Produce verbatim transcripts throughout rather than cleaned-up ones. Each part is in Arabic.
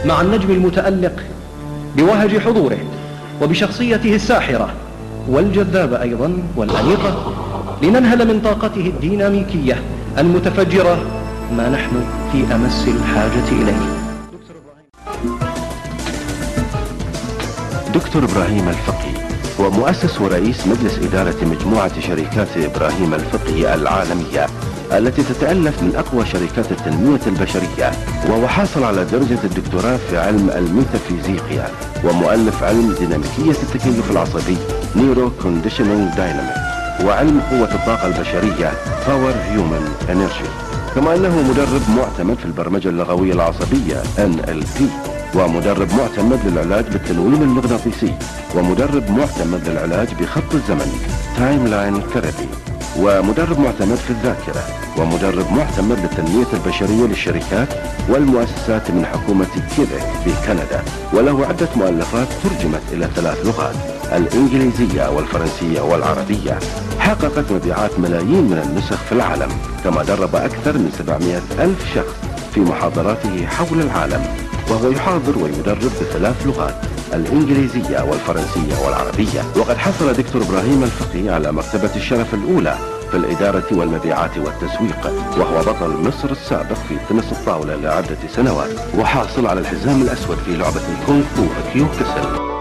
مع النجم المتألق بوهج حضوره وبشخصيته الساحرة والجذابة أيضا والأنيقة، لننهل من طاقته الديناميكية المتفجرة ما نحن في أمس الحاجة إليه. دكتور إبراهيم الفقي هو مؤسس ورئيس مجلس إدارة مجموعة شركات إبراهيم الفقي العالمية التي تتألف من أقوى شركات التنمية البشرية، وهو حاصل على درجة الدكتوراه في علم الميتافيزيقيا ومؤلف علم ديناميكية التكيف العصبي نيرو كونديشنينج دايناميك، وعلم قوة الطاقة البشرية باور هيومن انرجي، كما أنه مدرب معتمد في البرمجة اللغوية العصبية إن إل بي، ومدرب معتمد للعلاج بالتنويم المغناطيسي، ومدرب معتمد للعلاج بخط الزمن تايم لاين ثيرابي، ومدرب معتمد في الذاكرة، ومدرب معتمد للتنمية البشرية للشركات والمؤسسات من حكومة كيبك بكندا، وله عدة مؤلفات ترجمت إلى ثلاث لغات، الإنجليزية والفرنسية والعربية، حققت مبيعات ملايين من النسخ في العالم، كما درب أكثر من سبعمائة ألف شخص في محاضراته حول العالم، وهو يحاضر ويدرب بثلاث لغات، الإنجليزية والفرنسية والعربية. وقد حصل دكتور إبراهيم الفقي على مرتبة الشرف الأولى في الإدارة والمبيعات والتسويق، وهو بطل مصر السابق في تنس الطاولة لعدة سنوات، وحاصل على الحزام الأسود في لعبة الكونغ فو كيو كسل.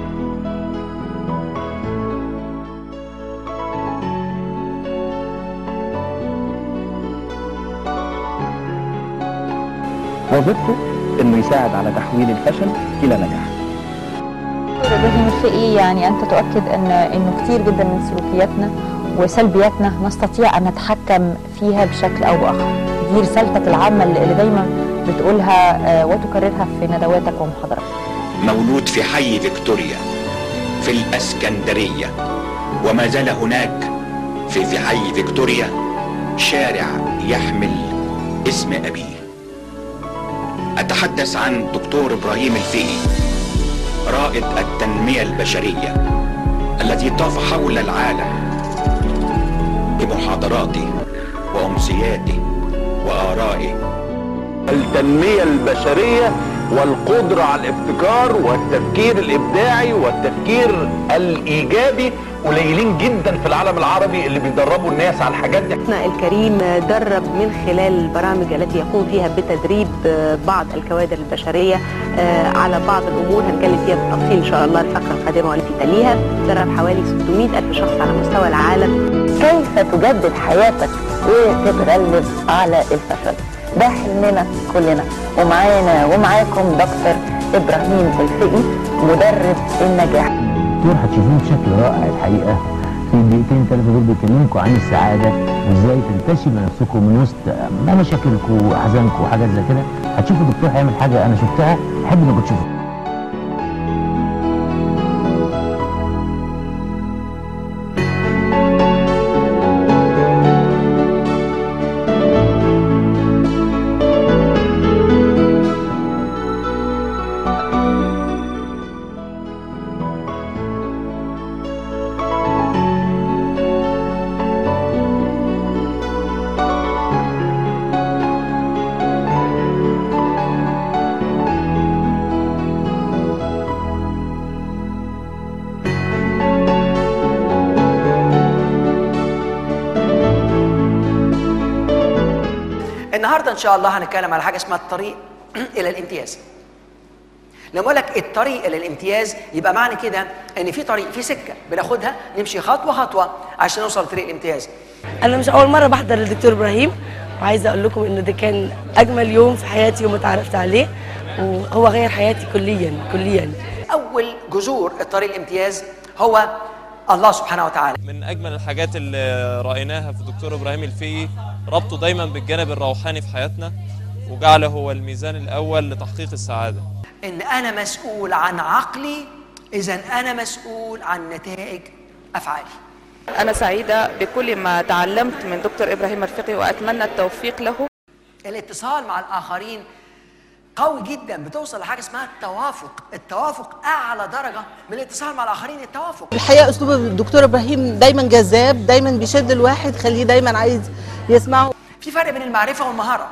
وظيفته انه يساعد على تحويل الفشل الى نجاح. دكتور إبراهيم الفقي، يعني انت تؤكد ان انه كثير جدا من سلوكياتنا وسلبياتنا نستطيع ان نتحكم فيها بشكل او باخر. دي رسالتك العامه اللي دايما بتقولها وتكررها في ندواتك ومحاضراتك. مولود في حي فيكتوريا في الاسكندريه، وما زال هناك في في حي فيكتوريا شارع يحمل اسم ابيه. أتحدث عن دكتور إبراهيم الفقي، رائد التنمية البشرية الذي طاف حول العالم بمحاضراته وأمسياته وآرائه. التنمية البشرية والقدرة على الابتكار والتفكير الإبداعي والتفكير الإيجابي قليلين جدا في العالم العربي اللي بيدربوا الناس على الحاجات دي. ضيفنا الكريم درب من خلال البرامج التي يقوم فيها بتدريب بعض الكوادر البشرية على بعض الأمور هنتكلم فيها بالتفصيل إن شاء الله الفقرة القادمة والتي تليها. درب حوالي ستمائة ألف شخص على مستوى العالم. كيف تجدد حياتك وتتغلب على الفشل؟ ده حلمنا كلنا، ومعانا ومعاكم دكتور إبراهيم الفقي مدرب النجاح. دكتور هتشوفوه بشكل رائع الحقيقه في الدقيقتين ثلاثه دول بيكلمكم عن السعاده وازاي تنتشروا نفسكم من وسط مشاكلكم واحزانكم وحاجات زي كده. هتشوفوا الدكتور هيعمل حاجه انا شفتها احب انكم تشوفوها. النهارده ان شاء الله هنتكلم على حاجه اسمها الطريق الى الامتياز. لما اقول لك الطريق الى الامتياز يبقى معنى كده ان في طريق، في سكه بناخدها نمشي خطوه خطوه عشان نوصل لطريق الامتياز. انا مش اول مره بحضر للدكتور ابراهيم، وعايزه اقول لكم ان ده كان اجمل يوم في حياتي يوم اتعرفت عليه، وهو غير حياتي كليا كليا. اول جذور الطريق الامتياز هو الله سبحانه وتعالى. من اجمل الحاجات اللي رايناها في الدكتور ابراهيم الفقي ربطه دايما بالجانب الروحاني في حياتنا، وجعله هو الميزان الاول لتحقيق السعاده. ان انا مسؤول عن عقلي، اذا انا مسؤول عن نتائج افعالي. انا سعيده بكل ما تعلمت من دكتور ابراهيم الفقي واتمنى التوفيق له. الاتصال مع الاخرين قوي جدا، بتوصل لحاجه اسمها التوافق. التوافق اعلى درجه من الاتصال مع الاخرين، التوافق. الحقيقه اسلوب الدكتور ابراهيم دايما جذاب، دايما بيشد الواحد، خليه دايما عايز يسمعه. في فرق بين المعرفه والمهاره.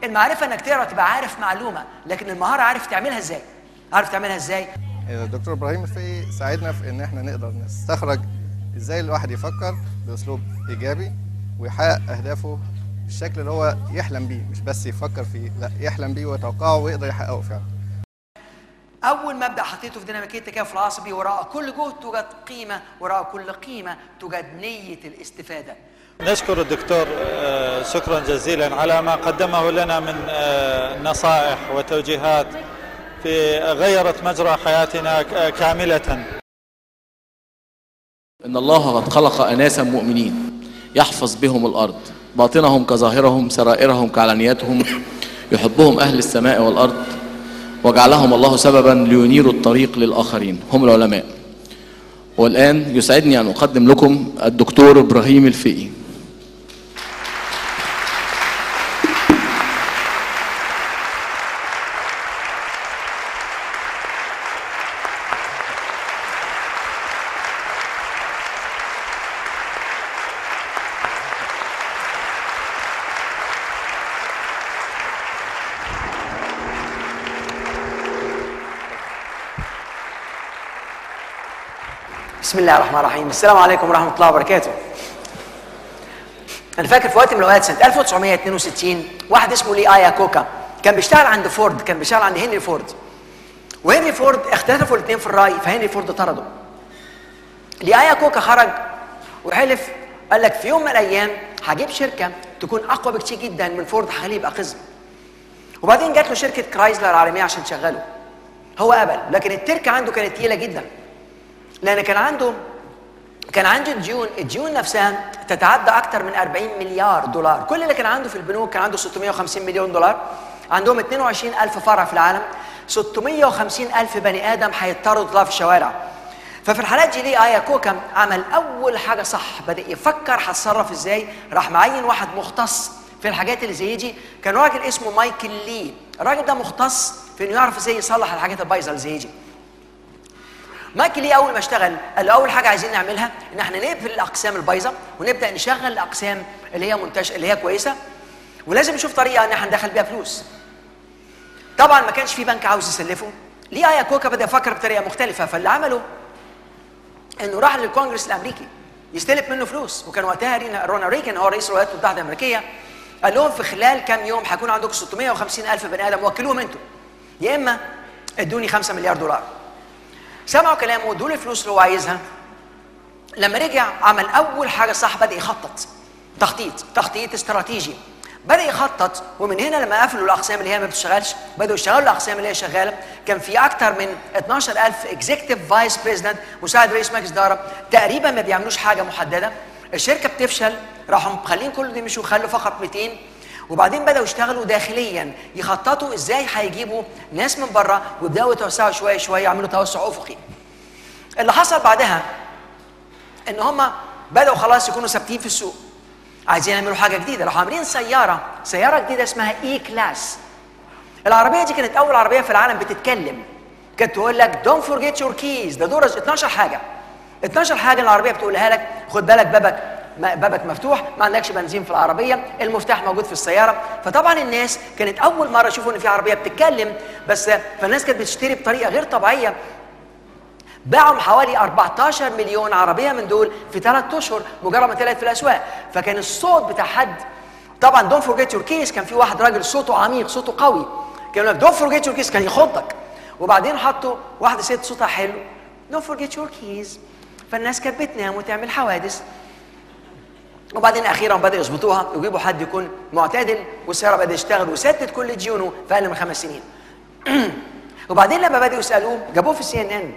المعرفه انك تقرا تبقى عارف معلومه، لكن المهاره عارف تعملها ازاي. عارف تعملها ازاي؟ الدكتور ابراهيم الفقي ساعدنا في ان احنا نقدر نستخرج ازاي الواحد يفكر باسلوب ايجابي ويحقق اهدافه بالشكل اللي هو يحلم بيه، مش بس يفكر فيه، لا يحلم بيه ويتوقعه ويقدر يحققه فعلا. اول مبدا حطيته في ديناميكيه التكافل العصبي: وراء كل جهد توجد قيمه، وراء كل قيمه توجد نيه الاستفاده. نشكر الدكتور شكرا جزيلا على ما قدمه لنا من نصائح وتوجيهات في غيرت مجرى حياتنا كاملة. إن الله قد خلق أناسا مؤمنين يحفظ بهم الأرض، باطنهم كظاهرهم، سرائرهم كعلانيتهم، يحبهم أهل السماء والأرض، وجعلهم الله سببا لينيروا الطريق للآخرين، هم العلماء. والآن يسعدني أن أقدم لكم الدكتور إبراهيم الفقي. بسم الله الرحمن الرحيم. السلام عليكم ورحمة الله وبركاته. أنا فاكر في وقت من الأوقات سنة ألف وتسعمائة واثنين وستين واحد اسمه لي آيا كوكا كان بيشتغل عند فورد، كان بيشتغل عند هنري فورد. وهنري فورد اختلفوا الاثنين في الرأي، فهنري فورد طرده. لي آيا كوكا خرج وحلف، قال لك في يوم من الأيام هجيب شركة تكون أقوى بكتير جدا من فورد، هخليه يبقى قزم. وبعدين جات له شركة كرايزلر العالمية عشان تشغله. هو قبل، لكن التركة عنده كانت تقيلة جدا. لأن كان عنده كان عنده ديون، الديون نفسها تتعدى أكثر من أربعين مليار دولار، كل اللي كان عنده في البنوك كان عنده ستمائة وخمسين مليون دولار، عندهم اثنين وعشرين ألف فرع في العالم، ستمائة وخمسين ألف بني آدم هيضطروا يطلعوا في الشوارع. ففي الحالات دي لي آيا كوكا عمل أول حاجة صح، بدأ يفكر هتصرف إزاي، راح معين واحد مختص في الحاجات اللي زي دي، كان راجل اسمه مايكل لي، الراجل ده مختص في إنه يعرف إزاي يصلح الحاجات البايظة اللي زي دي. مايكل لي اول ما اشتغل قال له اول حاجه عايزين نعملها ان احنا نقفل الاقسام البايظه ونبدا نشغل الاقسام اللي هي منتشره اللي هي كويسه، ولازم نشوف طريقه ان احنا ندخل بيها فلوس. طبعا ما كانش في بنك عاوز يسلفه. لي آيا كوكا بدا يفكر بطريقه مختلفه، فاللي عمله انه راح للكونجرس الامريكي يستلف منه فلوس، وكان وقتها رونالد ريغان هو رئيس الولايات المتحده الامريكيه. قال لهم في خلال كام يوم هيكون عندكم ستمائة وخمسين ألف بني ادم، وكلوهم انتوا، يا اما ادوني خمسة مليار دولار. سمعوا كلامه ودول الفلوس اللي هو عايزها. لما رجع عمل اول حاجه صح، بدا يخطط تخطيط تخطيط استراتيجي، بدا يخطط. ومن هنا لما قفلوا الاقسام اللي هي ما بتشتغلش بداوا يشتغلوا الاقسام اللي هي شغاله. كان في اكثر من اثناشر ألف اكزيكتيف فايس بريزيدنت، مساعد رئيس مجلس اداره، تقريبا ما بيعملوش حاجه محدده. الشركه بتفشل، راحوا مخلين كل دول يمشوا وخلوا فقط مئتين. وبعدين بدأوا يشتغلوا داخليا يخططوا ازاي هيجيبوا ناس من بره، ويبداوا يتوسعوا شويه شويه، يعملوا توسع افقي. اللي حصل بعدها ان هم بدأوا خلاص يكونوا ثابتين في السوق، عايزين يعملوا حاجه جديده. راحوا عاملين سياره سياره جديده اسمها اي كلاس. العربيه دي كانت اول عربيه في العالم بتتكلم، كانت تقول لك دونت فورجيت يور كيز. ده دور اثناشر حاجه اثناشر حاجه العربيه بتقولها لك. خد بالك بابك بابك مفتوح، ما عندكش بنزين في العربيه، المفتاح موجود في السياره. فطبعا الناس كانت اول مره يشوفوا ان في عربيه بتتكلم، بس فالناس كانت بتشتري بطريقه غير طبيعيه. باعوا حوالي أربعة عشر مليون عربيه من دول في ثلاث اشهر مجرد ما طلعت في الاسواق. فكان الصوت بتاع حد طبعا دونت فورجيت يور كيس، كان في واحد راجل صوته عميق صوته قوي كان يقول لك دونت فورجيت يور كيس، كان يخضك. وبعدين حطوا واحده ست صوتها حلو دونت فورجيت يور كيز، فالناس كانت بتنام وتعمل حوادث. وبعدين اخيرا بدأوا يظبطوها ويجيبوا حد يكون معتدل، والسياره بدأ يشتغل وسدد كل ديونه في اقل من خمس سنين. وبعدين لما بدأوا يسالوه، جابوه في السي ان ان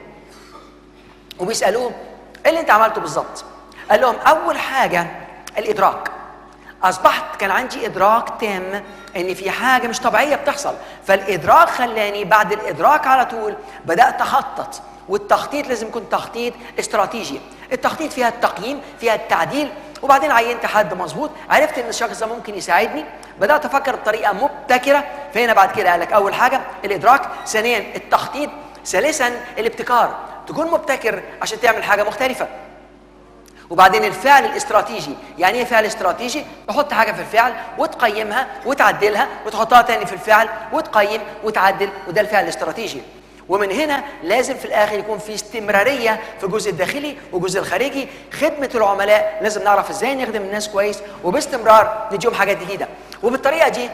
وبيسالوه ايه اللي انت عملته بالظبط؟ قال لهم اول حاجه الادراك. اصبحت كان عندي ادراك تام ان في حاجه مش طبيعيه بتحصل، فالادراك خلاني بعد الادراك على طول بدات اخطط. والتخطيط لازم يكون تخطيط استراتيجي. التخطيط فيها التقييم، فيها التعديل. وبعدين عينت حد مظبوط، عرفت ان الشخص ده ممكن يساعدني، بدات افكر بطريقه مبتكره. فهنا بعد كده قال لك اول حاجه الادراك، ثانيا التخطيط، ثالثا الابتكار، تكون مبتكر عشان تعمل حاجه مختلفه. وبعدين الفعل الاستراتيجي. يعني ايه فعل استراتيجي؟ تحط حاجه في الفعل وتقيمها وتعدلها وتحطها تاني في الفعل وتقيم وتعدل، وده الفعل الاستراتيجي. ومن هنا لازم في الاخر يكون في استمراريه في الجزء الداخلي والجزء الخارجي. خدمه العملاء لازم نعرف ازاي نخدم الناس كويس وباستمرار نديهم حاجات جديده. وبالطريقه دي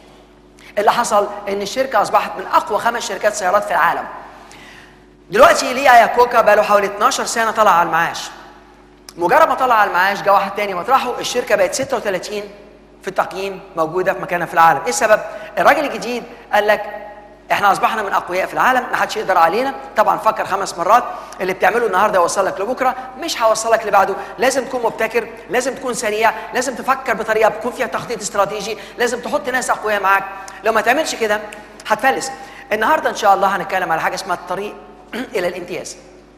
اللي حصل ان الشركه اصبحت من اقوى خمس شركات سيارات في العالم. دلوقتي ليه اياكوكا بقى له حوالي اتناشر سنه طلع على المعاش. مجرد ما طلع على المعاش جه واحد تاني مطرحه، الشركه بقت ستة وثلاثين في التقييم موجوده في مكانها في العالم. ايه السبب؟ الراجل الجديد قال لك احنا اصبحنا من اقوياء في العالم، ما حدش يقدر علينا. طبعا فكر خمس مرات، اللي بتعمله النهارده يوصلك لبكره، مش هيوصلك لبعده. لازم تكون مبتكر، لازم تكون سريع، لازم تفكر بطريقه بيكون فيها تخطيط استراتيجي، لازم تحط ناس اقوياء معاك. لو ما تعملش كده هتفلس. النهارده ان شاء الله هنتكلم على حاجه اسمها الطريق الى الامتياز.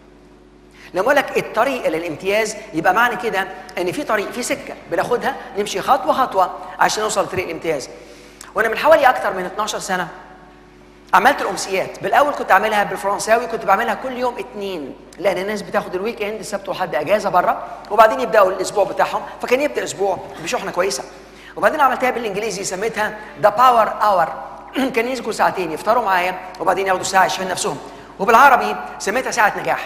لما اقول لك الطريق الى الامتياز يبقى معنى كده ان في طريق، في سكه بناخدها نمشي خطوه خطوه عشان نوصل لطريق الامتياز. وانا من حوالي اكتر من اتناشر سنه عملت الامسيات. بالاول كنت اعملها بالفرنساوي، كنت بعملها كل يوم اتنين، لان الناس بتاخد الويك اند السبت والحد اجازه بره، وبعدين يبداوا الاسبوع بتاعهم، فكان يبدا الاسبوع بشحنه كويسه. وبعدين عملتها بالانجليزي، سميتها ذا باور اور. كان يجوا ساعتين يفطروا معايا وبعدين ياخدوا ساعه يشحنوا نفسهم. وبالعربي سميتها ساعه نجاح.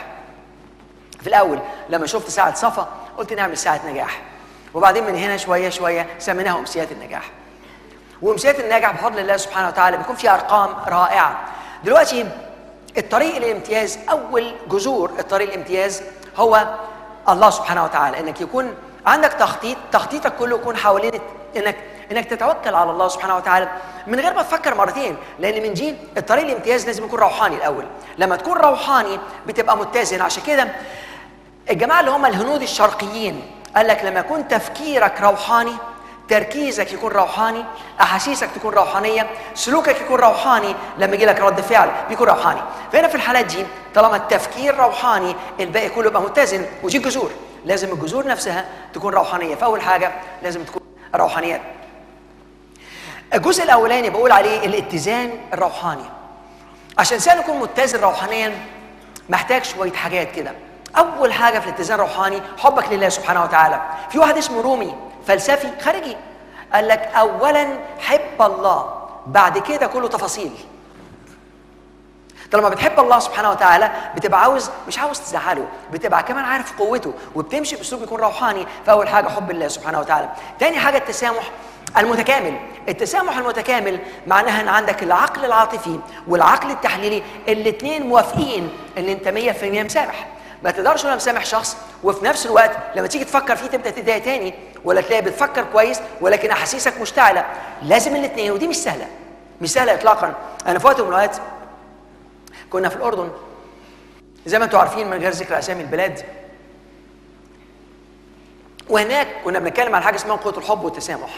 في الاول لما شفت ساعه صفا قلت نعمل ساعه نجاح، وبعدين من هنا شويه شويه سميناها امسيات النجاح. وامسيات النجاح بفضل الله سبحانه وتعالى بيكون فيها ارقام رائعه. دلوقتي الطريق الامتياز، اول جذور الطريق الامتياز هو الله سبحانه وتعالى. انك يكون عندك تخطيط، تخطيطك كله يكون حوالين انك انك تتوكل على الله سبحانه وتعالى من غير ما تفكر مرتين، لان من دي الطريق الامتياز لازم يكون روحاني الاول. لما تكون روحاني بتبقى متزن. عشان كده الجماعه اللي هم الهنود الشرقيين قال لك لما يكون تفكيرك روحاني، تركيزك يكون روحاني، احاسيسك تكون روحانيه، سلوكك يكون روحاني، لما يجي لك رد فعل بيكون روحاني. فهنا في الحالات دي طالما التفكير روحاني الباقي كله يبقى متزن. ودي الجذور، لازم الجذور نفسها تكون روحانيه. فاول حاجه لازم تكون روحانيات. الجزء الاولاني بقول عليه الاتزان الروحاني. عشان الانسان يكون متزن روحانيا محتاج شويه حاجات كده. اول حاجه في الاتزان الروحاني حبك لله سبحانه وتعالى. في واحد اسمه رومي فلسفي خارجي قال لك اولا حب الله، بعد كده كله تفاصيل. طالما بتحب الله سبحانه وتعالى بتبقى عاوز، مش عاوز تزعله، بتبقى كمان عارف قوته وبتمشي باسلوب يكون روحاني. فاول حاجه حب الله سبحانه وتعالى. تاني حاجه التسامح المتكامل. التسامح المتكامل معناها ان عندك العقل العاطفي والعقل التحليلي الاثنين موافقين ان انت مية في المية مسامح. ما تقدرش ولا مسامح شخص وفي نفس الوقت لما تيجي تفكر فيه تبدا تتضايق تاني، ولا تلاقي بتفكر كويس ولكن احاسيسك مشتعله. لازم الاثنين، ودي مش سهله، مش سهله اطلاقا. انا في وقت من الاوقات كنا في الاردن زي ما انتم عارفين من غير ذكر اسامي البلاد، وهناك كنا بنتكلم عن حاجه اسمها قوه الحب والتسامح.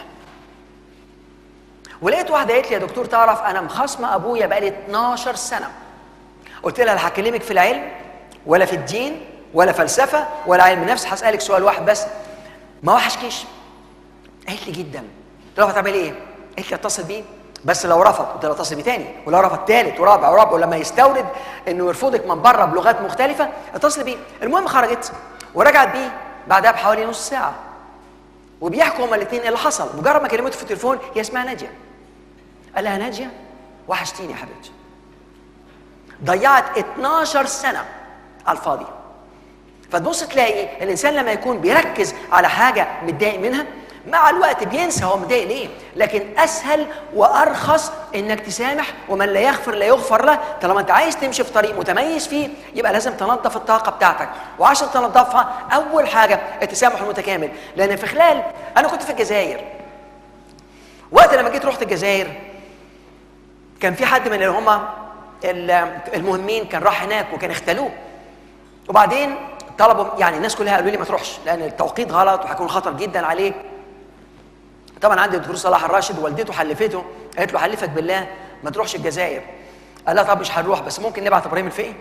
ولقيت واحده قالت لي يا دكتور تعرف انا مخاصمه ابويا بقالي اتناشر سنه. قلت لها لا هكلمك في العلم ولا في الدين ولا فلسفه ولا علم نفس، هسالك سؤال واحد بس، ما وحشكيش؟ قالت لي جدا. قلت لها هتعملي ايه؟ قالت لي اتصل بيه، بس لو رفض. قلت لها اتصل بيه تاني، ولو رفض ثالث ورابع ورابع، ولما يستورد انه يرفضك من بره بلغات مختلفه اتصل بيه. المهم خرجت ورجعت بيه بعدها بحوالي نص ساعه، وبيحكوا هما الاثنين اللي حصل. مجرد ما كلمته في التليفون، هي اسمها ناديه. قال لها ناديه وحشتيني يا حبيبتي. ضيعت اتناشر سنه على الفاضي. فتبص تلاقي الانسان لما يكون بيركز على حاجه متضايق منها مع الوقت بينسى هو متضايق ليه. لكن اسهل وارخص انك تسامح، ومن لا يغفر لا يغفر له. طالما انت عايز تمشي في طريق متميز فيه يبقى لازم تنظف الطاقه بتاعتك، وعشان تنظفها اول حاجه التسامح المتكامل. لان في خلال انا كنت في الجزائر، وقت لما جيت رحت الجزائر كان في حد من اللي هم المهمين كان راح هناك وكان اختلوه، وبعدين طلبوا يعني الناس كلها قالوا لي ما تروحش لان التوقيت غلط وهيكون خطر جدا عليك. طبعا عندي الدكتور صلاح الراشد والدته حلفته، قالت له حلفك بالله ما تروحش الجزائر. قال لها طب مش هنروح بس ممكن نبعت ابراهيم الفقي.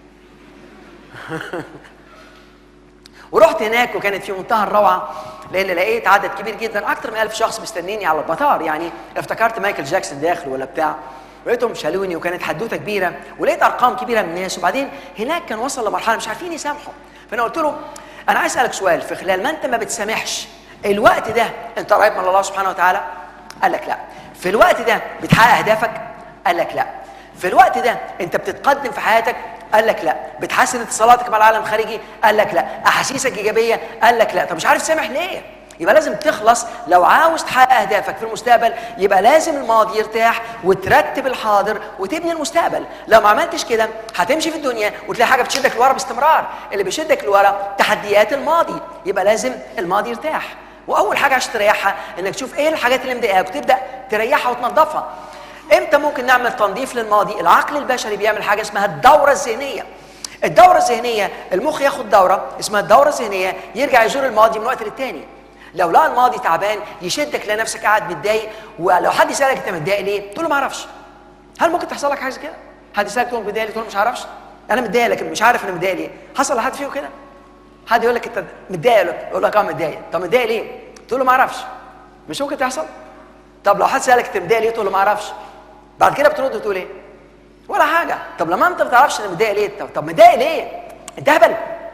ورحت هناك وكانت في منتهى الروعه، لان لقيت عدد كبير جدا اكثر من ألف شخص مستنيني على المطار. يعني افتكرت مايكل جاكسون داخل ولا بتاع، ولقيتهم شالوني وكانت حدوته كبيره، ولقيت ارقام كبيره من الناس. وبعدين هناك كان وصل لمرحله مش عارفين يسامحوا. فانا قلت له انا عايز اسالك سؤال، في خلال ما انت ما بتسامحش الوقت ده انت قريب من الله سبحانه وتعالى؟ قال لك لا. في الوقت ده بتحقق اهدافك؟ قال لك لا. في الوقت ده انت بتتقدم في حياتك؟ قال لك لا. بتحسن اتصالاتك مع العالم الخارجي؟ قال لك لا. احاسيسك ايجابيه؟ قال لك لا. طب مش عارف تسامح ليه؟ يبقى لازم تخلص. لو عاوز تحقق اهدافك في المستقبل يبقى لازم الماضي يرتاح وترتب الحاضر وتبني المستقبل. لو ما عملتش كده هتمشي في الدنيا وتلاقي حاجه بتشدك لورا باستمرار. اللي بيشدك لورا تحديات الماضي، يبقى لازم الماضي يرتاح. واول حاجه عشان تريحها انك تشوف ايه الحاجات اللي مضايقاك وتبدا تريحها وتنظفها. امتى ممكن نعمل تنظيف للماضي؟ العقل البشري بيعمل حاجه اسمها الدوره الذهنيه. الدوره الذهنيه المخ ياخد دوره اسمها الدوره الذهنيه، يرجع يزور الماضي من وقت للتاني. لو لقى الماضي تعبان يشدك لنفسك قاعد متضايق،ولو حد يسالك انت متضايق ليه؟ تقول له ما اعرفش. هل ممكن تحصل لك حاجه كده؟ حد يسالك تقول متضايق ليه؟ تقول له مش عارفش. انا متضايق لكن مش عارف انا متضايق ليه. حصل لحد فيكم كده؟ حد يقول لك انت متضايق، يقول لك اه متضايق. طب متضايق ليه؟ تقول له ما اعرفش. مش ممكن تحصل؟ طب لو حد سالك انت متضايق ليه؟ تقول له ما اعرفش. بعد كده بترد وتقول ايه؟ ولا حاجه. طب لما انت ما بتعرفش انا متضايق ليه؟ طب, طب متضايق ليه؟ انت هبل.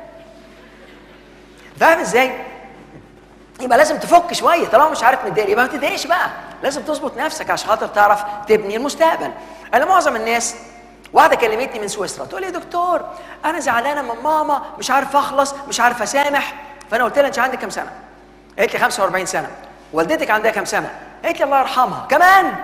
فاهم ازاي؟ يبقى لازم تفك شويه. طالما مش عارف متضايق يبقى ما تتضايقش بقى. لازم تظبط نفسك عشان خاطر تعرف تبني المستقبل. انا معظم الناس، واحده كلمتني من سويسرا تقول لي يا دكتور انا زعلانه من ماما، مش عارف اخلص، مش عارف اسامح. فانا قلت لها انت عندك كام سنه؟ قالت لي خمسة وأربعين سنه. والدتك عندها كام سنه؟ قالت لي الله يرحمها. كمان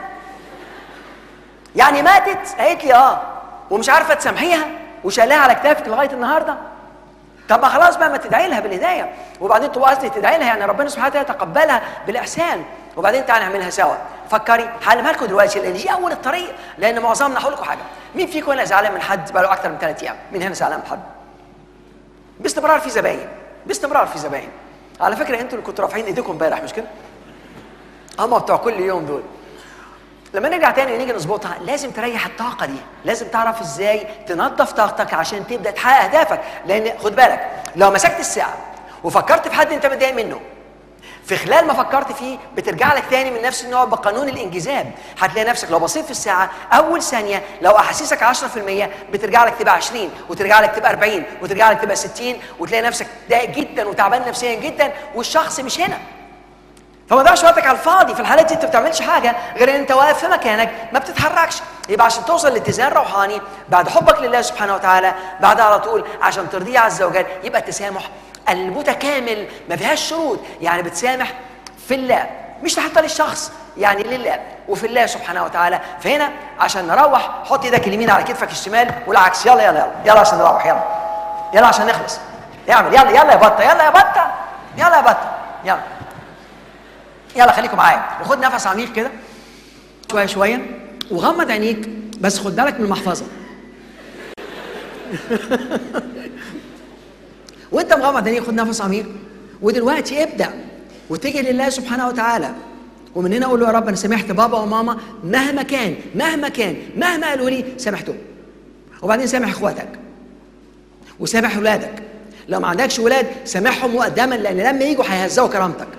يعني ماتت؟ قالت لي اه. ومش عارفه تسامحيها وشايلاها على كتافك لغايه النهارده؟ طب ما خلاص بقى ما تدعي لها بالهدايه. وبعدين تبقى قصدي تدعي لها يعني ربنا سبحانه وتعالى يتقبلها بالاحسان. وبعدين تعالى نعملها سوا. فكري هعلمها لكم دلوقتي لان دي اول الطريق. لان معظمنا هقول لكم حاجه، مين فيكم هنا زعلان من حد بقى له اكتر من ثلاث ايام؟ مين هنا زعلان من حد؟ باستمرار في زباين، باستمرار في زباين. على فكره انتوا اللي كنتوا رافعين ايديكم امبارح مش كده؟ هم بتوع كل يوم دول. لما نرجع تاني ونيجي نظبطها لازم تريح الطاقه دي، لازم تعرف ازاي تنظف طاقتك عشان تبدا تحقق اهدافك. لان خد بالك لو مسكت الساعه وفكرت في حد انت متضايق منه، في خلال ما فكرت فيه بترجع لك تاني من نفس النوع بقانون الانجذاب. هتلاقي نفسك لو بصيت في الساعه اول ثانيه لو احاسيسك عشرة في المية بترجع لك تبقى عشرين، وترجع لك تبقى أربعين، وترجع لك تبقى ستين، وتلاقي نفسك ضايق جدا وتعبان نفسيا جدا والشخص مش هنا. فما تضيعش وقتك على الفاضي. في الحالات دي انت ما بتعملش حاجه غير ان انت واقف في مكانك ما بتتحركش. يبقى عشان توصل لاتزان روحاني بعد حبك لله سبحانه وتعالى، بعدها على طول عشان ترضيه عز وجل، يبقى التسامح المتكامل ما فيهاش شروط. يعني بتسامح في الله مش حتى للشخص، يعني لله وفي الله سبحانه وتعالى. فهنا عشان نروح حط ايدك اليمين على كتفك الشمال والعكس. يلا يلا يلا يلا عشان نروح. يلا يلا عشان نخلص. اعمل يلا يلا يا بطه، يلا يا بطه، يلا يا بطه، يلا يلا خليكم معايا. وخد نفس عميق كده شويه شويه وغمض عينيك، بس خد بالك من المحفظه. وانت مغمض عينيك خد نفس عميق. ودلوقتي ابدا وتجي لله سبحانه وتعالى، ومن هنا اقول له يا رب انا سامحت بابا وماما مهما كان مهما كان مهما قالوا لي سامحتهم. وبعدين سامح اخواتك وسامح اولادك. لو ما عندكش ولاد سامحهم مقدما لان لما يجوا هيهزقوا كرامتك.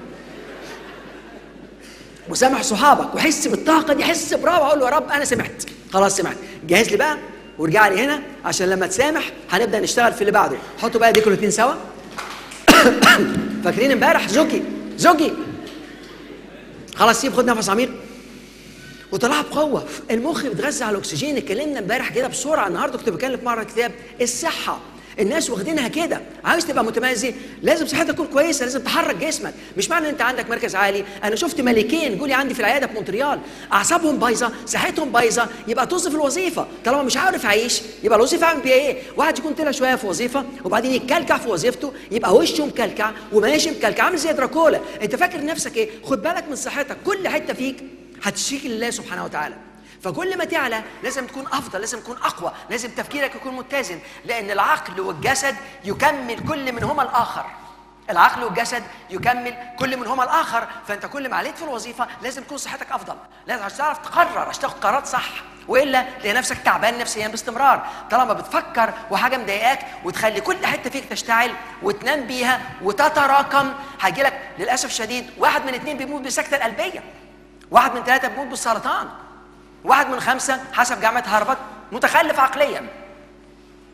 وسامح صحابك وحس بالطاقه دي، حس براحه. اقول له يا رب انا سمحت، خلاص سمحت، جهز لي بقى وارجع لي هنا عشان لما تسامح هنبدا نشتغل في اللي بعده. حطوا بقى ايديكم الاثنين سوا. فاكرين امبارح زوجي زوجي خلاص سيب، خد نفس عميق وطلعها بقوه. المخ بيتغذى على الاكسجين. اتكلمنا امبارح كده بسرعه، النهارده كنت بكلم في معرض كتاب الصحه. الناس واخدينها كده. عايز تبقى متميز لازم صحتك تكون كويسه، لازم تحرك جسمك. مش معنى ان انت عندك مركز عالي. انا شفت ملكين جولي عندي في العياده في مونتريال، اعصابهم بايظه، صحتهم بايظه، يبقى طز في الوظيفه. طالما مش عارف اعيش يبقى الوظيفه اعمل بيها ايه؟ واحد يكون طلع شويه في وظيفه وبعدين يتكلكع في وظيفته، يبقى وشه مكلكع وماشي مكلكع عامل زي دراكولا. انت فاكر نفسك ايه؟ خد بالك من صحتك. كل حته فيك هتشتكي لله سبحانه وتعالى. فكل ما تعلى لازم تكون افضل، لازم تكون اقوى، لازم تفكيرك يكون متزن. لان العقل والجسد يكمل كل منهما الاخر. العقل والجسد يكمل كل منهما الاخر. فانت كل ما عليت في الوظيفه لازم تكون صحتك افضل، لازم تعرف تقرر عشان تاخد قرارات صح، والا تلاقي نفسك تعبان نفسيا باستمرار. طالما بتفكر وحاجه مضايقاك وتخلي كل حته فيك تشتعل وتنام بيها وتتراكم، هيجي لك للاسف الشديد واحد من اثنين بيموت بالسكته القلبيه، واحد من ثلاثه بيموت بالسرطان، واحد من خمسة حسب جامعة هارفارد متخلف عقليا.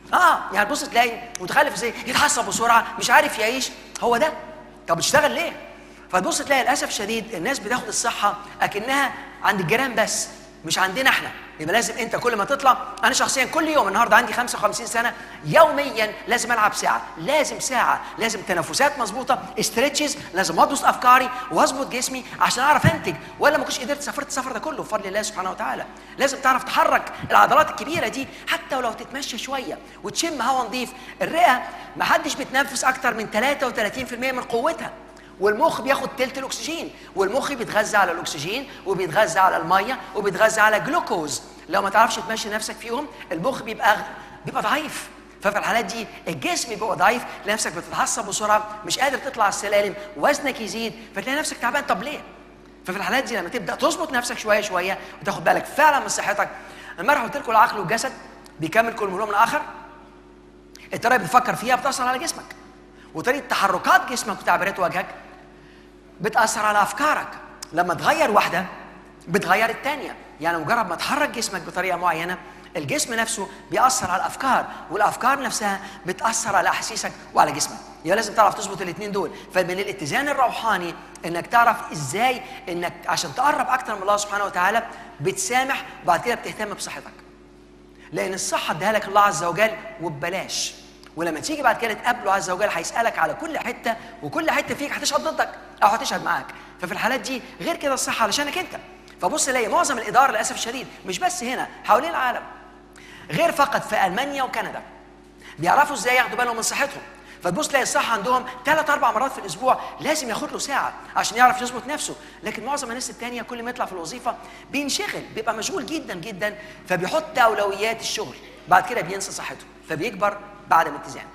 اه يعني تبص تلاقي متخلف ازاي يتعصب بسرعه، مش عارف يعيش، هو ده. طب بتشتغل ليه؟ فتبص تلاقي للاسف الشديد الناس بتاخد الصحه اكنها عند الجيران بس، مش عندنا احنا. يبقى لازم انت كل ما تطلع، انا شخصيا كل يوم النهارده عندي خمسة وخمسين سنه، يوميا لازم العب ساعه، لازم ساعه، لازم تنفسات مظبوطه، استرتشز، لازم اضبط افكاري واظبط جسمي عشان اعرف انتج، ولا ما كنتش قدرت سافرت السفر ده كله بفضل الله سبحانه وتعالى. لازم تعرف تحرك العضلات الكبيره دي، حتى ولو تتمشى شويه وتشم هواء نظيف. الرئه ما حدش بتنفس اكتر من ثلاثة وثلاثين بالمئة من قوتها، والمخ بياخد تلت الاكسجين، والمخ بيتغذى على الاكسجين وبيتغذى على الميه وبيتغذى على جلوكوز. لو ما تعرفش تمشي نفسك فيهم المخ بيبقى بيبقى ضعيف. ففي الحالات دي الجسم بيبقى ضعيف، تلاقي نفسك بتتعصب بسرعه، مش قادر تطلع السلالم، وزنك يزيد، فتلاقي نفسك تعبان. طب ليه؟ ففي الحالات دي لما تبدا تظبط نفسك شويه شويه وتاخد بالك فعلا من صحتك. امبارح قلت لكم العقل والجسد بيكمل كل منهم الاخر. الطريقه اللي بتفكر فيها بتاثر على جسمك، وطريقه تحركات جسمك وتعبيرات وجهك بتاثر على افكارك. لما تغير واحده بتغير الثانيه، يعني مجرد ما تحرك جسمك بطريقه معينه الجسم نفسه بيأثر على الافكار، والافكار نفسها بتأثر على احاسيسك وعلى جسمك. يبقى لازم تعرف تظبط الاثنين دول. فمن الاتزان الروحاني انك تعرف ازاي انك عشان تقرب اكتر من الله سبحانه وتعالى بتسامح، وبعد كده بتهتم بصحتك، لان الصحه اديها لك الله عز وجل وببلاش. ولما تيجي بعد كده تقابله عز وجل هيسالك على كل حته، وكل حته فيك هتشهد ضدك او هتشهد معاك. ففي الحالات دي غير كده الصحه علشانك انت. فبص الاقي معظم الاداره للاسف الشديد مش بس هنا، حوالين العالم، غير فقط في المانيا وكندا، بيعرفوا ازاي ياخدوا بالهم من صحتهم. فتبص تلاقي الصحه عندهم ثلاث اربع مرات في الاسبوع لازم ياخد له ساعه عشان يعرف يظبط نفسه. لكن معظم الناس الثانيه كل ما يطلع في الوظيفه بينشغل، بيبقى مشغول جدا جدا، فبيحط اولويات الشغل، بعد كده بينسى صحته، فبيكبر بعدم اتزان.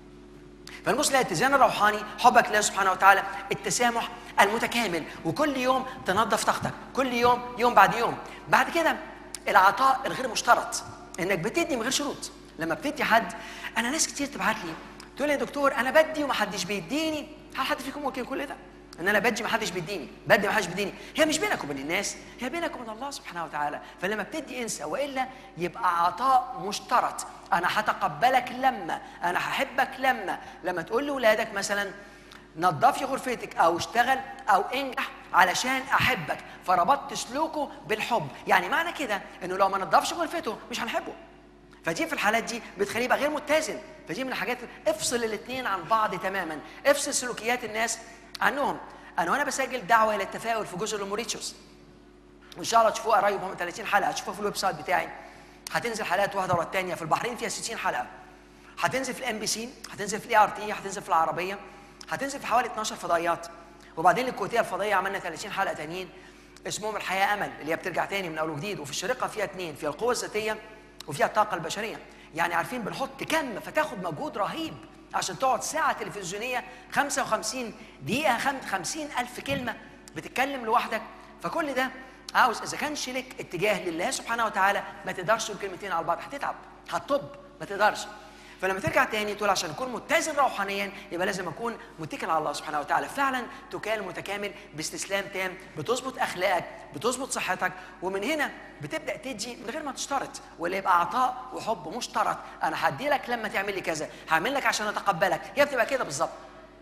فنبص نلاقي الاتزان الروحاني حبك لله سبحانه وتعالى، التسامح المتكامل، وكل يوم تنظف طاقتك، كل يوم يوم بعد يوم. بعد كده العطاء الغير مشترط، انك بتدي من غير شروط. لما بتدي حد، انا ناس كتير تبعت لي تقول لي يا دكتور انا بدي ومحدش بيديني. هل حد فيكم ممكن كل ده؟ ان انا بدي محدش بيديني، بدي محدش بيديني. هي مش بينك وبين الناس، هي بينك وبين الله سبحانه وتعالى. فلما بتدي انسى، والا يبقى عطاء مشترط. انا هتقبلك لما، انا هحبك لما، لما تقول لاولادك مثلا نظفي غرفتك او اشتغل او انجح علشان احبك، فربطت سلوكه بالحب. يعني معنى كده انه لو ما نظفش غرفته مش هنحبه. فدي في الحالات دي بتخليه يبقى غير متزن. فدي من الحاجات، افصل الاثنين عن بعض تماما، افصل سلوكيات الناس عنهم. انا وانا بسجل دعوه الى التفاؤل في جزء الموريتشوس، وان شاء الله تشوفوها قريب، هم ثلاثين حلقه تشوفوها في الويب سايت بتاعي. هتنزل حلقات واحده ورا الثانيه. في البحرين فيها ستين حلقه، هتنزل في الام بي سي، هتنزل في الاي ار تي، هتنزل في العربيه، هتنزل في حوالي اتناشر فضائيات. وبعدين الكويتيه الفضائيه عملنا ثلاثين حلقه ثانيين اسمهم الحياه امل، اللي هي بترجع تاني من اول وجديد. وفي الشريقه فيها اثنين، فيها القوه الذاتيه وفيها الطاقه البشريه. يعني عارفين بنحط كم، فتاخد مجهود رهيب عشان تقعد ساعه تلفزيونيه خمسة وخمسين دقيقه، خمسين ألف كلمه بتتكلم لوحدك. فكل ده عاوز، اذا كانش لك اتجاه لله سبحانه وتعالى ما تقدرش تقول كلمتين على بعض، هتتعب، هتطب، ما تقدرش. فلما ترجع تاني تقول عشان اكون متزن روحانيا يبقى لازم اكون متكل على الله سبحانه وتعالى، فعلا تكال متكامل باستسلام تام، بتظبط اخلاقك، بتظبط صحتك، ومن هنا بتبدا تدي من غير ما تشترط، ولا يبقى عطاء وحب مشترط. انا هدي لك لما تعمل لي كذا، هعمل لك عشان اتقبلك. هي بتبقى كده بالظبط.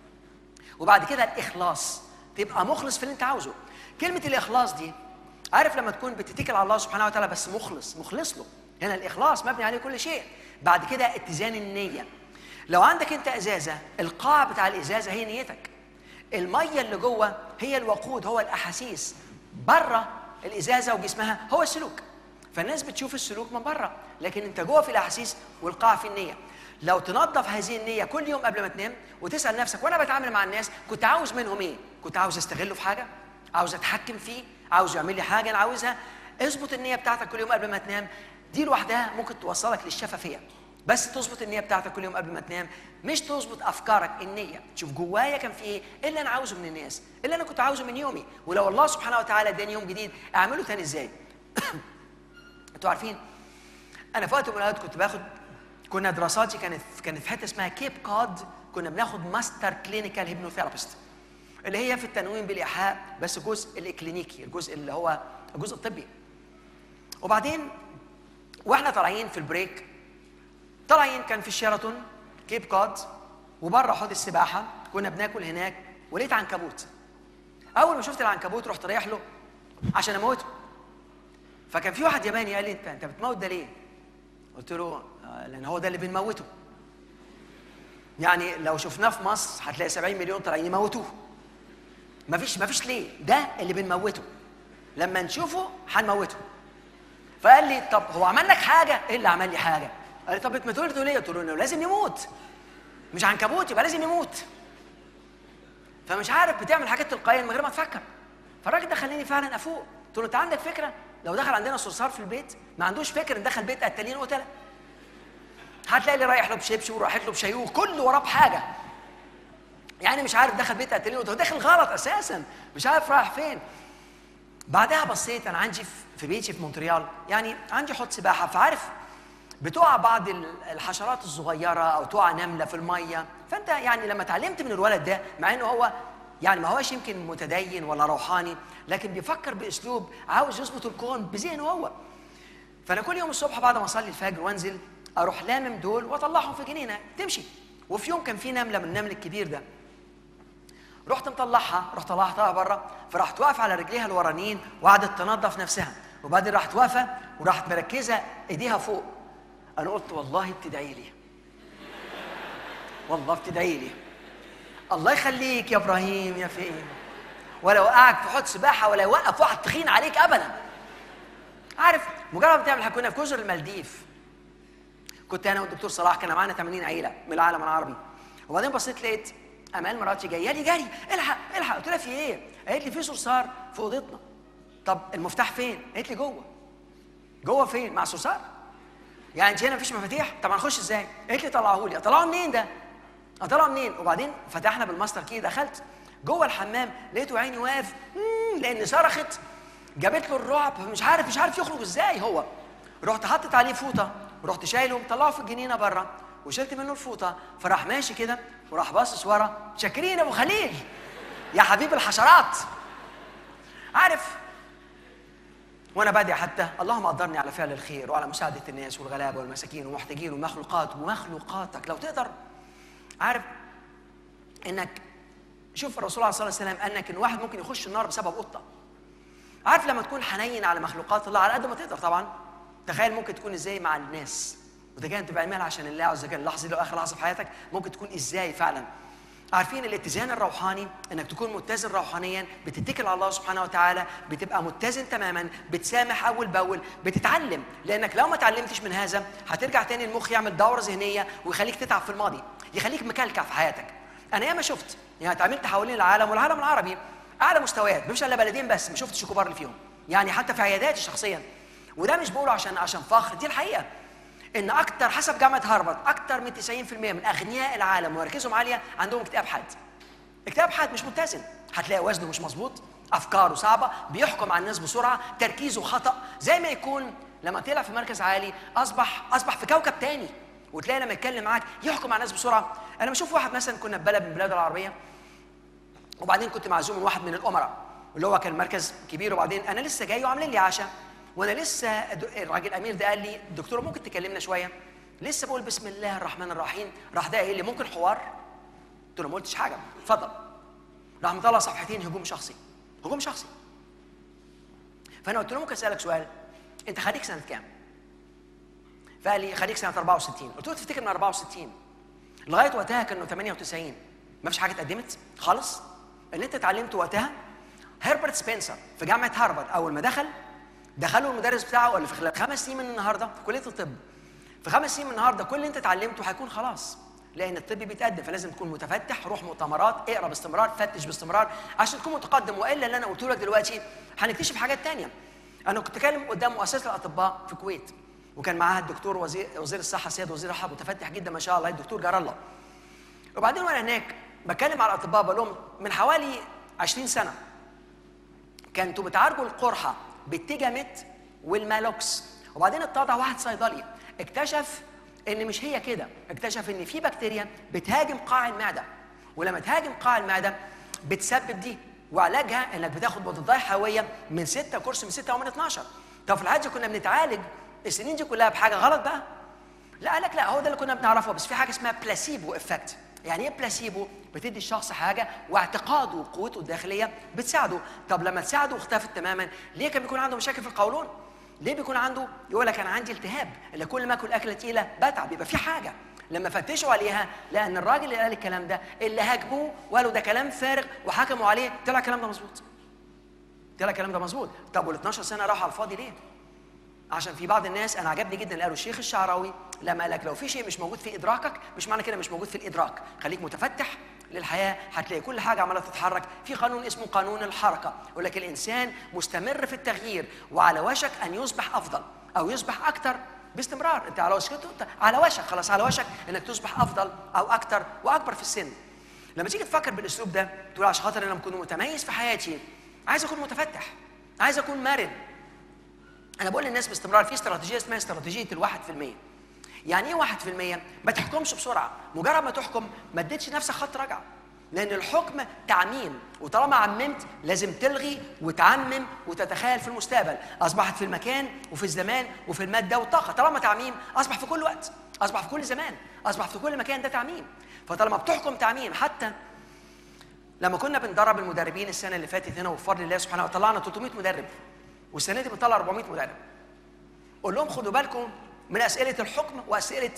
وبعد كده الاخلاص، تبقى مخلص في اللي انت عاوزه. كلمه الاخلاص دي، عارف لما تكون بتتكل على الله سبحانه وتعالى بس مخلص، مخلص له، هنا الاخلاص مبني عليه كل شيء. بعد كده اتزان النيه. لو عندك انت ازازه، القاع بتاع الازازه هي نيتك، الميه اللي جوه هي الوقود، هو الاحاسيس، بره الازازه وجسمها هو السلوك. فالناس بتشوف السلوك من بره، لكن انت جوه في الاحاسيس والقاع في النيه. لو تنظف هذه النيه كل يوم قبل ما تنام وتسال نفسك، وانا بتعامل مع الناس كنت عاوز منهم ايه؟ كنت عاوز استغله في حاجه؟ عاوز اتحكم فيه؟ عاوز يعمل لي حاجه انا عاوزها؟ اظبط النيه بتاعتك كل يوم قبل ما تنام. دي لوحدها ممكن توصلك للشفافيه. بس تظبط النيه بتاعتك كل يوم قبل ما تنام، مش تظبط افكارك، النيه. تشوف جوايا كان في ايه؟ ايه اللي انا عاوزه من الناس؟ ايه اللي انا كنت عاوزه من يومي؟ ولو الله سبحانه وتعالى اداني يوم جديد اعمله تاني ازاي؟ انتوا عارفين انا في وقت من الاوقات كنت باخد، كنا دراساتي كانت كانت في حته اسمها كيب كود، كنا بناخد ماستر كلينيكال هيبنوثيرابيست، اللي هي في التنويم بالايحاء، بس الجزء الاكلينيكي، الجزء اللي هو الجزء الطبي. وبعدين واحنا طالعين في البريك طالعين كان في الشيراتون كيب كود وبره حوض السباحه كنا بناكل هناك ولقيت عنكبوت. اول ما شفت العنكبوت رحت رايح له عشان اموته. فكان في واحد ياباني قال لي انت انت بتموت ده ليه؟ قلت له آه لان هو ده اللي بنموته. يعني لو شفناه في مصر هتلاقي سبعين مليون طالعين يموتوه. مفيش مفيش ليه؟ ده اللي بنموته. لما نشوفه هنموته. فقال لي طب هو عمل لك حاجه؟ ايه اللي عمل لي حاجه؟ قال لي طب بتموته ليه؟ قلت له انه لازم يموت. مش عنكبوت يبقى لازم يموت. فمش عارف بتعمل حاجات تلقائيا من غير ما تفكر. فالراجل ده خلاني فعلا افوق. قلت له انت عندك فكره؟ لو دخل عندنا صرصار في البيت ما عندوش فكر ان دخل بيت قتالين وقتله. هتلاقي لي رايح له بشبشب ورايح له بشيوخ كله وراه بحاجه. يعني مش عارف دخل بيت قتالين وقتله، داخل غلط اساسا، مش عارف رايح فين. بعدها بصيت انا عندي في بيتي في مونتريال يعني عندي حوض سباحه، فعارف بتقع بعض الحشرات الصغيره او تقع نمله في الميه. فانت يعني لما اتعلمت من الولد ده، مع انه هو يعني ما هوش يمكن متدين ولا روحاني، لكن بيفكر باسلوب عاوز يظبط الكون بذهنه هو. فانا كل يوم الصبح بعد ما اصلي الفجر وانزل اروح لامم دول واطلعهم في جنينه تمشي. وفي يوم كان في نمله من النمل الكبير ده، رحت مطلعها، رحت طلعتها بره، فراحت واقفه على رجليها الورانيين وقعدت تنظف نفسها، وبعدين راحت واقفه وراحت مركزه ايديها فوق. انا قلت والله بتدعي لي، والله بتدعي لي، الله يخليك يا ابراهيم يا فين، ولا وقعك في حوض سباحه ولا يوقف واحد تخين عليك ابدا. عارف مجرد ما تعمل، كنا في جزر المالديف، كنت انا والدكتور صلاح كنا معانا ثمانين عيله من العالم العربي، وبعدين بصيت لقيت امال مراتي جايه لي جري الحق الحق. قلت لها في ايه؟ قالت لي في صرصار في اوضتنا. طب المفتاح فين؟ قالت لي جوه. جوه فين؟ مع الصرصار؟ يعني انت هنا مفيش مفاتيح؟ طب هنخش ازاي؟ قالت لي طلعه لي. اطلعه منين ده؟ اطلعه منين؟ وبعدين فتحنا بالماستر كي، دخلت جوه الحمام لقيته عيني واقف لان صرخت جابت له الرعب، مش عارف مش عارف يخرج ازاي هو. رحت حطيت عليه فوطه ورحت شايله مطلعه في الجنينه بره وشلت منه الفوطه، فراح ماشي كده وراح باصص ورا. شاكرين ابو خليل يا حبيب الحشرات. عارف وانا بادئ حتى اللهم قدرني على فعل الخير وعلى مساعده الناس والغلابه والمساكين والمحتاجين والمخلوقات ومخلوقاتك. لو تقدر عارف انك شوف الرسول صلى الله عليه وسلم انك ان واحد ممكن يخش النار بسبب قطه. عارف لما تكون حنين على مخلوقات الله على قد ما تقدر طبعا، تخيل ممكن تكون ازاي مع الناس، واذا كانت بتعملها عشان الله عز وجل اللحظه دي لو اخر لحظه في حياتك ممكن تكون ازاي فعلا. عارفين الاتزان الروحاني انك تكون متزن روحانيا، بتتكل على الله سبحانه وتعالى، بتبقى متزن تماما، بتسامح اول باول، بتتعلم. لانك لو ما اتعلمتش من هذا هترجع تاني المخ يعمل دوره ذهنيه ويخليك تتعب في الماضي، يخليك مكلكع في حياتك. انا ياما شفت يعني اتعاملت حوالين العالم والعالم العربي اعلى مستويات، مش الا بلدين بس ما شفتش الكبار اللي فيهم، يعني حتى في عياداتي شخصيا. وده مش بقوله عشان عشان فخر، دي الحقيقه ان اكتر حسب جامعه هارفارد اكتر من تسعين في المية من اغنياء العالم ومراكزهم عاليه عندهم اكتئاب حاد. اكتئاب حاد مش متزن، هتلاقي وزنه مش مظبوط، افكاره صعبه، بيحكم على الناس بسرعه، تركيزه خطا، زي ما يكون لما طلع في مركز عالي اصبح اصبح في كوكب تاني. وتلاقي لما يتكلم معاك يحكم على الناس بسرعه. انا بشوف واحد مثلا كنا في بلد من البلاد العربيه، وبعدين كنت معزوم من واحد من الامراء اللي هو كان مركز كبير، وبعدين انا لسه جاي وعاملين لي عشاء، وانا لسه الراجل الامير ده قال لي دكتور ممكن تكلمنا شويه؟ لسه بقول بسم الله الرحمن الرحيم، راح ده قال لي ممكن حوار؟ قلت له ما قلتش حاجه، اتفضل. راح مطلع صفحتين هجوم شخصي، هجوم شخصي. فانا قلت له ممكن اسالك سؤال؟ انت خريج سنه كام؟ فقال لي خريج سنه أربعة وستين. قلت له تفتكر من أربعة وستين لغايه وقتها كانوا ثمانية وتسعين ما فيش حاجه اتقدمت خالص؟ اللي انت اتعلمته وقتها هربرت سبنسر في جامعه هارفارد اول ما دخل دخلوا المدرس بتاعه قال له في خلال خمس سنين من النهارده في كليه الطب، في خمس سنين من النهارده كل اللي انت اتعلمته هيكون خلاص، لان الطب بيتقدم، فلازم تكون متفتح، روح مؤتمرات، اقرا باستمرار، فتش باستمرار عشان تكون متقدم، والا اللي انا قلته لك دلوقتي هنكتشف حاجات ثانيه. انا كنت اتكلم قدام مؤسسه الاطباء في الكويت، وكان معاها الدكتور وزير وزير الصحه سيد وزير الصحه متفتح جدا ما شاء الله الدكتور جار الله. وبعدين وانا هناك بكلم على الاطباء بقول لهم من حوالي عشرين سنه كنتوا بتعالجوا القرحه بالتيجاميت والمالوكس، وبعدين اتضح واحد صيدلي اكتشف ان مش هي كده، اكتشف ان في بكتيريا بتهاجم قاع المعده، ولما تهاجم قاع المعده بتسبب دي، وعلاجها انك بتاخد مضادات حيويه من ستة كورس من ستة او من اتناشر. طب في الحاجه كنا بنتعالج السنين دي كلها بحاجه غلط بقى. لا قال لك لا، هو ده اللي كنا بنعرفه، بس في حاجه اسمها بلاسيبو افكت. يعني ايه بلاسيبو؟ بتدي الشخص حاجه واعتقاده وقوته الداخليه بتساعده. طب لما تساعده واختفت تماما، ليه كان بيكون عنده مشاكل في القولون؟ ليه بيكون عنده يقول لك انا عندي التهاب، اللي كل ما اكل اكله تقيله بتعب؟ يبقى في حاجه. لما فتشوا عليها لان الراجل اللي قال الكلام ده اللي هاجموه وقالوا ده كلام فارغ وحكموا عليه، طلع الكلام ده مظبوط. طلع الكلام ده مظبوط. طب وال اتناشر سنه راحوا على الفاضي ليه؟ عشان في بعض الناس، انا عجبني جدا اللي قاله الشيخ الشعراوي لما قال لك لو في شيء مش موجود في ادراكك مش معنى كده مش موجود في الادراك، خليك متفتح للحياه، هتلاقي كل حاجه عماله تتحرك. في قانون اسمه قانون الحركه، يقول لك الانسان مستمر في التغيير وعلى وشك ان يصبح افضل او يصبح اكثر باستمرار. انت على وشك على وشك خلاص على وشك انك تصبح افضل او اكثر واكبر في السن. لما تيجي تفكر بالاسلوب ده تقول عشان خاطر انا اكون متميز في حياتي عايز اكون متفتح، عايز اكون مرن. انا بقول للناس باستمرار في استراتيجيه اسمها استراتيجيه الواحد في المية. يعني ايه واحد في المية؟ ما تحكمش بسرعه، مجرد ما تحكم ما اديتش نفسك خط رجعه، لان الحكم تعميم، وطالما عممت لازم تلغي وتعمم وتتخيل في المستقبل. اصبحت في المكان وفي الزمان وفي الماده والطاقه. طالما تعميم اصبح في كل وقت، اصبح في كل زمان، اصبح في كل مكان، ده تعميم. فطالما بتحكم تعميم، حتى لما كنا بندرب المدربين السنه اللي فاتت هنا وبفضل الله سبحانه وتعالى طلعنا تلتمية مدرب، والسنه دي بنطلع أربعمية مدرب. قول لهم خدوا بالكم من اسئله الحكم واسئله،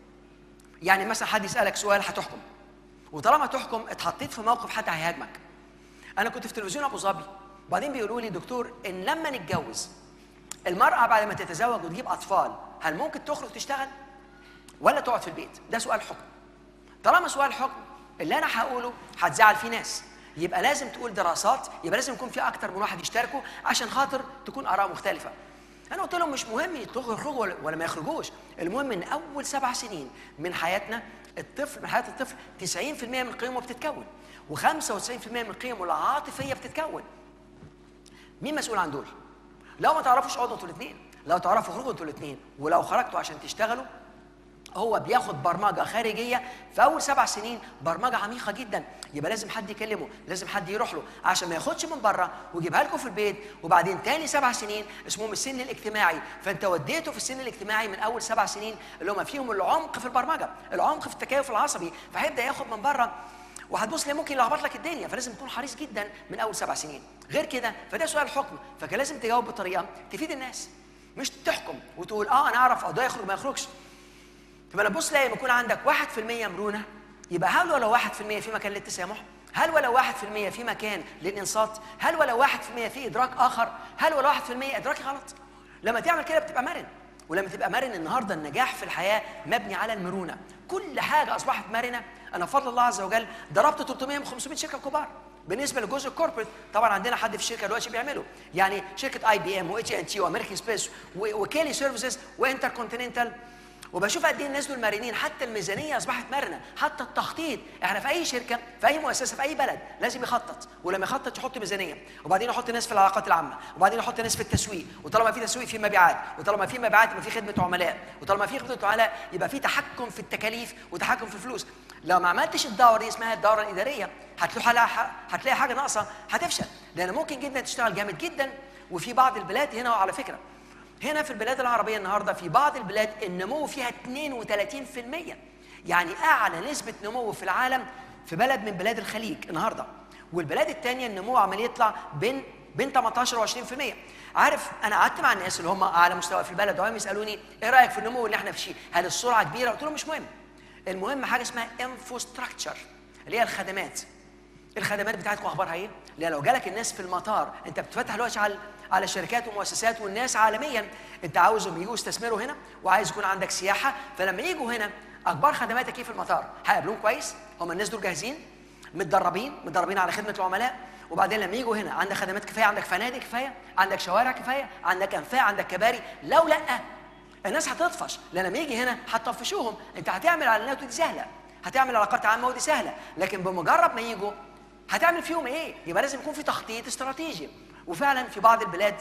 يعني مثلا حد يسالك سؤال هتحكم، وطالما تحكم اتحطيت في موقف حد هيهاجمك. انا كنت في تلفزيون ابو ظبي وبعدين بيقولوا لي دكتور ان لما نتجوز المراه بعد ما تتزوج وتجيب اطفال هل ممكن تخرج تشتغل ولا تقعد في البيت؟ ده سؤال حكم. طالما سؤال حكم اللي انا هقوله هتزعل فيه ناس، يبقى لازم تقول دراسات، يبقى لازم يكون في اكتر من واحد يشتركوا عشان خاطر تكون اراء مختلفه. انا قلت لهم مش مهم يخرجوا ولا ما يخرجوش، المهم ان اول سبع سنين من حياتنا الطفل، من حياه الطفل تسعين في المية من قيمه بتتكون وخمسة وتسعين في المية من قيمه العاطفيه بتتكون. مين مسؤول عن دول؟ لو ما تعرفوش اقعدوا انتوا الاثنين، لو تعرفوا اخرجوا انتوا الاثنين، ولو خرجتوا عشان تشتغلوا هو بياخد برمجه خارجيه في اول سبع سنين، برمجه عميقه جدا، يبقى لازم حد يكلمه، لازم حد يروح له عشان ما ياخدش من بره ويجيبها لكم في البيت. وبعدين تاني سبع سنين اسمهم السن الاجتماعي، فانت وديته في السن الاجتماعي من اول سبع سنين اللي هم فيهم العمق في البرمجه، العمق في التكيف العصبي، فهيبدا ياخد من بره وهتبص ليه ممكن يلخبط لك الدنيا. فلازم تكون حريص جدا من اول سبع سنين. غير كده فده سؤال حكم، فكان لازم تجاوب بطريقه تفيد الناس، مش تحكم وتقول اه انا اعرف اه ده يخرج ما يخرجش. فلما تبص لاقي لما يكون عندك واحد في المية مرونه، يبقى هل ولو واحد في المية في مكان للتسامح؟ هل ولو واحد في المية في مكان للانصات؟ هل ولو واحد في المية في ادراك اخر؟ هل ولو واحد في المية ادراكي غلط؟ لما تعمل كده بتبقى مرن. ولما تبقى مرن، النهارده النجاح في الحياه مبني على المرونه، كل حاجه اصبحت مرنه. انا بفضل الله عز وجل ضربت تلتمية من خمسمية شركه كبار. بالنسبه للجزء الكوربريت طبعا عندنا حد في الشركه دلوقتي بيعمله، يعني شركه اي بي ام واتش ان تي وامريكان سبيس وكيلي سيرفيسز وانتر كونتيننتال، وبشوف قد ايه الناس دول مرنين. حتى الميزانيه اصبحت مرنه، حتى التخطيط. احنا في اي شركه، في اي مؤسسه، في اي بلد لازم يخطط، ولما يخطط يحط ميزانيه، وبعدين يحط ناس في العلاقات العامه، وبعدين يحط ناس في التسويق، وطالما في تسويق في مبيعات، وطالما في مبيعات يبقى في خدمه عملاء، وطالما في خدمه عملاء يبقى في تحكم في التكاليف وتحكم في الفلوس. لو ما عملتش الدوره دي اسمها الدوره الاداريه هتلاقي هتلاقي حاجه ناقصه، هتفشل. لان ممكن جدا تشتغل جامد جدا، وفي بعض البلاد هنا على فكره هنا في البلاد العربية النهاردة في بعض البلاد النمو فيها اتنين وتلاتين في المية، يعني أعلى نسبة نمو في العالم في بلد من بلاد الخليج النهاردة. والبلاد التانية النمو عمال يطلع بين بين تمنتاشر وعشرين في المية. عارف أنا قعدت مع الناس اللي هم أعلى مستوى في البلد وهم يسألوني إيه رأيك في النمو اللي إحنا فيه؟ هل السرعة كبيرة؟ قلت لهم مش مهم. المهم حاجة اسمها انفراستراكشر اللي هي الخدمات. الخدمات بتاعتكم أخبارها إيه؟ لأن لو جالك الناس في المطار، أنت بتفتح دلوقتي على على الشركات والمؤسسات والناس عالميا، انت عاوزهم يجوا يستثمروا هنا وعايز يكون عندك سياحه، فلما يجوا هنا اخبار خدماتك ايه في المطار؟ هيقابلوهم كويس؟ هم الناس دول جاهزين؟ متدربين؟ متدربين على خدمه العملاء؟ وبعدين لما يجوا هنا عندك خدمات كفايه، عندك فنادق كفايه، عندك شوارع كفايه، عندك انفاق، عندك كباري؟ لو لا الناس هتطفش، لان لما يجي هنا هتطفشوهم. انت هتعمل اعلانات ودي سهله، هتعمل علاقات عامه ودي سهله، لكن بمجرد ما يجوا هتعمل فيهم ايه؟ يبقى لازم يكون في تخطيط استراتيجي. وفعلا في بعض البلاد،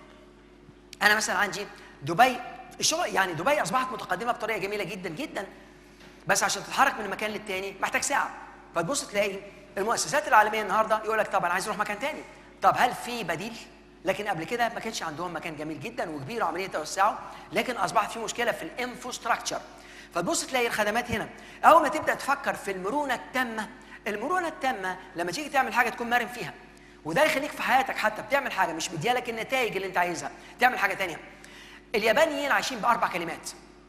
انا مثلا عندي دبي، الشغل يعني دبي اصبحت متقدمه بطريقه جميله جدا جدا، بس عشان تتحرك من مكان للتاني محتاج ساعه. فتبص تلاقي المؤسسات العالميه النهارده يقول لك طب انا عايز اروح مكان تاني، طب هل في بديل؟ لكن قبل كده ما كانش عندهم مكان جميل جدا وكبير وعمليه توسعه، لكن اصبحت في مشكله في الانفراستراكشر. فتبص تلاقي الخدمات هنا اول ما تبدا تفكر في المرونه التامه. المرونه التامه لما تيجي تعمل حاجه تكون مرن فيها، وده يخليك في حياتك حتى بتعمل حاجه مش مديالك النتائج اللي انت عايزها، تعمل حاجه ثانيه. اليابانيين عايشين باربع كلمات.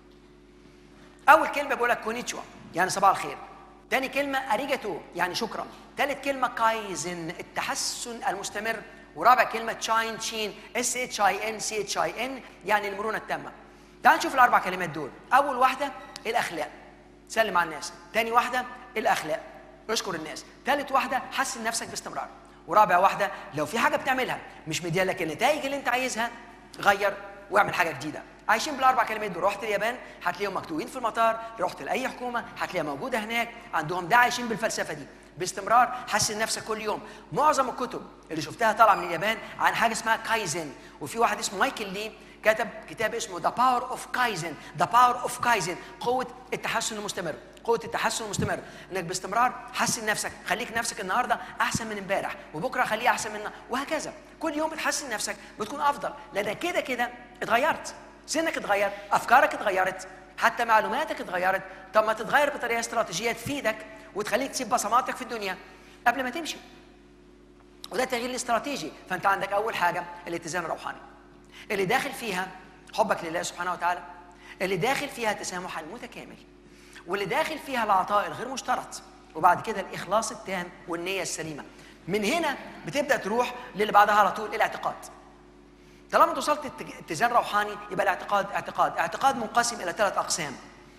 اول كلمه بيقول لك كونيتشوا يعني صباح الخير. ثاني كلمه اريجاتو يعني شكرا. ثالث كلمه كايزن التحسن المستمر. ورابع كلمه تشاين تشين اس اتش اي ان سي اتش اي ان يعني المرونه التامه. تعال نشوف الاربع كلمات دول. اول واحده الاخلاق، سلم على الناس. ثاني واحده الاخلاق، اشكر الناس. ثالث واحده حسن نفسك باستمرار. ورابع واحده لو في حاجه بتعملها مش مديالك النتائج اللي انت عايزها غير واعمل حاجه جديده. عايشين بالاربع كلمات دول. رحت اليابان هتلاقيهم مكتوبين في المطار، رحت لاي حكومه هتلاقيها موجوده هناك، عندهم ده، عايشين بالفلسفه دي باستمرار. حسن نفسك كل يوم. معظم الكتب اللي شفتها طالعه من اليابان عن حاجه اسمها كايزن، وفي واحد اسمه مايكل لي كتب كتاب اسمه ذا باور اوف كايزن. ذا باور اوف كايزن قوه التحسن المستمر. قوه التحسن المستمر انك باستمرار حسن نفسك، خليك نفسك النهارده احسن من امبارح، وبكره خليه احسن من، وهكذا. كل يوم بتحسن نفسك بتكون افضل، لانك كده كده اتغيرت. سنك اتغير، افكارك اتغيرت، حتى معلوماتك اتغيرت. طب ما تتغير بطريقه استراتيجيه تفيدك وتخليك تسيب بصماتك في الدنيا قبل ما تمشي. وده التغيير الاستراتيجي. فانت عندك اول حاجه الاتزان الروحاني اللي داخل فيها حبك لله سبحانه وتعالى، اللي داخل فيها التسامح المتكامل، واللي داخل فيها العطاء الغير مشترط، وبعد كده الاخلاص التام والنيه السليمه. من هنا بتبدا تروح للي بعدها على طول الاعتقاد. طالما انت وصلت اتزان روحاني يبقى الاعتقاد اعتقاد اعتقاد منقسم الى ثلاث اقسام.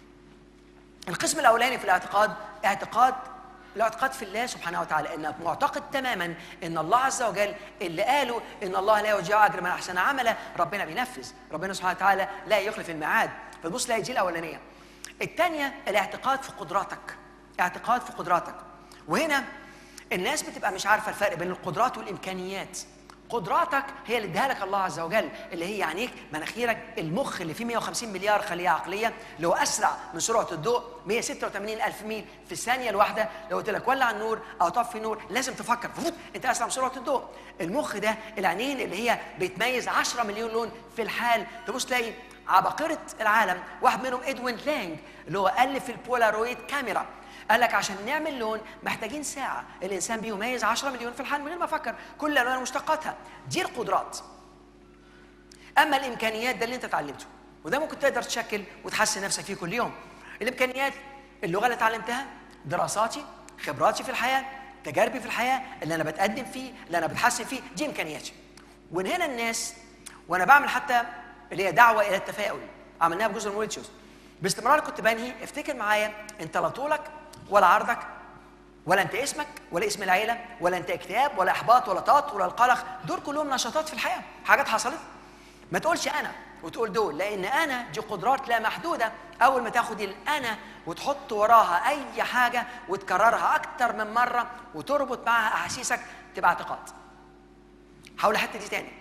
القسم الاولاني في الاعتقاد اعتقاد الاعتقاد في الله سبحانه وتعالى، انك معتقد تماما ان الله عز وجل اللي قالوا ان الله لا يضيع اجر من احسن عمله ربنا بينفذ، ربنا سبحانه وتعالى لا يخلف الميعاد. فتبص تلاقي دي الاولانيه. الثانيه الاعتقاد في قدراتك، اعتقاد في قدراتك. وهنا الناس بتبقى مش عارفه الفرق بين القدرات والامكانيات. قدراتك هي اللي اداها لك الله عز وجل، اللي هي عينيك، مناخيرك، المخ اللي فيه مئة وخمسين مليار خليه عقليه، اللي هو اسرع من سرعه الضوء مئة وستة وثمانين ألف ميل في الثانيه الواحده. لو قلت لك ولع النور او طفي النور لازم تفكر فوت انت اسرع من سرعه الضوء. المخ ده العينين اللي هي بتميز عشرة مليون لون في الحال. تبص تلاقي عباقره العالم واحد منهم ادوين لانج اللي هو الف البولارويد كاميرا، قال لك عشان نعمل لون محتاجين ساعة، الإنسان بيميز عشرة مليون في الحال من غير ما أفكر كل الألوان ومشتقاتها. دي القدرات. أما الإمكانيات ده اللي أنت اتعلمته، وده ممكن تقدر تشكل وتحسن نفسك فيه كل يوم. الإمكانيات اللغة اللي اتعلمتها، دراساتي، خبراتي في الحياة، تجاربي في الحياة، اللي أنا بتقدم فيه، اللي أنا بتحسن فيه، دي إمكانياتي. ومن هنا الناس، وأنا بعمل حتى اللي هي دعوة إلى التفاؤل، عملناها بجزء من ويلتشوز باستمرار. كنت بنهي افتكر معايا أنت لا طولك ولا عرضك ولا انت اسمك ولا اسم العيله ولا انت اكتئاب ولا احباط ولا طاط ولا القلق، دول كلهم نشاطات في الحياه، حاجات حصلت. ما تقولش انا وتقول دول، لان انا دي قدرات لا محدوده. اول ما تاخد الانا وتحط وراها اي حاجه وتكررها اكتر من مره وتربط معها احاسيسك تبقى اعتقاد. حاول الحته دي تاني.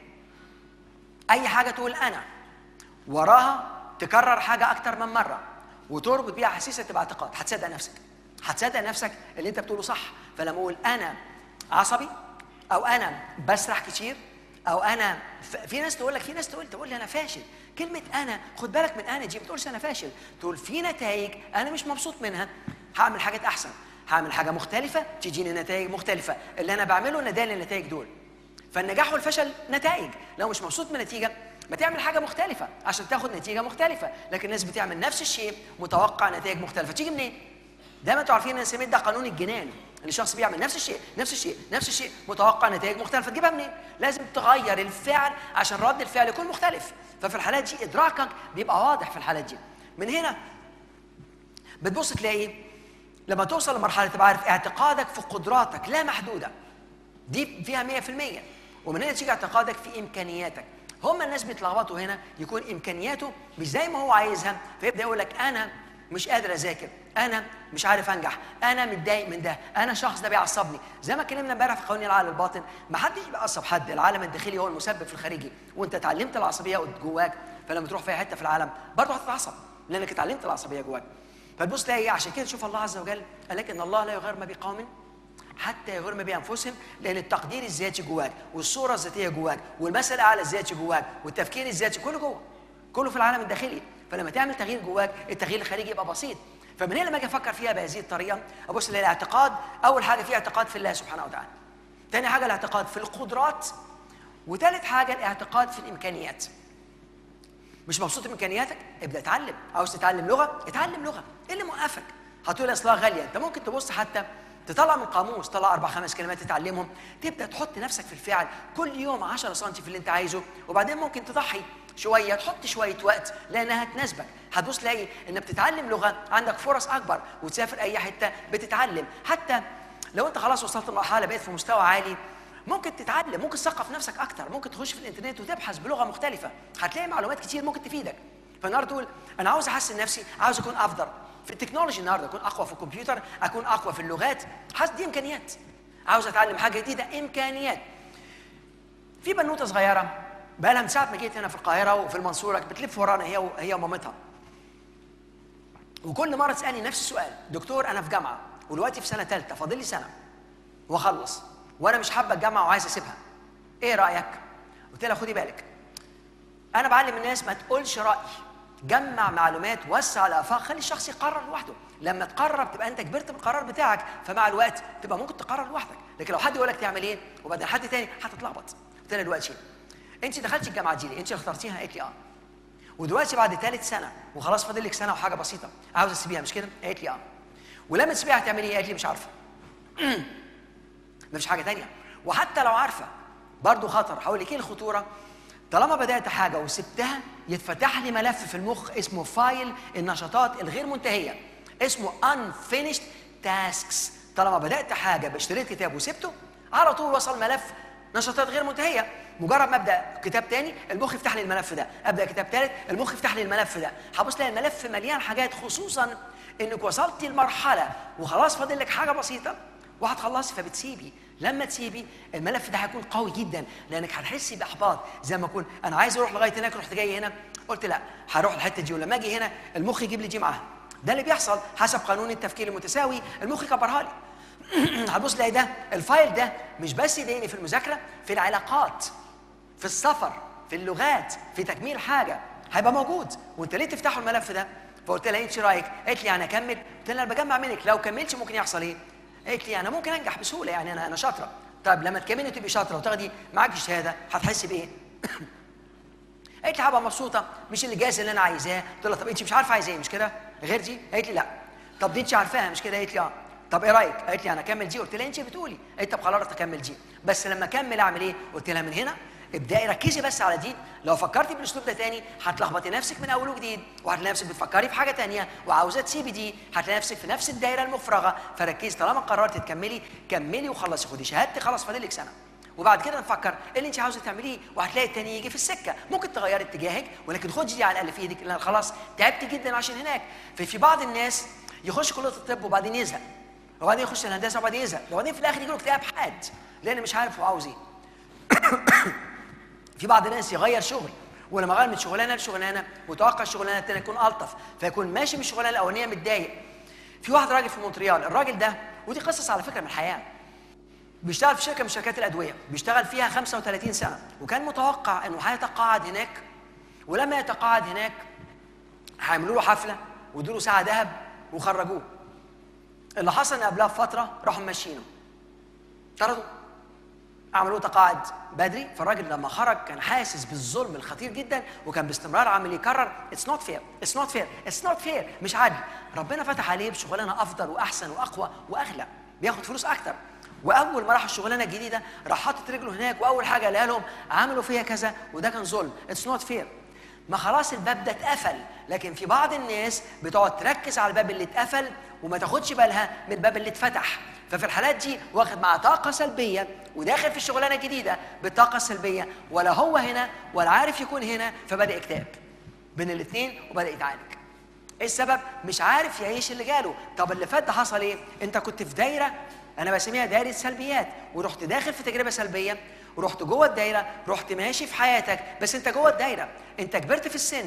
اي حاجه تقول انا وراها تكرر حاجه اكتر من مره وتربط بيها احاسيسك تبقى اعتقاد. هتصدق نفسك، هتصدق نفسك اللي انت بتقوله صح. فلما اقول انا عصبي او انا بسرح كتير او انا ف... في ناس تقول لك، في ناس تقول تقول لي انا فاشل. كلمه انا خد بالك من انا دي، ما تقولش انا فاشل، تقول في نتائج انا مش مبسوط منها، هعمل حاجات احسن، هعمل حاجه مختلفه تجيني نتائج مختلفه. اللي انا بعمله ندال للنتائج دول. فالنجاح والفشل نتائج. لو مش مبسوط من النتيجه ما تعمل حاجه مختلفه عشان تاخد نتيجه مختلفه. لكن الناس بتعمل نفس الشيء متوقع نتائج مختلفه. تيجي منين؟ دايما انتوا عارفين ان سميت ده قانون الجنان، ان الشخص بيعمل نفس الشيء نفس الشيء نفس الشيء متوقع نتائج مختلفه. تجيبها منين؟ لازم تغير الفعل عشان رد الفعل يكون مختلف. ففي الحالات دي ادراكك بيبقى واضح. في الحالات دي من هنا بتبص تلاقي لما توصل لمرحله تبقى عارف اعتقادك في قدراتك لا محدوده، دي فيها مئة في المئة. ومن هنا تيجي اعتقادك في امكانياتك. هم الناس بيتلخبطوا هنا، يكون امكانياته مش زي ما هو عايزها، فيبدا يقول لك انا مش قادر اذاكر، انا مش عارف انجح، انا متضايق من ده، انا شخص ده بيعصبني. زي ما اتكلمنا امبارح في قوانين العقل الباطن، ما حدش بيعصب حد، العالم الداخلي هو المسبب في الخارجي. وانت اتعلمت العصبيه جواك، فلما تروح في اي حته في العالم برضه هتتعصب لانك اتعلمت العصبيه جواك. فتبص تلاقي عشان كده تشوف الله عز وجل قال لك ان الله لا يغير ما بقوم حتى يغير ما بانفسهم، لان التقدير الذاتي جواك والصوره الذاتيه جواك والمثل الاعلى الذاتي جواك والتفكير الذاتي كله جوه، كله في العالم الداخلي. فلما تعمل تغيير جواك التغيير الخارجي يبقى بسيط. فمن هنا لما اجي افكر فيها بهذه الطريقه ابص للاعتقاد. اول حاجه في اعتقاد في الله سبحانه وتعالى، ثاني حاجه الاعتقاد في القدرات، وثالث حاجه الاعتقاد في الامكانيات. مش مبسوط بامكانياتك؟ ابدا اتعلم. عاوز تتعلم لغه؟ اتعلم لغه. ايه اللي موقفك؟ هتقول اصلها غاليه. انت ممكن تبص حتى تطلع من قاموس، تطلع اربع خمس كلمات تتعلمهم، تبدا تحط نفسك في الفعل كل يوم عشرة سم في اللي انت عايزه، وبعدين ممكن تضحي شويه، تحط شويه وقت لانها تناسبك. هتبص تلاقي ان بتتعلم لغه عندك فرص اكبر، وتسافر اي حته بتتعلم. حتى لو انت خلاص وصلت لمرحله بقيت في مستوى عالي ممكن تتعلم، ممكن تثقف نفسك اكتر، ممكن تخش في الانترنت وتبحث بلغه مختلفه، هتلاقي معلومات كتير ممكن تفيدك. فالنهارده تقول انا عاوز احسن نفسي، عاوز اكون افضل في التكنولوجي، النهارده اكون اقوى في الكمبيوتر، اكون اقوى في اللغات، حاسس دي امكانيات. عاوز اتعلم حاجه جديده، امكانيات. في بنوته صغيره بقى لها من ساعه ما جيت هنا في القاهره وفي المنصوره بتلف ورانا هي و... هي ومامتها، وكل مره تسالني نفس السؤال: دكتور انا في جامعه ودلوقتي في سنه ثالثه، فاضل لي سنه واخلص، وانا مش حابه الجامعه وعايز اسيبها، ايه رايك؟ قلت لها خدي بالك، انا بعلم الناس ما تقولش راي، جمع معلومات، وسع الافاق، خلي الشخص يقرر لوحده. لما تقرر تبقى انت كبرت بالقرار بتاعك، فمع الوقت تبقى ممكن تقرر لوحدك. لكن لو حد يقول لك تعمل ايه وبعدين حد تاني هتتلخبط. قلت لها دلوقتي انت دخلتي الجامعه دي ليه؟ انت اللي اخترتيها؟ قالت لي اه. ودلوقتي بعد ثالث سنه وخلاص فاضل لك سنه وحاجه بسيطه، عاوزه تسيبيها مش كده؟ قالت لي اه. ولما تسيبيها هتعملي ايه؟ قالت لي مش عارفه. مفيش حاجه ثانيه. وحتى لو عارفه برضه خطر. هقول لك ايه الخطوره؟ طالما بدات حاجه وسبتها يتفتح لي ملف في المخ اسمه فايل النشاطات الغير منتهيه، اسمه unfinished tasks. طالما بدات حاجه باشتريت كتاب وسبته على طول وصل ملف نشاطات غير منتهيه. مجرد ما ابدا كتاب تاني المخ يفتح لي الملف ده، ابدا كتاب ثالث المخ يفتح لي الملف ده، هبص لي الملف مليان حاجات، خصوصا انك وصلتي لمرحله وخلاص فاضل لك حاجه بسيطه وهتخلصي، فبتسيبي. لما تسيبي الملف ده هيكون قوي جدا لانك هتحسي باحباط. زي ما اكون انا عايز اروح لغايه هناك، رحت جاي هنا قلت لا هروح الحته دي، ولما اجي هنا المخ يجيب لي دي معاها. ده اللي بيحصل حسب قانون التفكير المتساوي، المخ يكبرها لي. هتبص تلاقي ده الفايل ده مش بس يضايقني في المذاكره، في العلاقات، في السفر، في اللغات، في تكميل حاجه هيبقى موجود. وانت ليه تفتحوا الملف ده؟ فقلت لها انت رايك؟ قالت لي انا اكمل؟ قلت لها انا بجمع منك، لو كملتش ممكن يحصل ايه؟ قالت لي انا ممكن انجح بسهوله، يعني انا انا شاطره. طيب لما تكملي وتبقي شاطره وتاخدي معاكي الشهاده هتحسي بايه؟ قالت لي هبقى مبسوطه، مش الجهاز اللي انا عايزاه. قلت لها طب انت مش عارفه عايزه ايه مش كده؟ غير دي؟ قالت لي لا. طب دي انت عارفاها مش كده؟ قالت لي اه. طب ايه رايك؟ قالت لي انا اكمل دي. قلت لها انت بتقولي. قالت طب خلاص اكمل دي، بس لما اكمل اعمل ايه؟ قلت لها من هنا ابداي ركزي بس على دي. لو فكرتي بالاسلوب ده تاني هتلخبطي نفسك من اول وجديد، وهتلاقي نفسك بتفكري في حاجه تانيه وعاوزه تسيبي دي، هتلاقي نفسك في نفس الدايره المفرغه. فركزي، طالما قررتي تكملي كملي وخلصي، خدي شهادتي خلاص فاضل لك سنه، وبعد كده نفكر ايه اللي انت عاوزه تعمليه، وهتلاقي التاني يجي في السكه. ممكن تغيري اتجاهك ولكن خدي دي على الاقل في ايدك، لان خلاص تعبت جدا عشان هناك. ففي بعض الناس يخش كليه الطب وبعدين يزهق، وبعدين يخش الهندسه وبعدين يزهق، وبعدين في الاخر يجي له اكتئاب حاد لان مش عارف هو عاوز ايه. في بعض الناس يغير شغل، ولما غير من شغلانه لشغلانه متوقع الشغلانه الثانيه تكون الطف، فيكون ماشي من الشغلانه الاولانيه متضايق. في واحد راجل في مونتريال، الراجل ده ودي قصص على فكره من الحياه، بيشتغل في شركه من شركات الادويه، بيشتغل فيها خمسة وثلاثين سنه، وكان متوقع انه هيتقاعد هناك، ولما يتقاعد هناك هيعملوا له حفله ويدوا له ساعه ذهب وخرجوه. اللي حصل ان قبلها بفتره راحوا ماشيينه، طردوا، عملوه تقاعد بدري. فالراجل لما خرج كان حاسس بالظلم الخطير جدا، وكان باستمرار عامل يكرر اتس نوت فير اتس نوت فير اتس نوت فير، مش عادل. ربنا فتح عليه بشغلانه افضل واحسن واقوى واغلى، بياخد فلوس اكتر. واول ما راح الشغلانه الجديده راح حاطط رجله هناك، واول حاجه قالها لهم عملوا فيها كذا وده كان ظلم، اتس نوت فير. ما خلاص الباب ده اتقفل، لكن في بعض الناس بتقعد تركز على الباب اللي اتقفل وما تاخدش بالها من الباب اللي اتفتح. ففي الحالات دي واخد مع طاقه سلبيه وداخل في الشغلانه الجديده بالطاقه السلبيه، ولا هو هنا ولا عارف يكون هنا، فبدا اكتئاب بين الاثنين وبدا يتعالج. ايه السبب؟ مش عارف يعيش اللي جاله. طب اللي فات ده حصل ايه؟ انت كنت في دايره انا بسميها دايره سلبيات، ورحت داخل في تجربه سلبيه، ورحت جوه الدايره، رحت ماشي في حياتك بس انت جوه الدايره، انت كبرت في السن،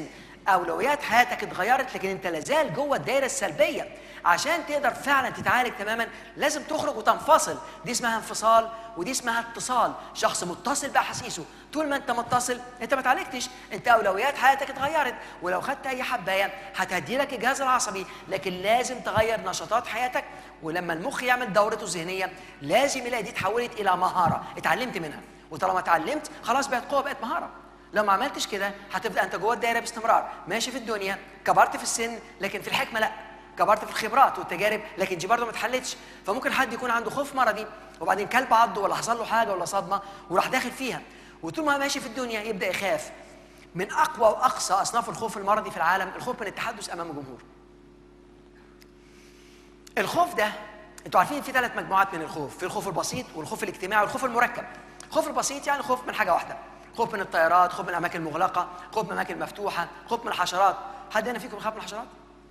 اولويات حياتك اتغيرت، لكن انت لازال جوه الدائره السلبيه. عشان تقدر فعلا تتعالج تماما لازم تخرج وتنفصل. دي اسمها انفصال ودي اسمها اتصال. شخص متصل باحاسيسه. طول ما انت متصل انت ما اتعالجتش، انت اولويات حياتك اتغيرت. ولو خدت اي حبايه هتهدي لك الجهاز العصبي، لكن لازم تغير نشاطات حياتك. ولما المخ يعمل دورته الذهنيه لازم يلاقي دي اتحولت الى مهاره اتعلمت منها، وطالما اتعلمت خلاص بقت قوه، بقت مهاره. لو ما عملتش كده هتبدا انت جوه الدايره باستمرار، ماشي في الدنيا، كبرت في السن لكن في الحكمه لا، كبرت في الخبرات والتجارب لكن دي برضه ما اتحلتش. فممكن حد يكون عنده خوف مرضي وبعدين كلب عضه ولا حصل له حاجه ولا صدمه وراح داخل فيها، وطول ما ماشي في الدنيا يبدا يخاف. من اقوى واقصى اصناف الخوف المرضي في العالم الخوف من التحدث امام الجمهور. الخوف ده انتوا عارفين في ثلاث مجموعات من الخوف، في الخوف البسيط والخوف الاجتماعي والخوف المركب. الخوف البسيط يعني خوف من حاجه واحده، خوف من الطيارات، خوف من الاماكن المغلقه، خوف من الاماكن المفتوحه، خوف من الحشرات. حد هنا فيكم يخاف من الحشرات؟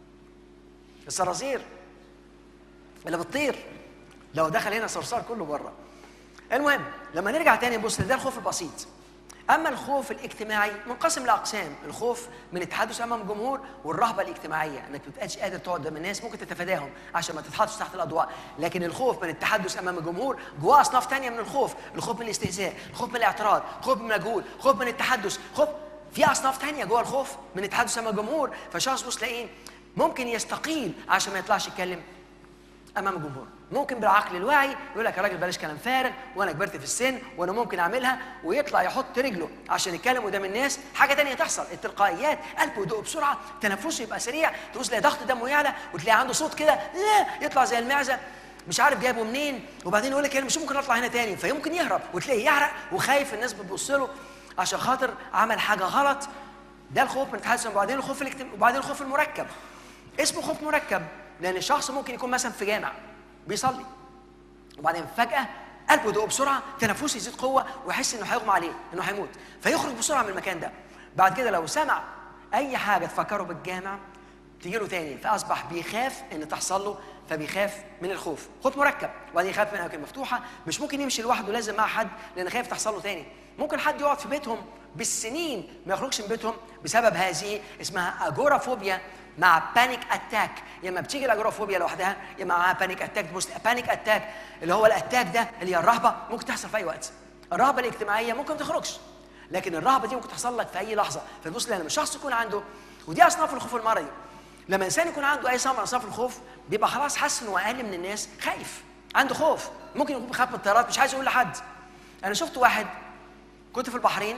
الصراصير اللي بتطير، لو دخل هنا صرصار كله بره. المهم لما نرجع تاني نبص ده الخوف البسيط. اما الخوف الاجتماعي منقسم لاقسام، الخوف من التحدث امام الجمهور والرهبه الاجتماعيه، انك ما تبقاش قادر تقعد قدام الناس، ممكن تتفاداهم عشان ما تتحطش تحت الاضواء. لكن الخوف من التحدث امام الجمهور جواه اصناف ثانيه من الخوف، الخوف من الاستهزاء، الخوف من الاعتراض، خوف من المجهول، خوف من التحدث، خوف في اصناف ثانيه جوه الخوف من التحدث امام الجمهور. فشخص بص تلاقيه ممكن يستقيل عشان ما يطلعش يتكلم امام الجمهور، ممكن بالعقل الواعي يقول لك يا راجل بلاش كلام فارغ وانا كبرت في السن وانا ممكن اعملها، ويطلع يحط رجله عشان يتكلم قدام الناس. حاجه ثانيه تحصل، التلقائيات، قلبه يدق بسرعه، تنفسه يبقى سريع، تبص تلاقي ضغط دمه يعلى وتلاقي عنده صوت كده يطلع زي المعزه مش عارف جايبه منين، وبعدين يقول لك انا مش ممكن اطلع هنا تاني، فيمكن يهرب وتلاقيه يعرق وخايف الناس بتبص له عشان خاطر عمل حاجه غلط. ده الخوف من التحدث. وبعدين الخوف الاجتماعي، وبعدين الخوف المركب. اسمه خوف مركب لان الشخص ممكن يكون مثلا في جامع بيصلي وبعدين فجاه قلبه يدق بسرعه، تنفسه يزيد قوه ويحس انه هيغمى عليه، انه هيموت، فيخرج بسرعه من المكان ده. بعد كده لو سمع اي حاجه تفكره بالجامع تيجي له تاني، فاصبح بيخاف ان تحصل له، فبيخاف من الخوف. خوف مركب. وبعدين يخاف من الاماكن المفتوحه، مش ممكن يمشي لوحده، لازم مع حد لان خايف تحصل له تاني. ممكن حد يقعد في بيتهم بالسنين ما يخرجش من بيتهم بسبب هذه اسمها اجورافوبيا مع بانيك اتاك. يا اما بتيجي الاجورافوبيا لوحدها يا اما معاها بانيك اتاك. تبص بانيك اتاك اللي هو الاتاك ده اللي هي الرهبه ممكن تحصل في اي وقت. الرهبه الاجتماعيه ممكن ما تخرجش، لكن الرهبه دي ممكن تحصل لك في اي لحظه. فتبص لما الشخص يكون عنده، ودي اصناف الخوف المرضي، لما انسان يكون عنده اي صنف من اصناف الخوف بيبقى خلاص حاسس انه اقل من الناس، خايف، عنده خوف، ممكن يكون بيخاف من الطيارات مش عايز يقول لحد. انا شفت واحد كنت في البحرين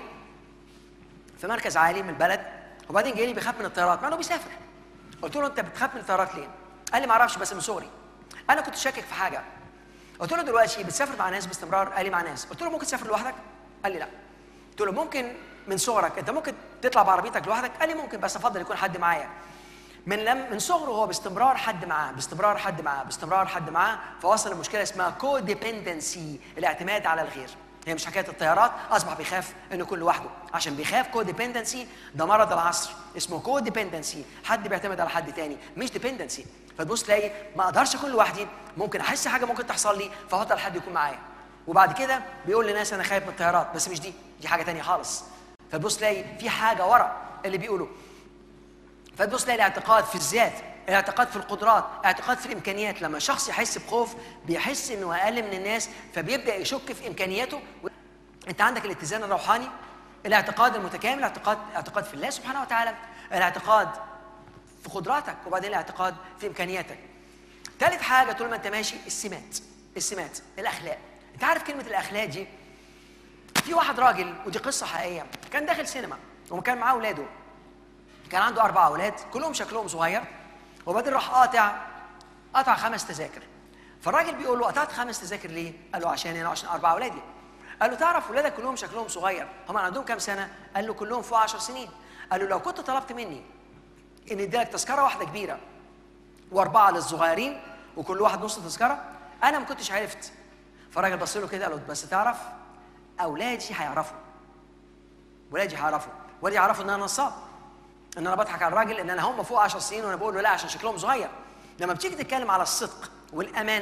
في مركز عالي من البلد، وبعدين جاي لي بيخاف من الطيارات مع انه بيسافر. قلت له انت بتخاف من الطيارات ليه؟ قال لي ما اعرفش بس من صغري. انا كنت شاكك في حاجه. قلت له دلوقتي بتسافر مع ناس باستمرار؟ قال لي مع ناس. قلت له ممكن تسافر لوحدك؟ قال لي لا. قلت له ممكن من صغرك انت ممكن تطلع بعربيتك لوحدك؟ قال لي ممكن بس افضل يكون حد معايا. من لم من صغره هو باستمرار حد معاه، باستمرار حد معاه، باستمرار حد معاه، فوصل لمشكله اسمها كو ديبندنسي، الاعتماد على الغير. هي مش حكايه الطيارات، اصبح بيخاف انه يكون لوحده عشان بيخاف. كو ديبندنسي ده مرض العصر اسمه كو ديبندنسي، حد بيعتمد على حد تاني مش ديبندنسي. فتبص تلاقي ما اقدرش اكون لوحدي، ممكن احس حاجه ممكن تحصل لي فافضل حد يكون معايا. وبعد كده بيقول لناس انا خايف من الطيارات، بس مش دي، دي حاجه تانيه خالص. فتبص تلاقي في حاجه ورا اللي بيقولوا. فتبص تلاقي الاعتقاد في الذات، الاعتقاد في القدرات، اعتقاد في الامكانيات. لما شخص يحس بخوف بيحس انه اقل من الناس فبيبدا يشك في امكانياته. انت عندك الاتزان الروحاني، الاعتقاد المتكامل، اعتقاد اعتقاد في الله سبحانه وتعالى، الاعتقاد في قدراتك، وبعدين الاعتقاد في امكانياتك. ثالث حاجه طول ما انت ماشي السمات، السمات الاخلاق. انت عارف كلمه الاخلاق دي؟ في واحد راجل، ودي قصه حقيقيه، كان داخل سينما وكان معاه اولاده، كان عنده اربع اولاد كلهم شكلهم صغير، وبعدين راح قاطع قطع خمس تذاكر. فالراجل بيقول له قطعت خمس تذاكر ليه؟ قال له عشان انا عشان اربع اولادي. قال له تعرف ولادك كلهم شكلهم صغير، هم عندهم كام سنه؟ قال له كلهم فوق عشر سنين. قال له لو كنت طلبت مني ان اديلك تذكره واحده كبيره واربعه للصغيرين وكل واحد نص تذكره انا ما كنتش عرفت. فالراجل بص له كده قال له بس تعرف اولادي هيعرفوا، ولادي هيعرفوا، ولادي يعرفوا ان انا نصاب، ان انا بضحك على الراجل، ان انا هم فوق عشر سنين وانا بقول له لا عشان شكلهم صغير. لما بتيجي تتكلم على الصدق والامانه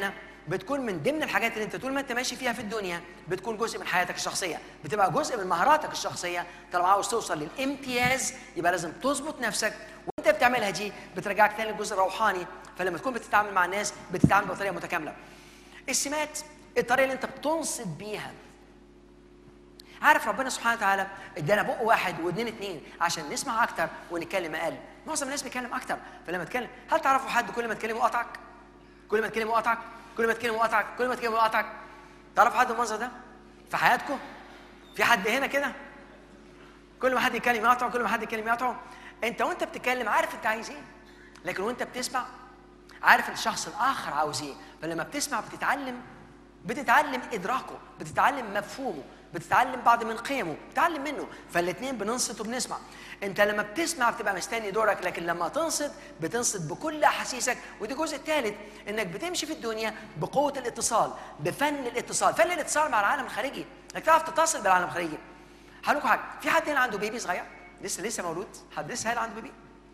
بتكون من ضمن الحاجات اللي انت طول ما انت ماشي فيها في الدنيا بتكون جزء من حياتك الشخصيه، بتبقى جزء من مهاراتك الشخصيه. انت لو عاوز توصل للامتياز يبقى لازم تظبط نفسك، وانت بتعملها دي بترجعك تاني للجزء الروحاني. فلما تكون بتتعامل مع الناس بتتعامل بطريقه متكامله. السمات الطريقه اللي انت بتنصت بيها. عارف ربنا سبحانه وتعالى ادانا بق واحد واثنين اثنين عشان نسمع اكتر ونتكلم اقل. معظم الناس بيتكلم اكتر، فلما تتكلم هل تعرفوا حد كل ما تكلم يقطعك؟ كل ما تكلم يقطعك، كل ما تكلم يقطعك، كل ما تكلم يقطعك. تعرفوا حد المنظر ده في حياتكم؟ في حد هنا كده؟ كل ما حد يتكلم يقطعه، كل ما حد يتكلم يقطعه. انت وانت بتتكلم عارف انت عايز ايه، لكن وانت بتسمع عارف الشخص الاخر عاوز ايه. فلما بتسمع بتتعلم بتتعلم ادراكه، بتتعلم مفهومه، بتتعلم بعض من قيمه، بتتعلم منه. فالاثنين بننصت وبنسمع. انت لما بتسمع بتبقى مستني دورك، لكن لما تنصت بتنصت بكل احاسيسك. ودي الجزء الثالث، انك بتمشي في الدنيا بقوه الاتصال، بفن الاتصال. فن الاتصال مع العالم الخارجي، انك تعرف تتصل بالعالم الخارجي. هقول لكم حاجه، في حد هنا عنده بيبي صغير لسه لسه مولود؟ حد لسه هنا عنده بيبي؟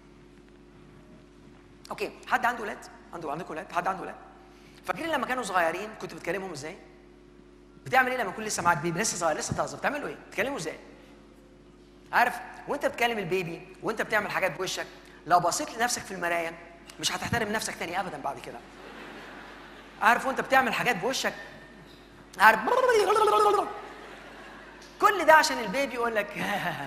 اوكي، حد عنده ولاد؟ عنده عندكم ولاد؟ حد عنده ولاد؟ فاكرين لما كانوا صغيرين كنت بتكلمهم ازاي؟ بتعمل ايه لما يكون لسه معاك بيبي لسه صغير لسه طازه؟ بتعملوا ايه؟ بتكلموا ازاي؟ عارف وانت بتكلم البيبي وانت بتعمل حاجات بوشك، لو بصيت لنفسك في المرايه مش هتحترم نفسك تاني ابدا بعد كده. عارف وانت بتعمل حاجات بوشك، عارف كل ده عشان البيبي يقول لك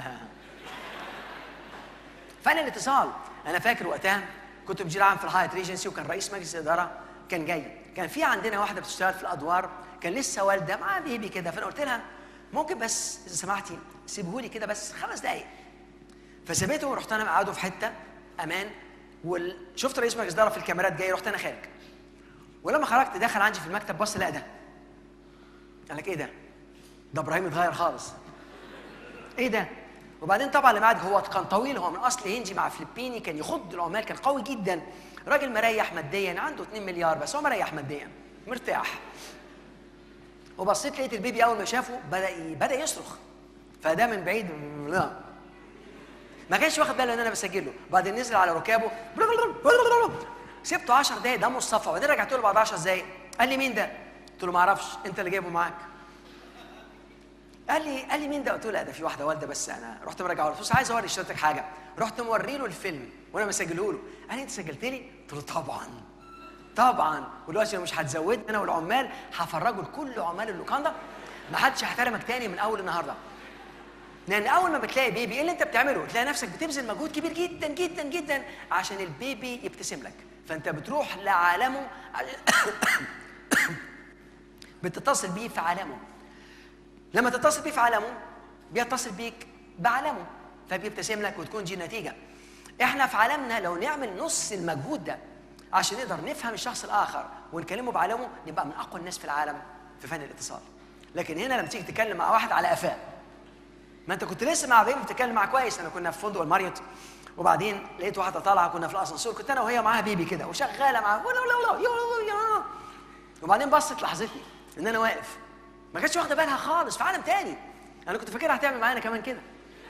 فن الاتصال. انا فاكر وقتها كنت مدير عام في الهايت ريجنسي، وكان رئيس مجلس الاداره كان جاي. كان في عندنا واحده بتشتغل في الادوار، كان لسه والده مع بيبي كده. فانا قلت لها ممكن بس اذا سمحتي سيبهولي كده بس خمس دقائق. فسيبته ورحت انا قاعده في حته امان، وشفت رئيس مجلس الاداره في الكاميرات جاي، رحت انا خارج. ولما خرجت دخل عندي في المكتب، بص لا ده قال لك ايه ده؟ ده ابراهيم اتغير خالص. ايه ده؟ وبعدين طبعا اللي قاعد هو كان طويل، هو من اصل هندي مع فلبيني، كان يخض العمال، كان قوي جدا. راجل مريح ماديا، عنده اتنين مليار بس هو مريح ماديا مرتاح. وبصيت لقيت البيبي اول ما شافه بدا بدا يصرخ. فده من بعيد لا ما كانش واخد باله ان انا بسجل له. بعدين نزل على ركابه، سبته عشر دقايق دمه الصفا. وبعدين رجعت له بعد عشر دقايق قال لي مين ده؟ قلت له ما اعرفش، انت اللي جايبه معاك. قال لي قال لي مين ده؟ قلت له لا ده في واحده والده بس انا رحت مرجعه له. بس عايز اوري حضرتك حاجه. رحت موري له الفيلم وانا مسجله له. قال لي انت سجلت لي؟ قلت له طبعا طبعا. ودلوقتي لو مش هتزودني انا والعمال هفرجه لكل عمال اللوكاندا ما حدش هيحترمك تاني من اول النهارده. لان اول ما بتلاقي بيبي ايه اللي انت بتعمله؟ تلاقي نفسك بتبذل مجهود كبير جدا جدا جدا عشان البيبي يبتسم لك. فانت بتروح لعالمه بتتصل بيه في عالمه. لما تتصل بيه في عالمه بيتصل بيك بعالمه، فبيبتسم لك وتكون دي النتيجه. احنا في عالمنا لو نعمل نص المجهود ده عشان نقدر نفهم الشخص الاخر ونكلمه بعالمه نبقى من اقوى الناس في العالم في فن الاتصال. لكن هنا لما تيجي تتكلم مع واحد على قفاه، ما انت كنت لسه مع بيبي بتتكلم معاه كويس. انا كنا في فندق الماريوت، وبعدين لقيت واحده طالعه، كنا في الاسانسور، كنت انا وهي معاها بيبي كده وشغاله معاه، وبعدين بصت لاحظتني ان انا واقف، ما كانتش واخده بالها خالص، في عالم تاني. انا كنت فاكرها هتعمل معانا كمان كده.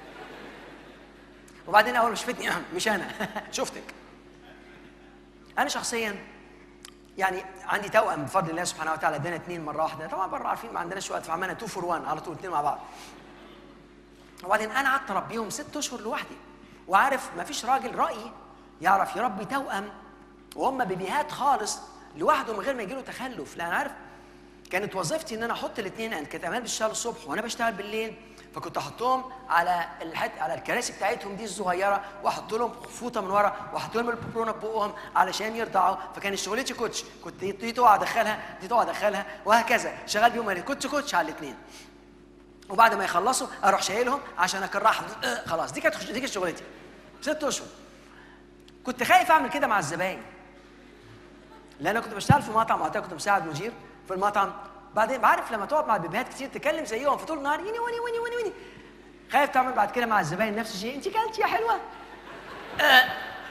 وبعدين اول ما شفتني مش انا شفتك. انا شخصيا يعني عندي توأم بفضل الله سبحانه وتعالى، ادانا اثنين مره واحده. طبعا بره عارفين ما عندناش وقت، فعملنا اتنين فور واحد على طول، اثنين مع بعض. وبعدين انا قعدت اربيهم ست اشهر لوحدي. وعارف ما فيش راجل رأي يعرف يربي توأم وهم بيبيهات خالص لوحده من غير ما يجيله تخلف. لان عارف كانت وظيفتي ان انا احط الاثنين، انا كانت امال بتشتغل الصبح وانا بشتغل بالليل، فكنت احطهم على الحت على الكراسي بتاعتهم دي الصغيره، واحط لهم فوطه من ورا، واحط لهم الببرونه ببقهم علشان يرضعوا. فكان شغلتي كوتش، كنت دي تقع ادخلها دي تقع ادخلها وهكذا، شغال بيهم كوتش كوتش على الاثنين. وبعد ما يخلصوا اروح شايلهم عشان اكرههم. أه خلاص دي كانت دي كانت شغلتي ست اشهر. كنت خايف اعمل كده مع الزباين، لان انا كنت بشتغل في مطعم، وقتها كنت مساعد مدير في المطعم. بعدين بعرف لما تقعد مع البيبيهات كتير تتكلم زيهم في طول النهار يني وني وني وني وني، خايف تعمل بعد كده مع الزباين نفس الشيء. انت كلتي يا حلوه؟ أه.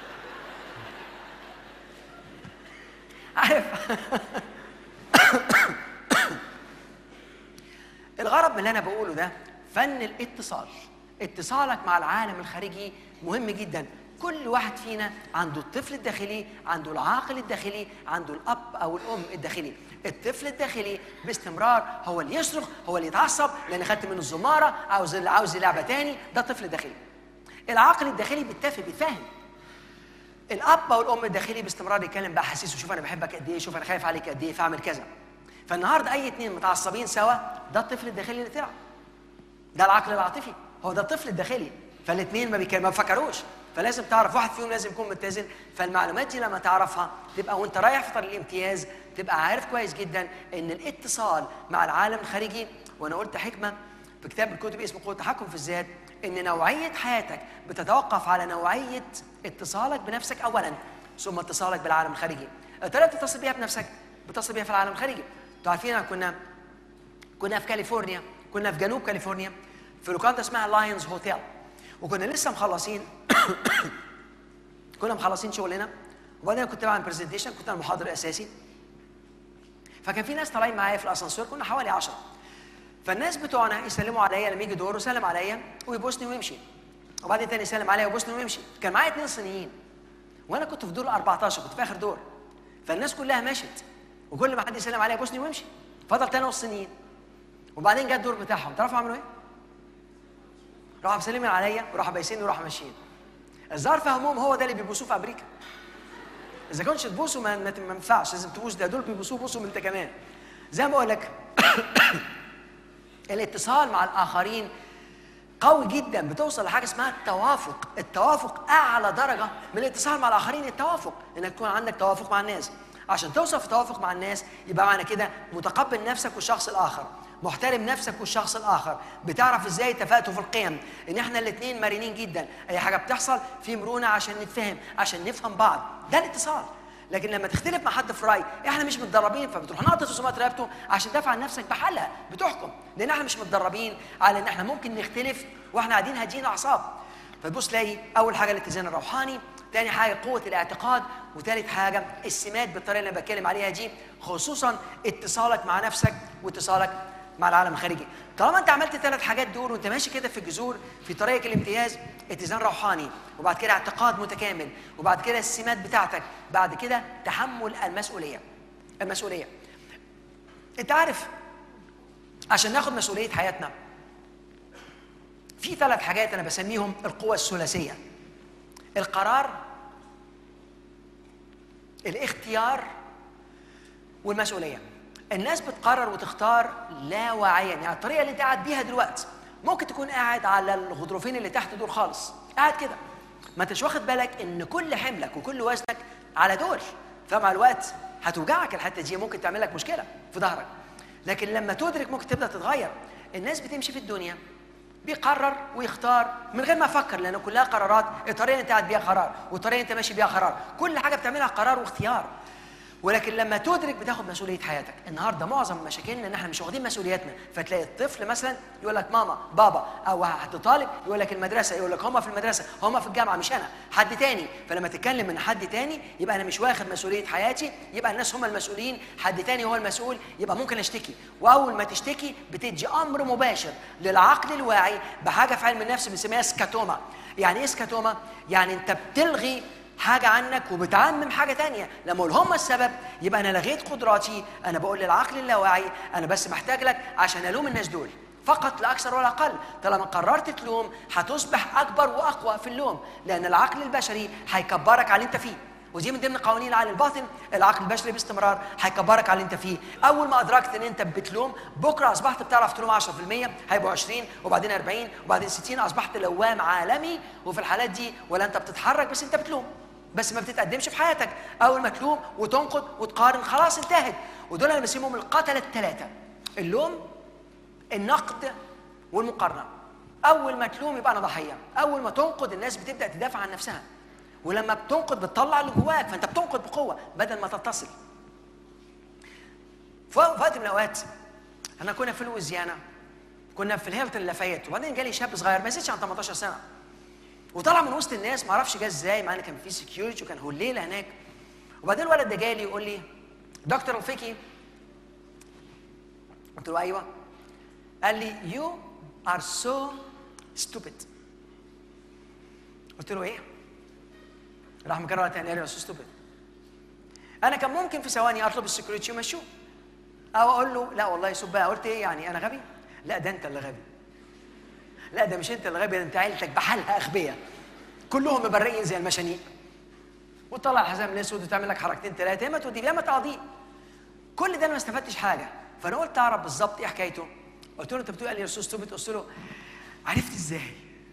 عارف الغرض من اللي انا بقوله ده فن الاتصال. اتصالك مع العالم الخارجي مهم جدا. كل واحد فينا عنده الطفل الداخلي، عنده العاقل الداخلي، عنده الاب او الام الداخلي. الطفل الداخلي باستمرار هو اللي يصرخ، هو اللي يتعصب لان خدت منه الزماره، عاوز اللي عاوز لعبه تاني، ده الطفل الداخلي. العاقل الداخلي بيتفق بيتفاهم. الاب او الام الداخلي باستمرار يتكلم باحاسيسه، شوف انا بحبك قد ايه، شوف انا خايف عليك قد ايه، فاعمل كذا. فالنهارده اي اثنين متعصبين سوا، ده الطفل الداخلي اللي طلع. ده العقل العاطفي، هو ده الطفل الداخلي. فالاثنين ما بيكلموا ما بيفكروش، فلازم تعرف واحد فيهم لازم يكون متزن. فالمعلومات دي لما تعرفها تبقى وانت رايح في طريق الامتياز تبقى عارف كويس جدا ان الاتصال مع العالم الخارجي. وانا قلت حكمه في كتاب الكتب اسمه قوة التحكم في الذات، ان نوعيه حياتك بتتوقف على نوعيه اتصالك بنفسك اولا، ثم اتصالك بالعالم الخارجي. الطريقه بتتصل بيها بنفسك بتتصل بيها في العالم الخارجي. انتوا عارفين كنا كنا في كاليفورنيا، كنا في جنوب كاليفورنيا في لوكاندا اسمها لاينز هوتيل، وكنا لسه مخلصين كنا مخلصين شغلنا، وبعدين كنت بعمل برزنتيشن، كنت انا المحاضر الاساسي. فكان في ناس طالعين معايا في الاسانسير، كنا حوالي عشرة. فالناس بتوعنا يسلموا عليا لما يجي دوره، يسلم عليا ويبوسني ويمشي، وبعدين تاني يسلم عليا ويبوسني ويمشي. كان معايا اثنين صينيين وانا كنت في دور أربعتاشر، كنت في اخر دور. فالناس كلها مشت وكل ما حد يسلم عليا يبوسني ويمشي، فضل تاني والصينيين. وبعدين جه الدور بتاعهم، تعرفوا عملوا ايه؟ راحوا مسلمين عليا وراحوا بايسيني وراحوا ماشيين. الظاهر فهمهم هو ده اللي بيبوسوه في امريكا. اذا كنتش تبوسوا ما ما ينفعش، لازم تبوس ده، دول بيبوسوه بوسوا انت كمان. زي ما بقول لك الاتصال مع الاخرين قوي جدا، بتوصل لحاجه اسمها التوافق. التوافق اعلى درجه من الاتصال مع الاخرين، التوافق، انك تكون عندك توافق مع الناس. عشان توصل في توافق مع الناس يبقى معنى كده متقبل نفسك والشخص الاخر، محترم نفسك والشخص الاخر، بتعرف ازاي اتفقتوا في القيم، ان احنا الاثنين مرنين جدا، اي حاجه بتحصل في مرونه عشان نتفهم، عشان نفهم بعض، ده الاتصال. لكن لما تختلف مع حد في راي، احنا مش متدربين، فبتروح نقطه رسومات رقبته عشان تدافع عن نفسك بحالها، بتحكم، لان احنا مش متدربين على ان احنا ممكن نختلف واحنا قاعدين هادين اعصاب. فتبص تلاقي اول حاجه الاتزان الروحاني، ثاني حاجه قوه الاعتقاد، وثالث حاجه السمات بالطريقه اللي انا بتكلم عليها دي، خصوصا اتصالك مع نفسك واتصالك مع العالم الخارجي. طالما انت عملت الثلاث حاجات دول وانت ماشي كده في الجذور في طريق الامتياز، اتزان روحاني، وبعد كده اعتقاد متكامل، وبعد كده السمات بتاعتك، بعد كده تحمل المسؤوليه. المسؤوليه. انت عارف عشان ناخد مسؤوليه حياتنا في ثلاث حاجات انا بسميهم القوى الثلاثيه: القرار، الاختيار، والمسؤوليه. الناس بتقرر وتختار لا واعيا، يعني الطريقه اللي انت قاعد بيها دلوقتي ممكن تكون قاعد على الغضروفين اللي تحت دول خالص، قاعد كده ما انتش واخد بالك ان كل حملك وكل وزنك على دول، فمع الوقت هتوجعك الحته دي، ممكن تعمل لك مشكله في ظهرك. لكن لما تدرك ممكن تبدا تتغير. الناس بتمشي في الدنيا بيقرر ويختار من غير ما يفكر، لان كلها قرارات، الطريقه اللي انت قاعد بيها قرار، والطريقه اللي انت ماشي بيها قرار، كل حاجه بتعملها قرار واختيار. ولكن لما تدرك بتاخد مسؤوليه حياتك. النهارده معظم مشاكلنا ان احنا مش واخدين مسؤولياتنا، فتلاقي الطفل مثلا يقول لك ماما بابا، او حد طالب يقول لك المدرسه، يقول لك هم في المدرسه، هم في الجامعه، مش انا، حد تاني. فلما تتكلم من حد تاني يبقى انا مش واخد مسؤوليه حياتي، يبقى الناس هم المسؤولين، حد تاني هو المسؤول، يبقى ممكن اشتكي. واول ما تشتكي بتدي امر مباشر للعقل الواعي بحاجه في علم النفس بنسميها سكاتوما. يعني ايه سكاتوما؟ يعني انت بتلغي حاجة عنك وبتعمم حاجة تانية. لما اقول هم السبب يبقى أنا لغيت قدراتي، أنا بقول للعقل اللاواعي أنا بس محتاج لك عشان ألوم الناس دول فقط لا أكثر ولا أقل. طالما قررت تلوم هتصبح أكبر وأقوى في اللوم، لأن العقل البشري هيكبرك على اللي أنت فيه، ودي من ضمن قوانين العقل الباطن. العقل البشري باستمرار هيكبرك على اللي انت فيه. اول ما ادركت ان انت بتلوم، بكره اصبحت بتعرف تلوم عشرة في المية، هيبقوا عشرين، وبعدين أربعين، وبعدين ستين، اصبحت لوام عالمي. وفي الحالات دي ولا انت بتتحرك بس انت بتلوم، بس ما بتتقدمش في حياتك. اول ما تلوم وتنقد وتقارن خلاص انتهت. ودول انا بسميهم القتله الثلاثه: اللوم، النقد، والمقارنه. اول ما تلوم يبقى انا ضحيه، اول ما تنقد الناس بتبدا تدافع عن نفسها، ولما بتنقد بتطلع اللي جواك، فانت بتنقد بقوه بدل ما تتصل. في وقت من الاوقات انا كنا في لويزيانا، كنا في الهيلتون لافايت، وبعدين جالي شاب صغير ما يزيدش عن تمنتاشر سنه، وطلع من وسط الناس ما اعرفش جه ازاي، مع ان كان في سكيورتي وكان هو الليله هناك. وبعدين الولد ده جالي يقول لي: دكتور الفقي. قلت له: ايوه. قال لي: يو ار سو ستوبيد. قلت له: ايه؟ راح مكررها تاني قال لي سو ستوبد. انا كان ممكن في ثواني اطلب السكيورتي ومشوه، او اقول له لا والله سبها. قلت ايه يعني انا غبي؟ لا ده انت اللي غبي. لا ده مش انت اللي غبي، ده انت عيلتك بحالها اغبياء كلهم مبرقين زي المشانيق، وتطلع الحزام الاسود وتعمل لك حركتين ثلاثه يا اما تودي يا اما تقاضيه. كل ده انا ما استفدتش حاجه. فانا قلت اعرف بالظبط ايه حكايته. قلت له انت بتقول قال لي يا استاذ ستوبد. قلت له عرفت ازاي؟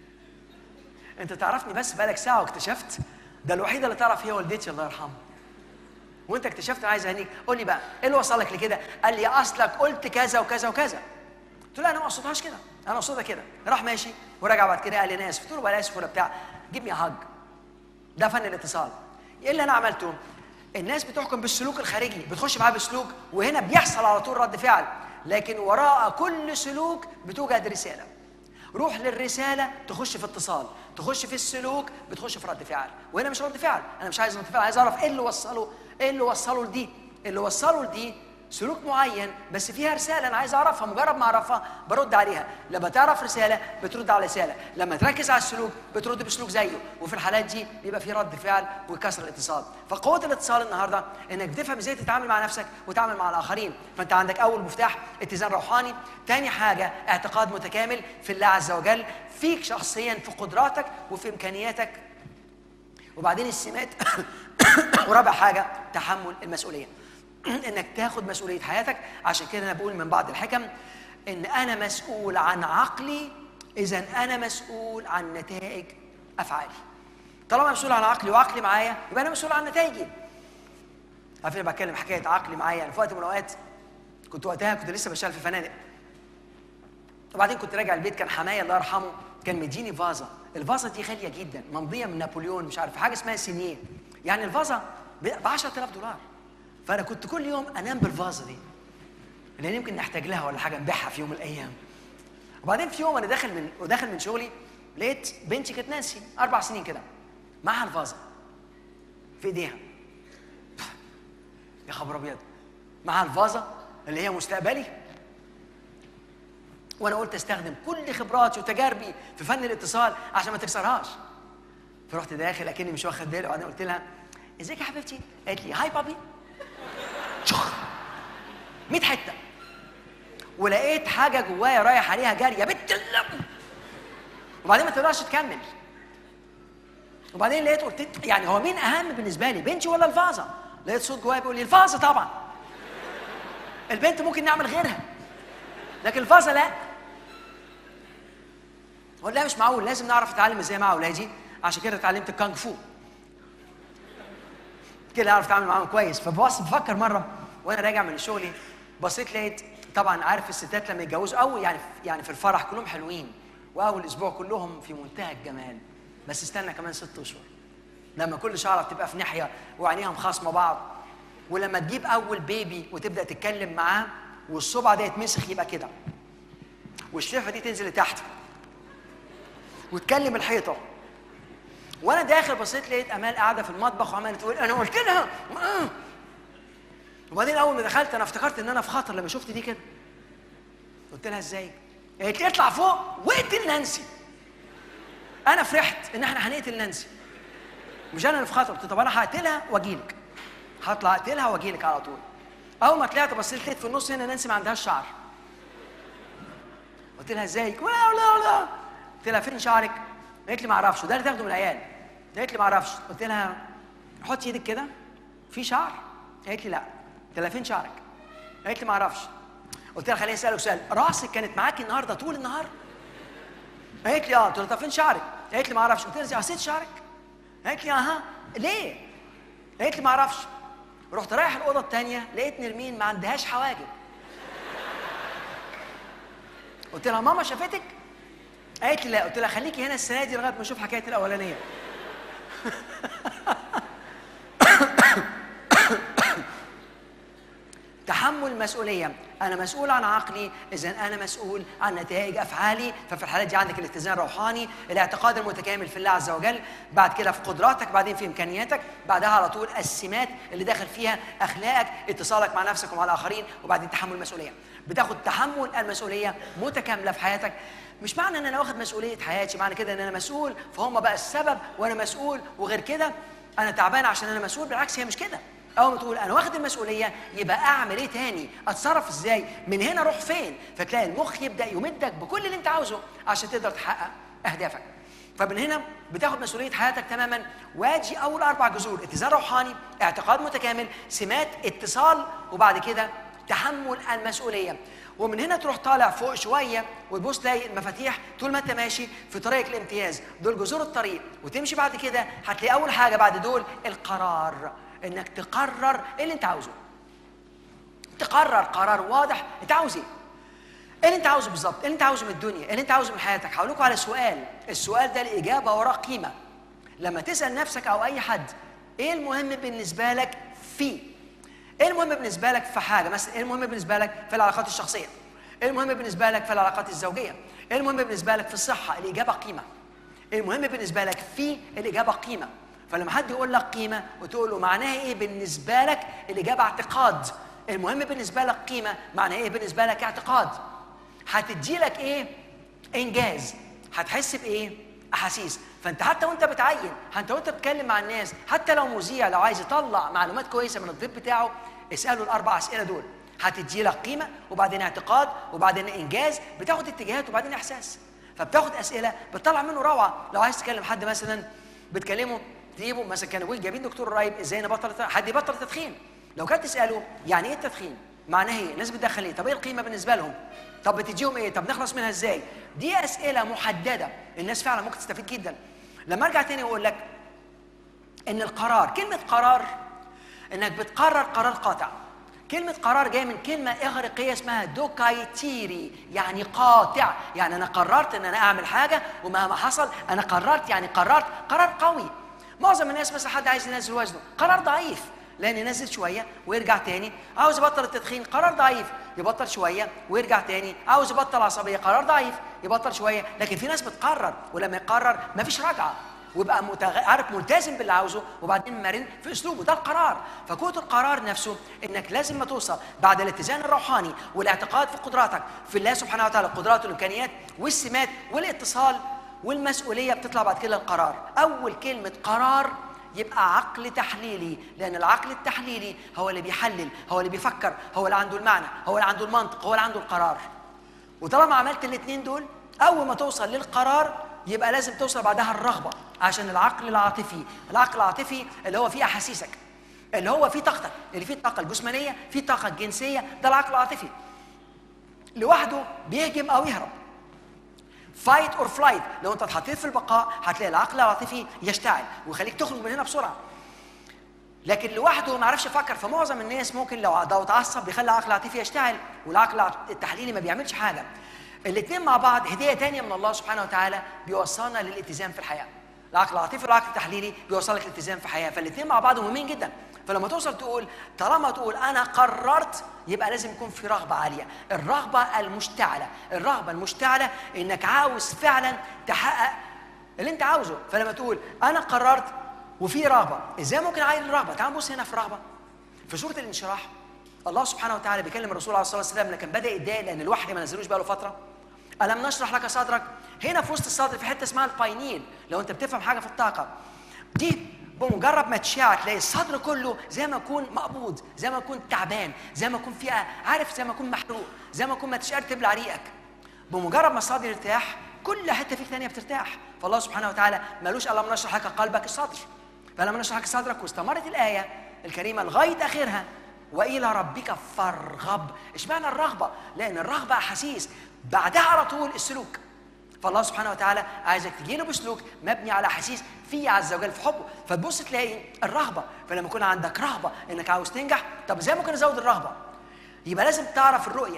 انت تعرفني بس بقالك ساعه واكتشفت؟ ده الوحيده اللي تعرف هي والدتي الله يرحمها. وانت اكتشفت انا عايز اهنيك. قول لي بقى ايه اللي وصلك لكده؟ قال لي اصلك قلت كذا وكذا وكذا. قلت له انا ما اقصدهاش كده، انا اقصدها كده. راح ماشي ورجع بعد كده قال لي انا اسف. قلت له بقى اسف ولا بتاع، جيب مي هاج. ده فن الاتصال. ايه اللي انا عملته؟ الناس بتحكم بالسلوك الخارجي، بتخش معاه بسلوك وهنا بيحصل على طول رد فعل، لكن وراء كل سلوك بتوجد رساله. روح للرساله تخش في اتصال، تخش في السلوك بتخش في رد فعل، وهنا مش رد فعل. انا مش عايز رد فعل، عايز اعرف ايه اللي وصله، ايه اللي وصله لدي. اللي وصله لدي سلوك معين بس فيها رساله انا عايز اعرفها. مجرد ما اعرفها برد عليها. لما تعرف رساله بترد على رساله، لما تركز على السلوك بترد بسلوك زيه، وفي الحالات دي بيبقى في رد فعل وكسر الاتصال. فقوه الاتصال النهارده انك بتفهم ازاي تتعامل مع نفسك وتتعامل مع الاخرين. فانت عندك اول مفتاح اتزان روحاني، ثاني حاجه اعتقاد متكامل في الله عز وجل، فيك شخصيا، في قدراتك وفي امكانياتك، وبعدين السمات ورابع حاجه تحمل المسؤوليه، انك تاخد مسؤوليه حياتك. عشان كده انا بقول من بعض الحكم ان انا مسؤول عن عقلي، اذا انا مسؤول عن نتائج افعالي. طالما مسؤول عن عقلي وعقلي معايا يبقى انا مسؤول عن نتائجي. عارفين بتكلم حكايه عقلي معايا، يعني في وقت من الاوقات كنت وقتها كنت لسه بشتغل في فنادق، وبعدين كنت راجع البيت، كان حماية الله يرحمه كان مديني فازه. الفازه دي غاليه جدا، ممضيه من نابليون، مش عارف حاجه اسمها سينيه، يعني الفازه ب عشرة آلاف دولار. فانا كنت كل يوم انام بالفازه دي لان يمكن نحتاج لها ولا حاجه، نبيعها في يوم من الايام. وبعدين في يوم انا داخل من وداخل من شغلي لقيت بنتي كانت نانسي اربع سنين كده معها الفازه في ايديها. يا خبر ابيض، معها الفازه اللي هي مستقبلي. وانا قلت استخدم كل خبراتي وتجاربي في فن الاتصال عشان ما تكسرهاش. فرحت داخل اكني مش واخد بالي، وبعدين قلت لها ازيك يا حبيبتي؟ قالت لي هاي بابي. مية حته، ولقيت حاجه جوايا رايح عليها جري، يا بنت اللم. وبعدين ما تقدرش تكمل. وبعدين لقيت قلت يعني هو مين اهم بالنسبه لي، بنتي ولا الفازه؟ لقيت صوت جوايا بيقول لي الفازه طبعا. البنت ممكن نعمل غيرها لكن الفازه لا. قلت لا مش معقول، لازم نعرف نتعلم ازاي مع اولادي. عشان كده اتعلمت الكونغ فو كده اعرف اتعامل معاهم كويس. فبص بفكر مره وانا راجع من الشغل، بصيت لقيت طبعا عارف الستات لما يتجوزوا او يعني يعني في الفرح كلهم حلوين، واول اسبوع كلهم في منتهى الجمال، بس استنى كمان ست اشهر لما كل شعره بتبقى في ناحيه وعينيها مخاصمه بعض، ولما تجيب اول بيبي وتبدا تتكلم معاه والصبع ده يتمسخ يبقى كده، والشفه دي تنزل لتحت وتكلم الحيطه. وانا داخل بصيت لقيت امال قاعده في المطبخ وعماله تقول انا قلت لها. وبعدين اول ما دخلت انا افتكرت ان انا في خطر لما شفت دي كده. قلت لها ازاي؟ قالت لي اطلع فوق واقتل نانسي. انا فرحت ان احنا هنقتل نانسي، مش انا اللي في خطر. قلت طب انا هقتلها واجيلك، هطلع اقتلها واجيلك على طول. اول ما طلعت بصيت لقيت في النص هنا نانسي ما عندهاش شعر. قلت لها ازيك؟ لا لا لا. قلت لها فين شعرك؟ قالت لي ما اعرفش، ده اللي تاخده من العيال. قالت لي ما اعرفش. قلت لها حطي ايدك كده في شعر. قالت لي لا. قلت لها فين شعرك؟ قالت لي ما اعرفش. قلت لها خليني اسالك سؤال، راسك كانت معاكي النهارده طول النهار؟ قالت لي اه. قلت لها طب فين شعرك؟ قالت لي ما اعرفش. قلت لها قصيت شعرك؟ قالت لي اها. ليه؟ قالت لي ما اعرفش. رحت رايح الاوضه الثانيه لقيت نرمين ما عندهاش حواجب. قلت لها ماما شافتك؟ قالت لي لا. قلت لها خليكي هنا السنه دي لغايه ما اشوف حكايه الاولانيه. تحمل مسؤوليه، انا مسؤول عن عقلي، اذا انا مسؤول عن نتائج افعالي. ففي الحالات دي عندك الاتزان الروحاني، الاعتقاد المتكامل في الله عز وجل، بعد كده في قدراتك، بعدين في امكانياتك، بعدها على طول السمات اللي داخل فيها اخلاقك، اتصالك مع نفسك ومع الاخرين، وبعدين تحمل المسؤوليه. بتاخد تحمل المسؤوليه متكامله في حياتك. مش معنى ان انا واخد مسؤوليه حياتي معنى كده ان انا مسؤول فهم بقى السبب وانا مسؤول وغير كده. انا تعبان عشان انا مسؤول. بالعكس هي مش كده. اول ما تقول انا واخد المسؤوليه يبقى اعمل ايه تاني؟ اتصرف ازاي؟ من هنا اروح فين؟ فتلاقي المخ يبدا يمدك بكل اللي انت عاوزه عشان تقدر تحقق اهدافك. فمن هنا بتاخد مسؤوليه حياتك تماما. واجي اول اربع جذور: اتزان روحاني، اعتقاد متكامل، سمات، اتصال، وبعد كده تحمل المسؤوليه. ومن هنا تروح طالع فوق شويه وتبص تلاقي المفاتيح طول ما انت ماشي في طريق الامتياز. دول جذور الطريق. وتمشي بعد كده هتلاقي اول حاجه بعد دول القرار، انك تقرر ايه اللي انت عاوزه. تقرر قرار واضح انت عاوز ايه. ايه اللي انت عاوزه بالظبط؟ ايه اللي انت عاوزه من الدنيا؟ ايه اللي انت عاوزه من حياتك؟ هقول لكم على سؤال، السؤال ده الاجابه وراه قيمه. لما تسال نفسك او اي حد ايه المهم بالنسبه لك فيه؟ ايه المهم بالنسبه لك في حاجه؟ مثلا ايه المهم بالنسبه لك في العلاقات الشخصيه؟ ايه المهم بالنسبه لك في العلاقات الزوجيه؟ ايه المهم بالنسبه لك في الصحه؟ الاجابه قيمه. ايه المهم بالنسبه لك في الاجابه قيمه. فلما حد يقول لك قيمه وتقول له معناها ايه بالنسبه لك؟ الاجابه اعتقاد. المهم بالنسبه لك قيمه معناها ايه بالنسبه لك؟ اعتقاد. هتدي لك ايه؟ انجاز. هتحس بايه؟ احاسيس. فانت حتى وانت بتعين، حتى وانت بتتكلم مع الناس، حتى لو مذيع لو عايز يطلع معلومات كويسه من الضيف بتاعه، اساله الاربع اسئله دول. هتدي لك قيمه، وبعدين اعتقاد، وبعدين انجاز، بتاخد اتجاهات، وبعدين احساس. فبتاخد اسئله بتطلع منه روعه. لو عايز تكلم حد مثلا بتكلمه تجيبه مثلا، كانوا بيقول جايبين دكتور قريب ازاي نبطل حد يبطل التدخين. لو كنت تساله يعني ايه التدخين؟ معناه ايه؟ الناس بتدخن ايه؟ طب ايه القيمه بالنسبه لهم؟ طب بتديهم ايه؟ طب نخلص منها ازاي؟ دي اسئله محدده الناس فعلا ممكن تستفيد جدا. لما ارجع تاني واقول لك ان القرار، كلمه قرار انك بتقرر قرار قاطع. كلمه قرار جايه من كلمه اغريقيه اسمها دوكايتيري، يعني قاطع. يعني انا قررت ان انا اعمل حاجه ومهما حصل انا قررت، يعني قررت قرار قوي. معظم الناس مثلا حد عايز ينزل وزنه، قرار ضعيف لان ينزل شويه ويرجع تاني. عاوز يبطل التدخين، قرار ضعيف، يبطل شويه ويرجع تاني. عاوز يبطل عصبيه، قرار ضعيف، يبطل شويه. لكن في ناس بتقرر، ولما يقرر مفيش رجعه، ويبقى متغ... عارف ملتزم باللي عاوزه، وبعدين مرن في اسلوبه. ده القرار. فقوه القرار نفسه انك لازم ما توصل بعد الاتزان الروحاني والاعتقاد في قدراتك في الله سبحانه وتعالى، القدرات والامكانيات والسمات والاتصال والمسؤوليه، بتطلع بعد كده القرار. اول كلمه قرار يبقى عقل تحليلي، لأن العقل التحليلي هو اللي بيحلل، هو اللي بيفكر، هو اللي عنده المعنى، هو اللي عنده المنطق، هو اللي عنده القرار. وطالما عملت الاثنين دول، أول ما توصل للقرار يبقى لازم توصل بعدها الرغبة، عشان العقل العاطفي، العقل العاطفي اللي هو فيه أحاسيسك، اللي هو فيه طاقتك، اللي فيه الطاقة الجسمانية، فيه الطاقة الجنسية، ده العقل العاطفي. لوحده بيهجم أو يهرب. فايت اور فلايت. لو انت اتحطيت في البقاء هتلاقي العقل العاطفي يشتعل ويخليك تخرج من هنا بسرعه. لكن لوحده ما يعرفش يفكر. فمعظم الناس ممكن لو اتعصب بيخلي العقل العاطفي يشتعل والعقل التحليلي ما بيعملش حاجه. الاثنين مع بعض هديه ثانيه من الله سبحانه وتعالى بيوصلنا للالتزام في الحياه. العقل العاطفي والعقل التحليلي بيوصلك للالتزام في الحياه، فالاثنين مع بعض مهمين جدا. فلما توصل تقول، طالما تقول انا قررت، يبقى لازم يكون في رغبه عاليه، الرغبه المشتعله، الرغبه المشتعله انك عاوز فعلا تحقق اللي انت عاوزه. فلما تقول انا قررت وفي رغبه، ازاي ممكن اعين الرغبه؟ تعال نبص هنا في الرغبه. في سوره الانشراح الله سبحانه وتعالى بيكلم الرسول عليه الصلاه والسلام لما كان بدا يتضايق لان الوحي ما نزلوش بقى له فتره. الم نشرح لك صدرك. هنا في وسط الصدر في حته اسمها الباينيل، لو انت بتفهم حاجه في الطاقه دي، بمجرد ما تشع تلاقي الصدر كله زي ما يكون مقبوض، زي ما يكون تعبان، زي ما يكون فيها عارف، زي ما يكون محروق، زي ما يكون ما تشعر تبلع ريقك. بمجرد ما الصدر يرتاح كل حته فيك ثانيه بترتاح. فالله سبحانه وتعالى مالوش الا من نشرح لك قلبك الصدر. فلما نشرح لك صدرك واستمرت الايه الكريمه لغايه اخرها والى ربك فارغب. اشمعنى الرغبه؟ لان الرغبه احاسيس، بعدها على طول السلوك. فالله سبحانه وتعالى عايزك تجي له بسلوك مبني على احاسيس فيه عز وجل في حبه. فتبص تلاقي الرغبه. فلما يكون عندك رغبه انك عاوز تنجح، طب ازاي ممكن ازود الرغبه؟ يبقى لازم تعرف الرؤيه.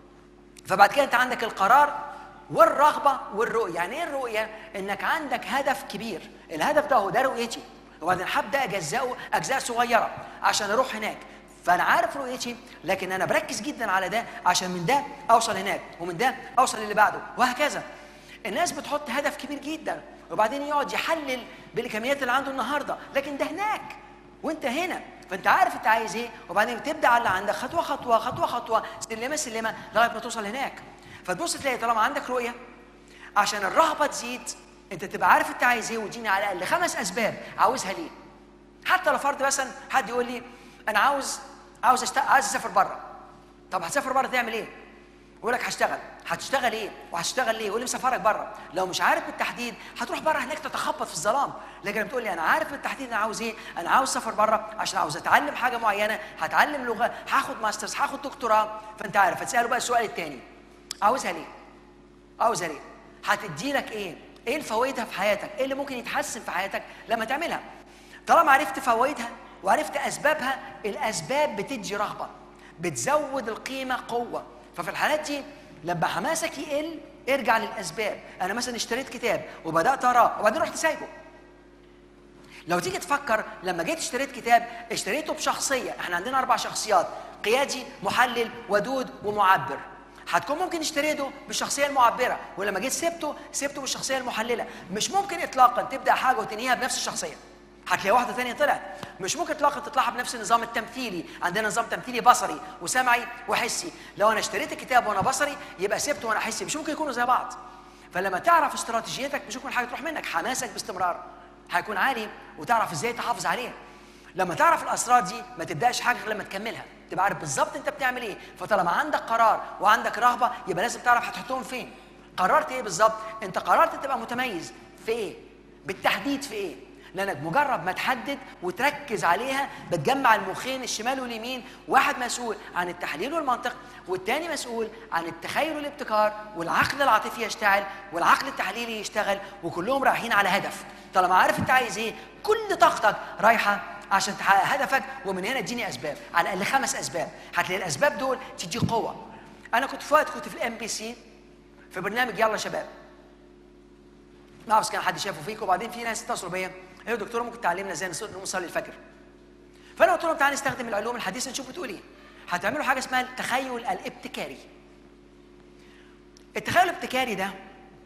فبعد كده انت عندك القرار والرغبه والرؤيه. يعني ايه الرؤيه؟ انك عندك هدف كبير، الهدف ده هو ده رؤيتي، وبعدين هبدا اجزاه اجزاء صغيره عشان اروح هناك. فانا عارف رؤيتي، لكن انا بركز جدا على ده عشان من ده اوصل هناك، ومن ده اوصل اللي بعده، وهكذا. الناس بتحط هدف كبير جدا وبعدين يقعد يحلل بالامكانيات اللي عنده النهارده، لكن ده هناك وانت هنا. فانت عارف انت عايز ايه، وبعدين بتبدا على اللي عندك خطوه خطوه خطوه خطوه، سلمه سلمه، لغايه ما توصل هناك. فتبص تلاقي طالما عندك رؤيه، عشان الرغبه تزيد انت تبقى عارف انت عايز ايه، وتجيني على الاقل خمس اسباب عاوزها ليه. حتى لو فرض مثلا حد يقول لي انا عاوز عاوز أشت... عايز اسافر بره. طب هتسافر بره تعمل ايه؟ يقول لك هشتغل. هتشتغل ايه؟ وهتشتغل ليه؟ يقول لي مسافرك بره. لو مش عارف بالتحديد هتروح بره هناك تتخبط في الظلام. لكن بتقول لي انا عارف بالتحديد انا عاوز ايه؟ انا عاوز اسافر بره عشان عاوز اتعلم حاجه معينه، هتعلم لغه، هاخد ماسترز، هاخد دكتوراه. فانت عارف. فتساله بقى السؤال الثاني، عاوزها ليه؟ عاوزها ليه؟ هتدي لك ايه؟ ايه فوائدها في حياتك؟ ايه اللي ممكن يتحسن في حياتك لما تعملها؟ طالما عرفت فوائدها وعرفت اسبابها، الاسباب بتدي رغبه، بتزود القيمه قوه. ففي الحالات دي لما حماسك يقل ارجع للاسباب. انا مثلا اشتريت كتاب وبدات اقراه وبعدين رحت سايبه. لو تيجي تفكر لما جيت اشتريت كتاب اشتريته بشخصيه، احنا عندنا اربع شخصيات: قيادي، محلل، ودود، ومعبر. هتكون ممكن اشتريته بالشخصيه المعبره، ولما جيت سبته سبته بالشخصيه المحلله. مش ممكن اطلاقا تبدا حاجه وتنهيها بنفس الشخصيه. هتلاقي واحده ثانيه طلعت. مش ممكن اطلاقا تطلعها بنفس النظام التمثيلي. عندنا نظام تمثيلي بصري وسمعي وحسي. لو انا اشتريت الكتاب وانا بصري يبقى سبته وانا حسي، مش ممكن يكونوا زي بعض. فلما تعرف استراتيجيتك مش ممكن حاجه تروح منك. حماسك باستمرار هيكون عالي وتعرف ازاي تحافظ عليه. لما تعرف الاسرار دي ما تبداش حاجه غير لما تكملها، تبقى عارف بالظبط انت بتعمل ايه. فطالما عندك قرار وعندك رغبه يبقى لازم تعرف هتحطهم فين. قررت ايه بالظبط؟ انت قررت تبقى متميز في ايه؟ بالتحديد في ايه؟ لانك مجرد ما تحدد وتركز عليها بتجمع المخين الشمال واليمين. واحد مسؤول عن التحليل والمنطق، والتاني مسؤول عن التخيل والابتكار، والعقل العاطفي يشتغل والعقل التحليلي يشتغل، وكلهم رايحين على هدف. طالما عارف انت عايز ايه كل طاقتك رايحه عشان تحقق هدفك. ومن هنا اديني اسباب، على الاقل خمس اسباب. هتلاقي الاسباب دول تديك قوه. انا كنت فؤاد كنت في الام بي سي في برنامج يلا شباب. ما اعرف كان حد شافه فيك. وبعدين في ناس اتصلوا بيا يا دكتور ممكن تعلمنا ازاي نصلي الفجر. فانا قلت لهم تعالى نستخدم العلوم الحديثه نشوف بتقول ايه. هتعملوا حاجه اسمها التخيل الابتكاري. التخيل الابتكاري ده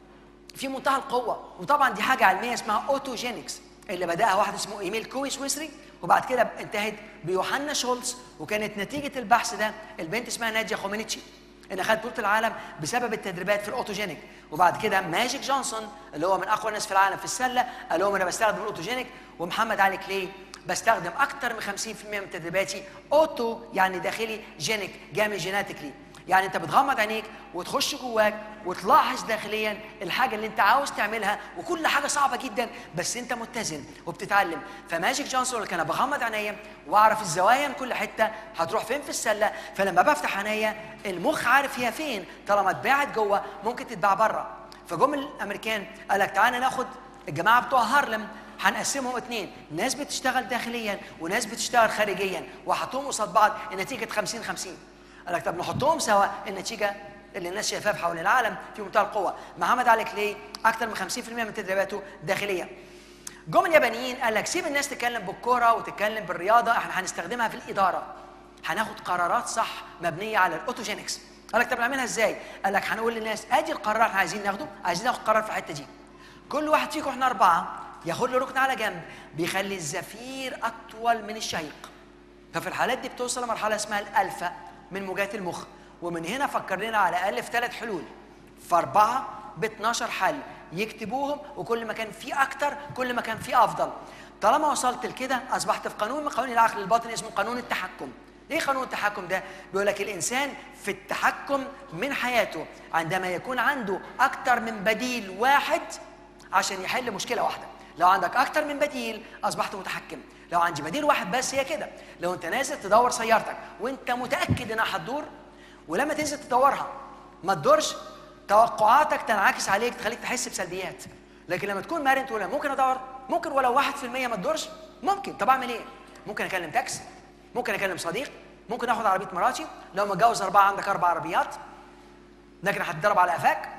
في منتهى القوه، وطبعا دي حاجه علميه اسمها اوتوجينكس اللي بداها واحد اسمه ايميل كوي سويسري، وبعد كده انتهت بيوحنا شولتز. وكانت نتيجه البحث ده البنت اسمها ناديا خومينيتشي ان خدت بطوله العالم بسبب التدريبات في الاوتوجينيك. وبعد كده ماجيك جونسون اللي هو من اقوى الناس في العالم في السله قال لهم انا بستخدم الاوتوجينيك. ومحمد علي كلاي بستخدم اكثر من خمسين بالمئة من تدريباتي اوتو يعني داخلي، جينيك جامي جيناتيكلي. يعني انت بتغمض عينيك وتخش جواك وتلاحظ داخليا الحاجه اللي انت عاوز تعملها، وكل حاجه صعبه جدا بس انت متزن وبتتعلم. فماجيك جونسون اللي كان بغمض عينيا واعرف الزوايا من كل حته هتروح فين في السله، فلما بفتح عينيا المخ عارف هي فين. طالما اتباعت جوه ممكن تتباع بره. فجم الامريكان قال لك تعالى ناخد الجماعه بتوع هارلم هنقسمهم اثنين، ناس بتشتغل داخليا وناس بتشتغل خارجيا، وحطهم قصاد بعض النتيجه خمسين خمسين. قال لك طب نحطهم سوا النتيجه اللي الناس شايفاها في حول العالم في منتهى القوه. محمد علي كلاي اكثر من خمسين بالمئة من تدريباته داخليه. جم اليابانيين قال لك سيب الناس تتكلم بالكوره وتتكلم بالرياضه، احنا هنستخدمها في الاداره، هناخد قرارات صح مبنيه على الاوتوجينكس. قال لك طب نعملها ازاي؟ قال لك هنقول للناس ادي القرار احنا عايزين ناخده، عايزين ناخد قرار في الحته دي. كل واحد فيكم احنا اربعه ياخد له ركن على جنب بيخلي الزفير اطول من الشهيق. ففي الحالات دي بتوصل لمرحله اسمها الالفا من موجات المخ. ومن هنا فكر لنا على الاقل في ثلاث حلول، في اربعه ب اثناشر حل يكتبوهم، وكل ما كان في اكتر كل ما كان في افضل. طالما وصلت لكده اصبحت في قانون من قوانين العقل الباطني اسمه قانون التحكم. ايه قانون التحكم ده؟ بيقول لك الانسان في التحكم من حياته عندما يكون عنده اكتر من بديل واحد عشان يحل مشكله واحده. لو عندك اكتر من بديل اصبحت متحكم. لو عندي بديل واحد بس هي كده. لو انت نازل تدور سيارتك وانت متاكد انها هتدور، ولما تنزل تدورها ما تدورش، توقعاتك تنعكس عليك تخليك تحس بسلبيات. لكن لما تكون مرن تقول ممكن ادور، ممكن ولو واحد في المية ما تدورش، ممكن. طب اعمل ايه؟ ممكن اكلم تاكسي، ممكن اكلم صديق، ممكن اخد عربيه مراتي، لو متجوز اربعه عندك اربع عربيات، لكن هتضرب على قفاك.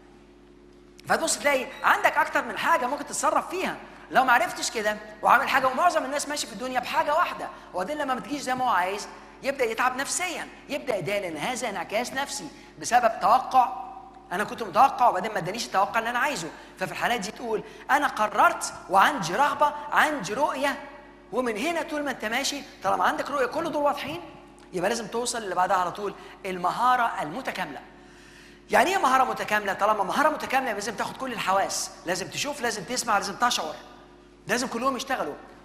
فتبص تلاقي عندك اكتر من حاجه ممكن تتصرف فيها. لو ما عرفتش كده وعامل حاجه، ومعظم الناس ماشي في الدنيا بحاجه واحده، وبعدين لما ما تجيش زي ما هو عايز يبدا يتعب نفسيا، يبدا يضايق، لان هذا انعكاس نفسي بسبب توقع انا كنت متوقع وبعدين ما ادانيش التوقع اللي انا عايزه. ففي الحالات دي تقول انا قررت وعندي رغبه، عندي رؤيه. ومن هنا طول ما انت ماشي طالما عندك رؤيه كل دول واضحين يبقى لازم توصل اللي بعدها على طول، المهاره المتكامله. يعني ايه مهاره متكامله؟ طالما مهاره متكامله لازم تاخد كل الحواس، لازم تشوف، لازم تسمع، لازم تشعر، لازم كلهم يشتغلوا.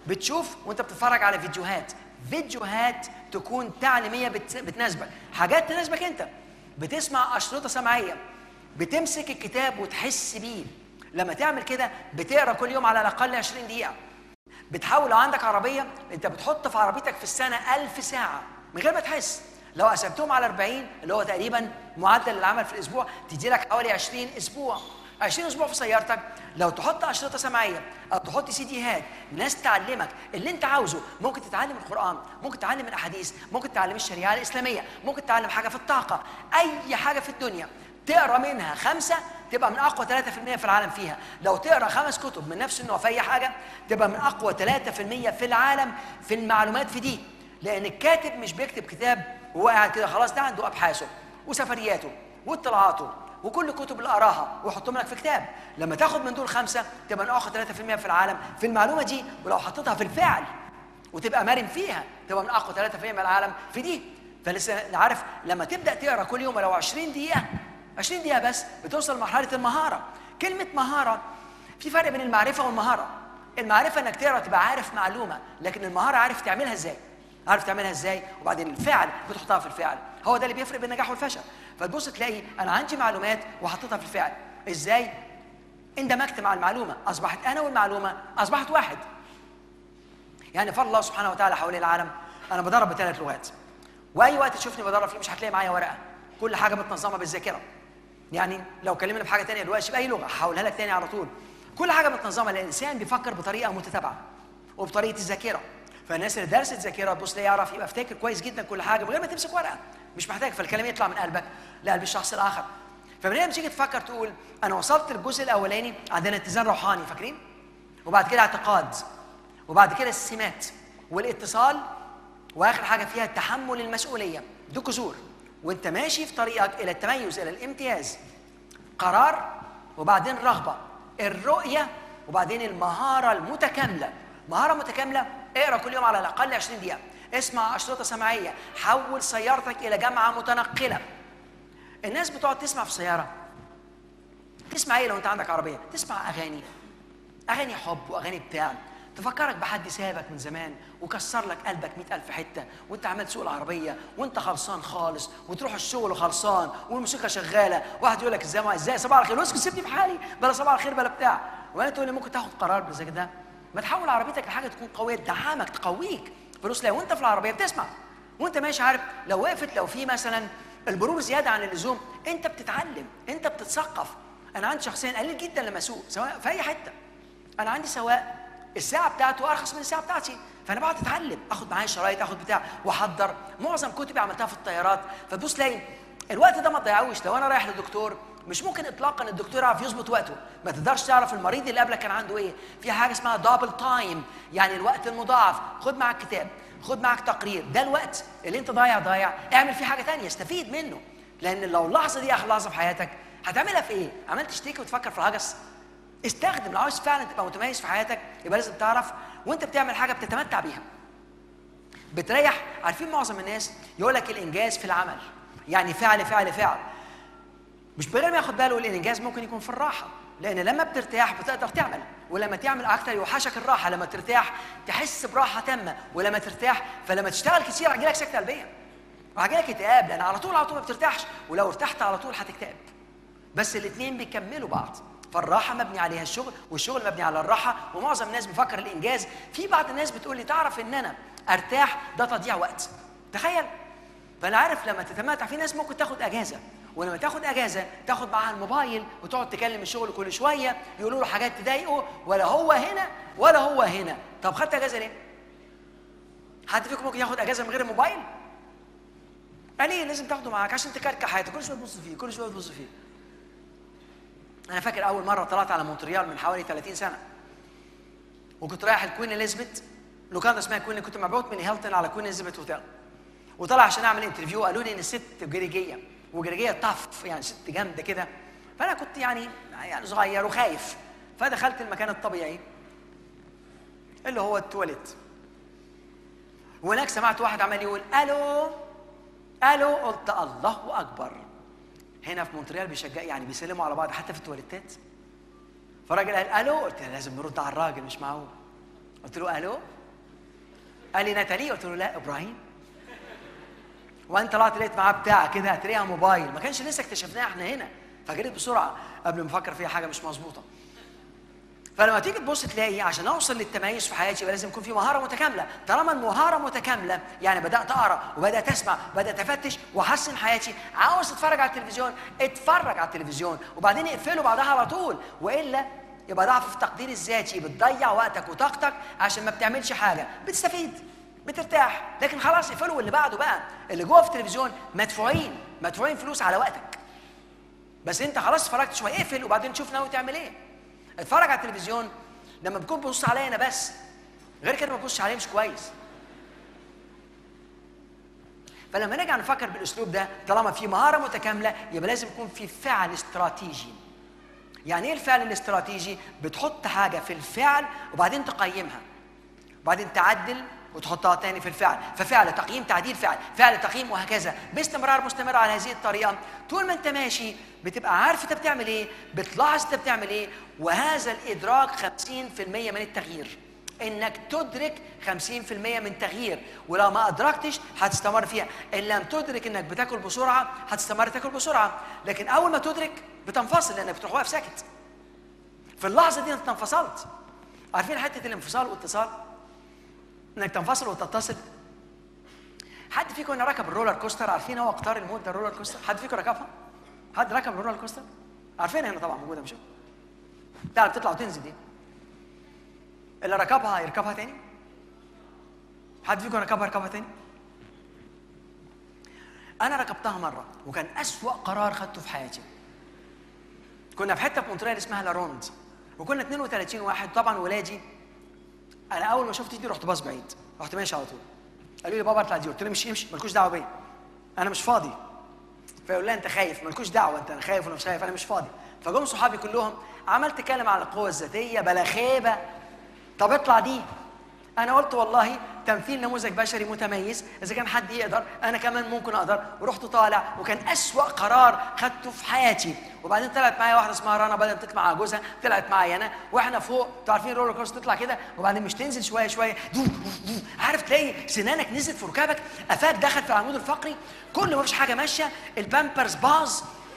بتشوف وانت بتتفرج على فيديوهات فيديوهات تكون تعليميه بت... بتناسبك، حاجات تناسبك انت. بتسمع اشرطه سمعيه، بتمسك الكتاب وتحس بيه. لما تعمل كده بتقرا كل يوم على الاقل عشرين دقيقه. بتحاول لو عندك عربيه انت بتحط في عربيتك في السنه ألف ساعه من غير ما تحس. لو قسمتهم على أربعين اللي هو تقريبا معدل العمل في الاسبوع تدي لك حوالي عشرين اسبوع. عشرين اسبوع في سيارتك. لو تحط اشرطه سمعيه او تحط سيديهات ناس تعلمك اللي انت عاوزه، ممكن تتعلم القران، ممكن تتعلم الاحاديث، ممكن تتعلم الشريعه الاسلاميه، ممكن تتعلم حاجه في الطاقه، اي حاجه في الدنيا تقرا منها خمسه تبقى من اقوى ثلاثة في المية في العالم فيها. لو تقرا خمس كتب من نفس النوع في اي حاجه تبقى من اقوى ثلاثة في المية في العالم في المعلومات في دي. لان الكاتب مش بيكتب كتاب وهو قاعد كده خلاص، ده عنده ابحاثه وسفرياته واطلاعاته وكل كتب اللي قراها ويحطهم لك في كتاب. لما تاخد من دول خمسه تبقى من اقوى ثلاثة في المية في العالم في المعلومه دي، ولو حطيتها في الفعل وتبقى مرن فيها تبقى من اقوى ثلاثة في المية من العالم في دي. فلسه عارف لما تبدا تقرا كل يوم ولو عشرين دقيقه عشرين دقيقه بس بتوصل لمرحله المهاره. كلمه مهاره في فرق بين المعرفه والمهاره. المعرفه انك تقرا تبقى عارف معلومه، لكن المهاره عارف تعملها ازاي. عارف تعملها ازاي وبعدين الفعل بتحطها في الفعل. هو ده اللي بيفرق بين النجاح والفشل. فتبص تلاقي انا عندي معلومات وحطيتها في الفعل. ازاي؟ اندمجت مع المعلومه، اصبحت انا والمعلومه اصبحت واحد. يعني فضل الله سبحانه وتعالى حوالين العالم. انا بدرب بثلاث لغات، واي وقت تشوفني بدرب فيه مش هتلاقي معايا ورقه، كل حاجه متنظمه بالذاكره. يعني لو كلمنا في حاجه ثانيه دلوقتي باي لغه هحولها لك ثاني على طول. كل حاجه متنظمه لان الانسان بيفكر بطريقه متتابعه وبطريقه الذاكره. فالناس اللي درست ذاكره تبص ليه يعرف يبقى افتكر كويس جدا كل حاجه من غير ما تمسك ورقه، مش محتاج. فالكلام يطلع من قلبك لقلب الشخص الاخر. فمن هنا تيجي تفكر تقول انا وصلت للجزء الاولاني، عندنا اتزان روحاني فاكرين؟ وبعد كده اعتقاد، وبعد كده السمات والاتصال، واخر حاجه فيها تحمل المسؤوليه. دي جذور وانت ماشي في طريقك الى التميز الى الامتياز. قرار وبعدين رغبه، الرؤيه وبعدين المهاره المتكامله. مهاره متكامله اقرا كل يوم على الاقل عشرين دقيقه، اسمع اشرطه سمعيه، حول سيارتك الى جامعه متنقله. الناس بتقعد تسمع في السياره. تسمع ايه لو انت عندك عربيه؟ تسمع اغاني، اغاني حب واغاني بتاع تفكرك بحد سابك من زمان وكسر لك قلبك مئة ألف حته، وانت عمال تسوق العربيه وانت خلصان خالص، وتروح الشغل خلصان والموسيقى شغاله، واحد يقول لك ازاي ازاي صباح الخير، واسكت سيبني في حالي بلا صباح الخير بلا بتاع. وانا تقول لي ممكن تاخد قرار بالزي ده؟ ما تحول عربيتك لحاجه تكون قويه تدعمك تقويك. فلوس لو انت في العربيه بتسمع وانت ماشي عارف لو وقفت، لو في مثلا المرور زياده عن اللزوم انت بتتعلم، انت بتتثقف. انا عندي شخصيا قليل جدا لما اسوق سواء في اي حته. انا عندي سواق الساعه بتاعته ارخص من الساعه بتاعتي، فانا بقعد اتعلم، اخد معايا شرايط، اخد بتاع واحضر. معظم كتبي عملتها في الطيارات. فتبص تلاقي الوقت ده ما تضيعوش. لو انا رايح للدكتور مش ممكن اطلاقا الدكتور يعرف يظبط وقته، ما تقدرش تعرف المريض اللي قبلك كان عنده ايه. في حاجه اسمها دبل تايم، يعني الوقت المضاعف. خد معك كتاب، خد معك تقرير، ده الوقت اللي انت ضايع ضايع اعمل فيه حاجه ثانيه، استفيد منه. لان لو اللحظه دي اخر لحظه في حياتك هتعملها في ايه؟ عمال تشتكي وتفكر في الهجس؟ استخدم. لو عاوز فعلا تبقى متميز في حياتك يبقى لازم تعرف وانت بتعمل حاجه بتتمتع بيها، بتريح. عارفين معظم الناس يقول لك الانجاز في العمل، يعني فعل فعل فعل، مش بغير ما ياخد باله. الانجاز ممكن يكون في الراحه، لان لما بترتاح بتقدر تعمل، ولما تعمل اكتر يوحشك الراحه. لما ترتاح تحس براحه تامه، ولما ترتاح فلما تشتغل كتير هيجيلك سكته قلبيه وهيجيلك اكتئاب، لان على طول على طول ما بترتاحش، ولو ارتحت على طول هتكتئب. بس الاثنين بيكملوا بعض. فالراحه مبني عليها الشغل، والشغل مبني على الراحه. ومعظم الناس بيفكر الانجاز، في بعض الناس بتقول لي تعرف ان انا ارتاح ده تضييع وقت. تخيل. فانا عارف لما تتمتع، في ناس ممكن تاخد اجازه، ولما تاخد اجازه تاخد معاها الموبايل وتقعد تكلم الشغل كل شويه، يقولوا له حاجات تضايقه، ولا هو هنا ولا هو هنا. طب خدت اجازه ليه؟ حد فيكم ممكن ياخد اجازه من غير الموبايل؟ ليه لازم تاخده معاك عشان تكركع حياتك، كل شويه تبص فيه كل شويه تبص فيه. انا فاكر اول مره طلعت على مونتريال من حوالي ثلاثين سنه، وكنت رايح الكوين اليزابيث، لوكاندا اسمها كوين، كنت مبعوث من هيلتون على كوين اليزابيث هوتيل، وطلع عشان اعمل انترفيو. قالوا لي ان الست جريجيه، وجريجيه طف يعني ست جامده كده. فانا كنت يعني يعني صغير وخايف، فدخلت المكان الطبيعي اللي هو التواليت، وهناك سمعت واحد عمال يقول الو الو، قلت الله اكبر. هنا في مونتريال بيشجع يعني بيسلموا على بعض حتى في التواليتات. فالراجل قال الو، قلت لازم نرد على الراجل، مش معقول. قلت له الو. قال لي ناتالي. قلت له لا ابراهيم. وانت طلعت لقيت معاه بتاع كده هتلاقيها موبايل، ما كانش لسه اكتشفناها احنا هنا، فجريت بسرعه قبل ما افكر فيها حاجه مش مظبوطه. فلما تيجي تبص تلاقي عشان اوصل للتميز في حياتي يبقى لازم يكون في مهاره متكامله. طالما المهاره متكامله يعني بدات اقرا وبدات اسمع وبدات افتش واحسن حياتي. عاوز تتفرج على التلفزيون اتفرج على التلفزيون وبعدين اقفله بعدها على طول، والا يبقى ضعف في التقدير الذاتي، بتضيع وقتك وطاقتك عشان ما بتعملش حاجه. بتستفيد بترتاح لكن خلاص اقفله واللي بعده بقى. اللي جوه في التلفزيون مدفوعين مدفوعين فلوس على وقتك، بس انت خلاص اتفرجت شويه اقفل وبعدين شوف ناوي تعمل ايه. اتفرج على التلفزيون لما بتكون بتبص عليا انا بس، غير كده ما تبصش عليا مش كويس. فلما نرجع نفكر بالاسلوب ده، طالما في مهاره متكامله يبقى لازم يكون في فعل استراتيجي. يعني ايه الفعل الاستراتيجي؟ بتحط حاجه في الفعل وبعدين تقيمها وبعدين تعدل وتحطها تاني في الفعل، ففعل تقييم تعديل فعل فعل تقييم وهكذا باستمرار مستمر على هذه الطريقه. طول ما انت ماشي بتبقى عارف انت بتعمل ايه، بتلاحظ انت بتعمل ايه، وهذا الادراك خمسين في المية من التغيير. انك تدرك خمسين في المية من تغيير، ولو ما ادركتش هتستمر فيها. ان لم تدرك انك بتاكل بسرعه هتستمر تاكل بسرعه، لكن اول ما تدرك بتنفصل لانك بتروح واقف ساكت. في اللحظه دي انت انفصلت. عارفين حته الانفصال والاتصال؟ انك تنفصل وتتصل. حد فيكم هنا ركب الرولر كوستر؟ عارفين هو قطار الموت ده الرولر كوستر؟ حد فيكم ركبها؟ حد ركب الرولر كوستر؟ عارفين هنا طبعا موجوده مش بتاع بتطلع وتنزل دي. اللي ركبها يركبها تاني؟ حد فيكم ركبها يركبها تاني؟ انا ركبتها مره وكان اسوأ قرار خدته في حياتي. كنا في حته في مونتريال اسمها لاروند وكنا اثنين وثلاثين واحد، طبعا ولادي. انا اول ما شفت دي رحت باص بعيد، رحت ماشي على طول. قالوا لي بابا اطلع دي، قلت له مش امشي مالكوش دعوه بيا انا مش فاضي. فيقول لها انت خايف؟ مالكوش دعوه انت، انا خايف ولا مش خايف، انا مش فاضي. فجم صحابي كلهم عملت اتكلم على القوه الذاتيه بلا خيبه. طب اطلع دي. انا قلت والله تمثيل نموذج بشري متميز، اذا كان حد يقدر انا كمان ممكن اقدر، ورحت طالع وكان اسوأ قرار خدته في حياتي. وبعدين طلعت معايا واحده اسمها رنا، بدات تطلع مع جوزها، طلعت معايا انا، واحنا فوق انتوا عارفين الرولر كوستر تطلع كده وبعدين مش تنزل شويه شويه دو دو. عارف تلاقي سنانك نزلت في ركابك، قفاك دخل في العمود الفقري، كل ما فيش حاجه ماشيه، البامبرز باظ.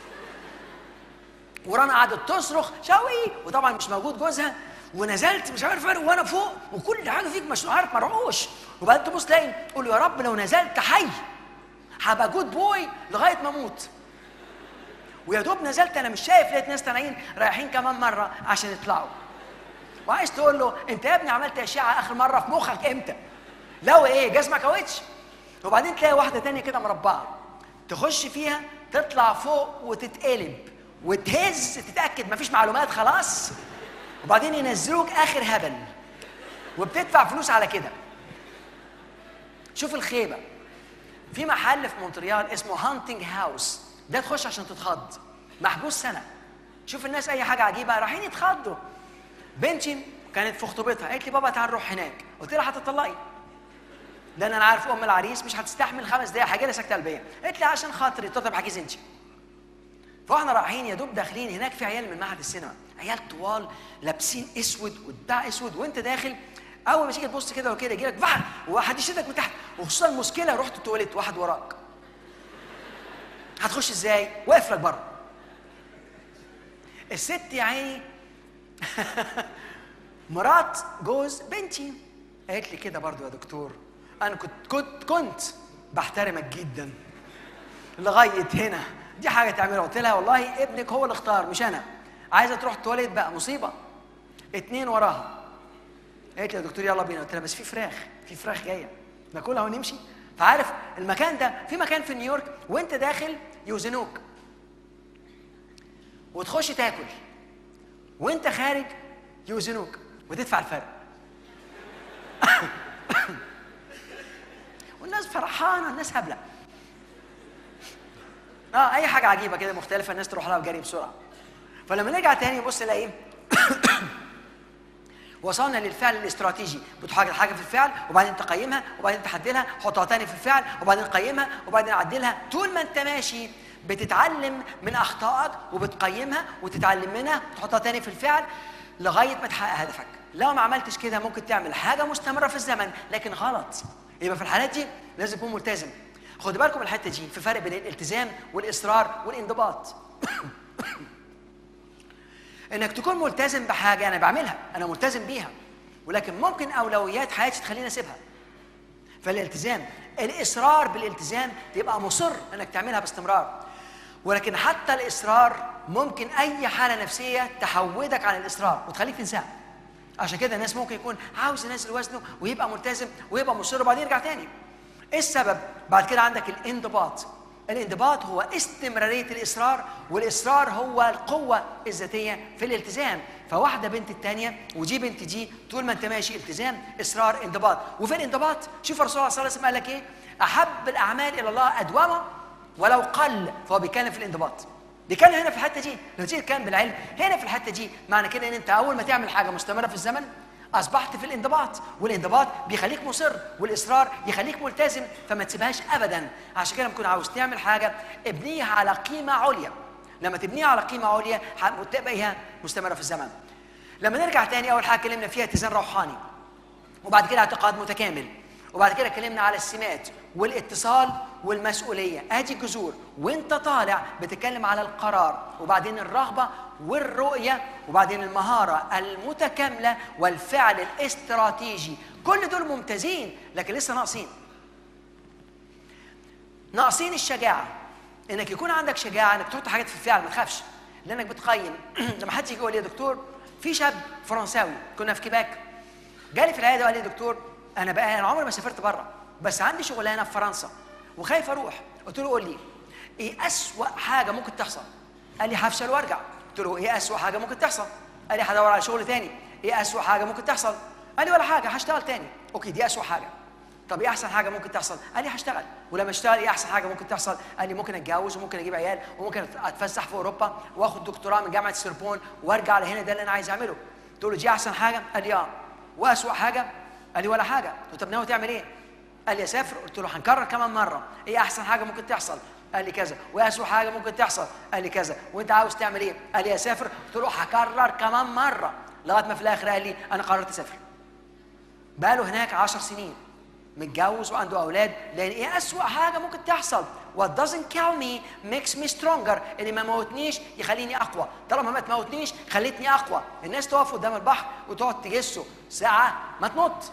ورنا قعدت تصرخ شوي وطبعا مش موجود جوزها، ونزلت مش عارف انا وانا فوق وكل حاجه فيك مش عارف مرعوش. وبعدين تبص تلاقي قول يا رب لو نزلت حي هبقى جود بوي لغايه ما اموت. ويا دوب نزلت انا مش شايف، لقيت ناس تانيين رايحين كمان مره عشان يطلعوا. وعايز تقول له انت يا ابني عملت اشعه اخر مره في مخك امتى؟ لو ايه جسمك كاوتش. وبعدين تلاقي واحده تانيه كده مربعه تخش فيها تطلع فوق وتتقلب وتهز تتاكد مفيش معلومات خلاص، وبعدين ينزلوك اخر هبل وبتدفع فلوس على كده. شوف الخيبه. في محل في مونتريال اسمه هانتنج هاوس، ده تخش عشان تتخض، محجوز سنه. شوف الناس اي حاجه عجيبه رايحين يتخضوا. بنتي كانت في خطوبتها قالت لي بابا تعال نروح هناك، قلت لها هتطلقي؟ لان انا عارف ام العريس مش هتستحمل خمس دقايق هيجي لها سكته قلبيه. قالت لي عشان خاطري. قلت لها طب حجزي انت. فاحنا رايحين يا دوب داخلين هناك في عيال من معهد السينما، عيال طوال لابسين اسود وبتاع اسود، وانت داخل اول ما تيجي تبص كده وكده يجي لك بحر وواحد يشدك من تحت، وخصوصا المشكله رحت التواليت واحد وراك، هتخش ازاي؟ واقف لك بره. الست يا عيني مرات جوز بنتي قالت لي كده برضو يا دكتور انا كنت كنت كنت بحترمك جدا لغايه هنا، دي حاجه تعملها. قلت لها والله ابنك هو اللي اختار مش انا. عايزه تروح التواليت بقى مصيبه. اتنين وراها. قالت لي يا دكتور يلا بينا. قلت لها بس في فراخ في فراخ جايه ناكلها ونمشي. فعارف المكان ده في مكان في نيويورك وانت داخل يوزنوك وتخش تاكل وانت خارج يوزنوك وتدفع الفرق. والناس فرحانه، الناس هبله. اه اي حاجه عجيبه كده مختلفه الناس تروح لها وجري بسرعه. فلما نرجع تاني نبص نلاقي ايه؟ وصلنا للفعل الاستراتيجي. بتحط حاجه في الفعل وبعدين تقيمها وبعدين تحدلها، حطها تاني في الفعل وبعدين قيمها وبعدين عدلها. طول ما انت ماشي بتتعلم من اخطائك وبتقيمها وتتعلم منها وتحطها تاني في الفعل لغايه ما تحقق هدفك. لو ما عملتش كده ممكن تعمل حاجه مستمره في الزمن لكن غلط. يبقى في الحالات دي لازم تكون ملتزم. خدوا بالكم الحته دي في فرق بين الالتزام والاصرار والانضباط. انك تكون ملتزم بحاجه انا بعملها، انا ملتزم بيها، ولكن ممكن اولويات حياتي تخليني اسيبها. فالالتزام، الاصرار بالالتزام تبقى مصر انك تعملها باستمرار. ولكن حتى الاصرار ممكن اي حاله نفسيه تحودك عن الاصرار وتخليك تنساها. عشان كده الناس ممكن يكون عاوز ينزل وزنه ويبقى ملتزم ويبقى مصر وبعدين يرجع تاني. ايه السبب؟ بعد كده عندك الانضباط. الانضباط هو استمراريه الاصرار، والاصرار هو القوه الذاتيه في الالتزام. فواحده بنت الثانيه ودي بنت دي، طول ما انت ماشي التزام اصرار انضباط. وفي الانضباط شوف الرسول صلى الله عليه وسلم قال لك ايه؟ احب الاعمال الى الله ادومها ولو قل. فهو بيتكلم في الانضباط، بيتكلم هنا في الحته دي. لو تيجي تتكلم بالعلم هنا في الحته دي، معنى كده ان انت اول ما تعمل حاجه مستمره في الزمن اصبحت في الانضباط، والانضباط بيخليك مصر، والاصرار يخليك ملتزم، فما تسيبهاش ابدا. عشان كده لما تكون عاوز تعمل حاجه ابنيها على قيمه عليا. لما تبنيها على قيمه عليا هتبقى مستمره في الزمن. لما نرجع تاني، اول حاجه اتكلمنا فيها اتزان روحاني، وبعد كده اعتقاد متكامل، وبعد كده اتكلمنا على السمات والاتصال والمسؤوليه. ادي الجذور. وانت طالع بتتكلم على القرار، وبعدين الرغبه والرؤيه، وبعدين المهاره المتكامله والفعل الاستراتيجي. كل دول ممتازين لكن لسه ناقصين. ناقصين الشجاعه، انك يكون عندك شجاعه انك تحط حاجات في الفعل، ما تخافش لانك بتقيم. لما حد يجي يقول لي يا دكتور، في شاب فرنساوي كنا في كيباك جالي في العياده وقال لي يا دكتور انا بقى انا عمري ما سافرت بره، بس عندي شغلانه في فرنسا وخايف اروح. قلت له قول لي ايه اسوأ حاجه ممكن تحصل؟ قال لي هفشل وارجع. قلت له ايه اسوأ حاجه ممكن تحصل؟ قال لي هدور على شغل تاني. ايه اسوأ حاجه ممكن تحصل؟ قال لي ولا حاجه، هشتغل تاني. اوكي دي اسوأ حاجه. طب ايه احسن حاجه ممكن تحصل؟ قال لي هشتغل. ولما اشتغل ايه احسن حاجه ممكن تحصل؟ قال لي ممكن اتجوز وممكن اجيب عيال وممكن اتفسح في اوروبا واخد دكتوراه من جامعه سوربون وارجع لهنا. ده اللي انا عايز اعمله. قلت له دي احسن حاجه؟ قال لي اه. واسوأ حاجه؟ قال لي ولا حاجه. قلت له طب ناوي تعمل ايه؟ قال لي اسافر. قلت له هنكرر كمان مره. ايه احسن حاجه ممكن تحصل؟ قال لي كذا. واسوء حاجه ممكن تحصل؟ قال لي كذا. وانت عاوز تعمل ايه؟ قال لي اسافر. قلت له هكرر كمان مره، لغايه ما في الاخر قال لي انا قررت اسافر. بقى له هناك عشر سنين متجوز وعنده اولاد. لان ايه اسوء حاجه ممكن تحصل؟ what doesn't kill me makes me stronger. اللي ما موتنيش يخليني اقوى. طالما ما تموتنيش خليتني اقوى. الناس تقف قدام البحر وتقعد تجسه ساعه ما تنط.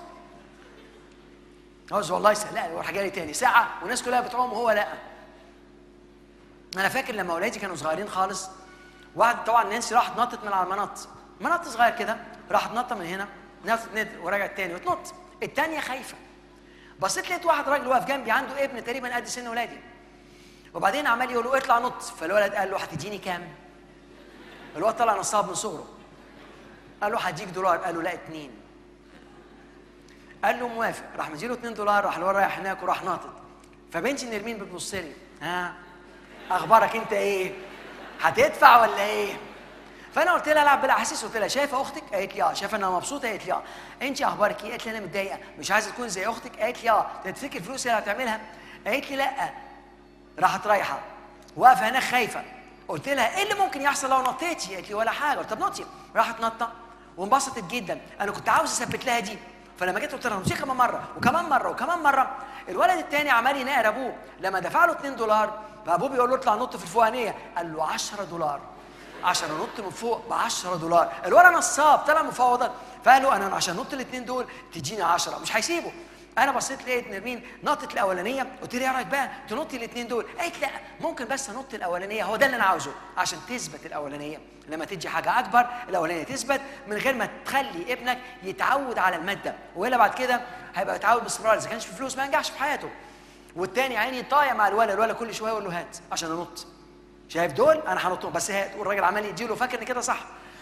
عاوز والله لا وراح جاي تاني ساعه والناس كلها بتعوم وهو لا. انا فاكر لما اولادي كانوا صغيرين خالص، واحد طبعا نانسي راحت نطت من على المنط، منط صغير كده، راحت نطه من هنا نطت نت ورجعت تاني وتنط. الثانيه خايفه. بصيت لقيت واحد راجل واقف جنبي عنده ابن تقريبا قد سن ولادي، وبعدين عمال يقول له اطلع نط. فالولد قال له هتديني كام؟ الولد طلع نصاب من صغره. قال له هديك دولار. قال له لا اتنين. قال له موافق. راح مديله اتنين دولار. راح الولد رايح هناك وراح ناطط. فبنتي نرمين بتبص لي، ها اخبارك انت ايه؟ هتدفع ولا ايه؟ فانا قلت لها العب بالاحاسيس. قلت لها شايفه اختك؟ قالت لي اه. شايفه انها مبسوطه؟ قالت لي اه. انت اخبارك ايه؟ قالت لي انا متضايقه مش عايزه تكون زي اختك. قالت لي اه. تفتكر الفلوس اللي هتعملها؟ قالت لي لا. راحت رايحه واقفه هناك خايفه. قلت لها ايه اللي ممكن يحصل لو نطيتي؟ قالت لي ولا حاجه. قلت طب نطي. راحت نطه وانبسطت جدا. انا كنت عاوز اثبت لها دي. فلما جيت قلت لها نطي كمان مره وكمان مره وكمان مره. الولد الثاني عمال ينقر ابوه. لما دفع له اتنين دولار فابوه بيقول له اطلع نط في الفوقانيه. قال له عشرة دولار عشان انط من فوق ب عشرة دولار. الولد نصاب طلع مفوضات. فقال له انا عشان انط الاثنين دول تديني عشرة. مش هيسيبه. انا بصيت لقيت نرمين نطت الاولانيه. قلت لها ايه رايك بقى تنطي الاثنين دول؟ قالت لا ممكن بس انط الاولانيه. هو ده اللي انا عاوزه عشان تثبت الاولانيه. لما تدي حاجه اكبر الاولانيه تثبت من غير ما تخلي ابنك يتعود على الماده، والا بعد كده هيبقى يتعود باستمرار. اذا كانش في فلوس ما ينجحش في حياته. والتاني عيني طايع مع الولد. الولد كل شويه يقول له هات عشان انط. شايف دول انا هنطهم بس هات. والراجل عمال يديله فاكر ان كده صح.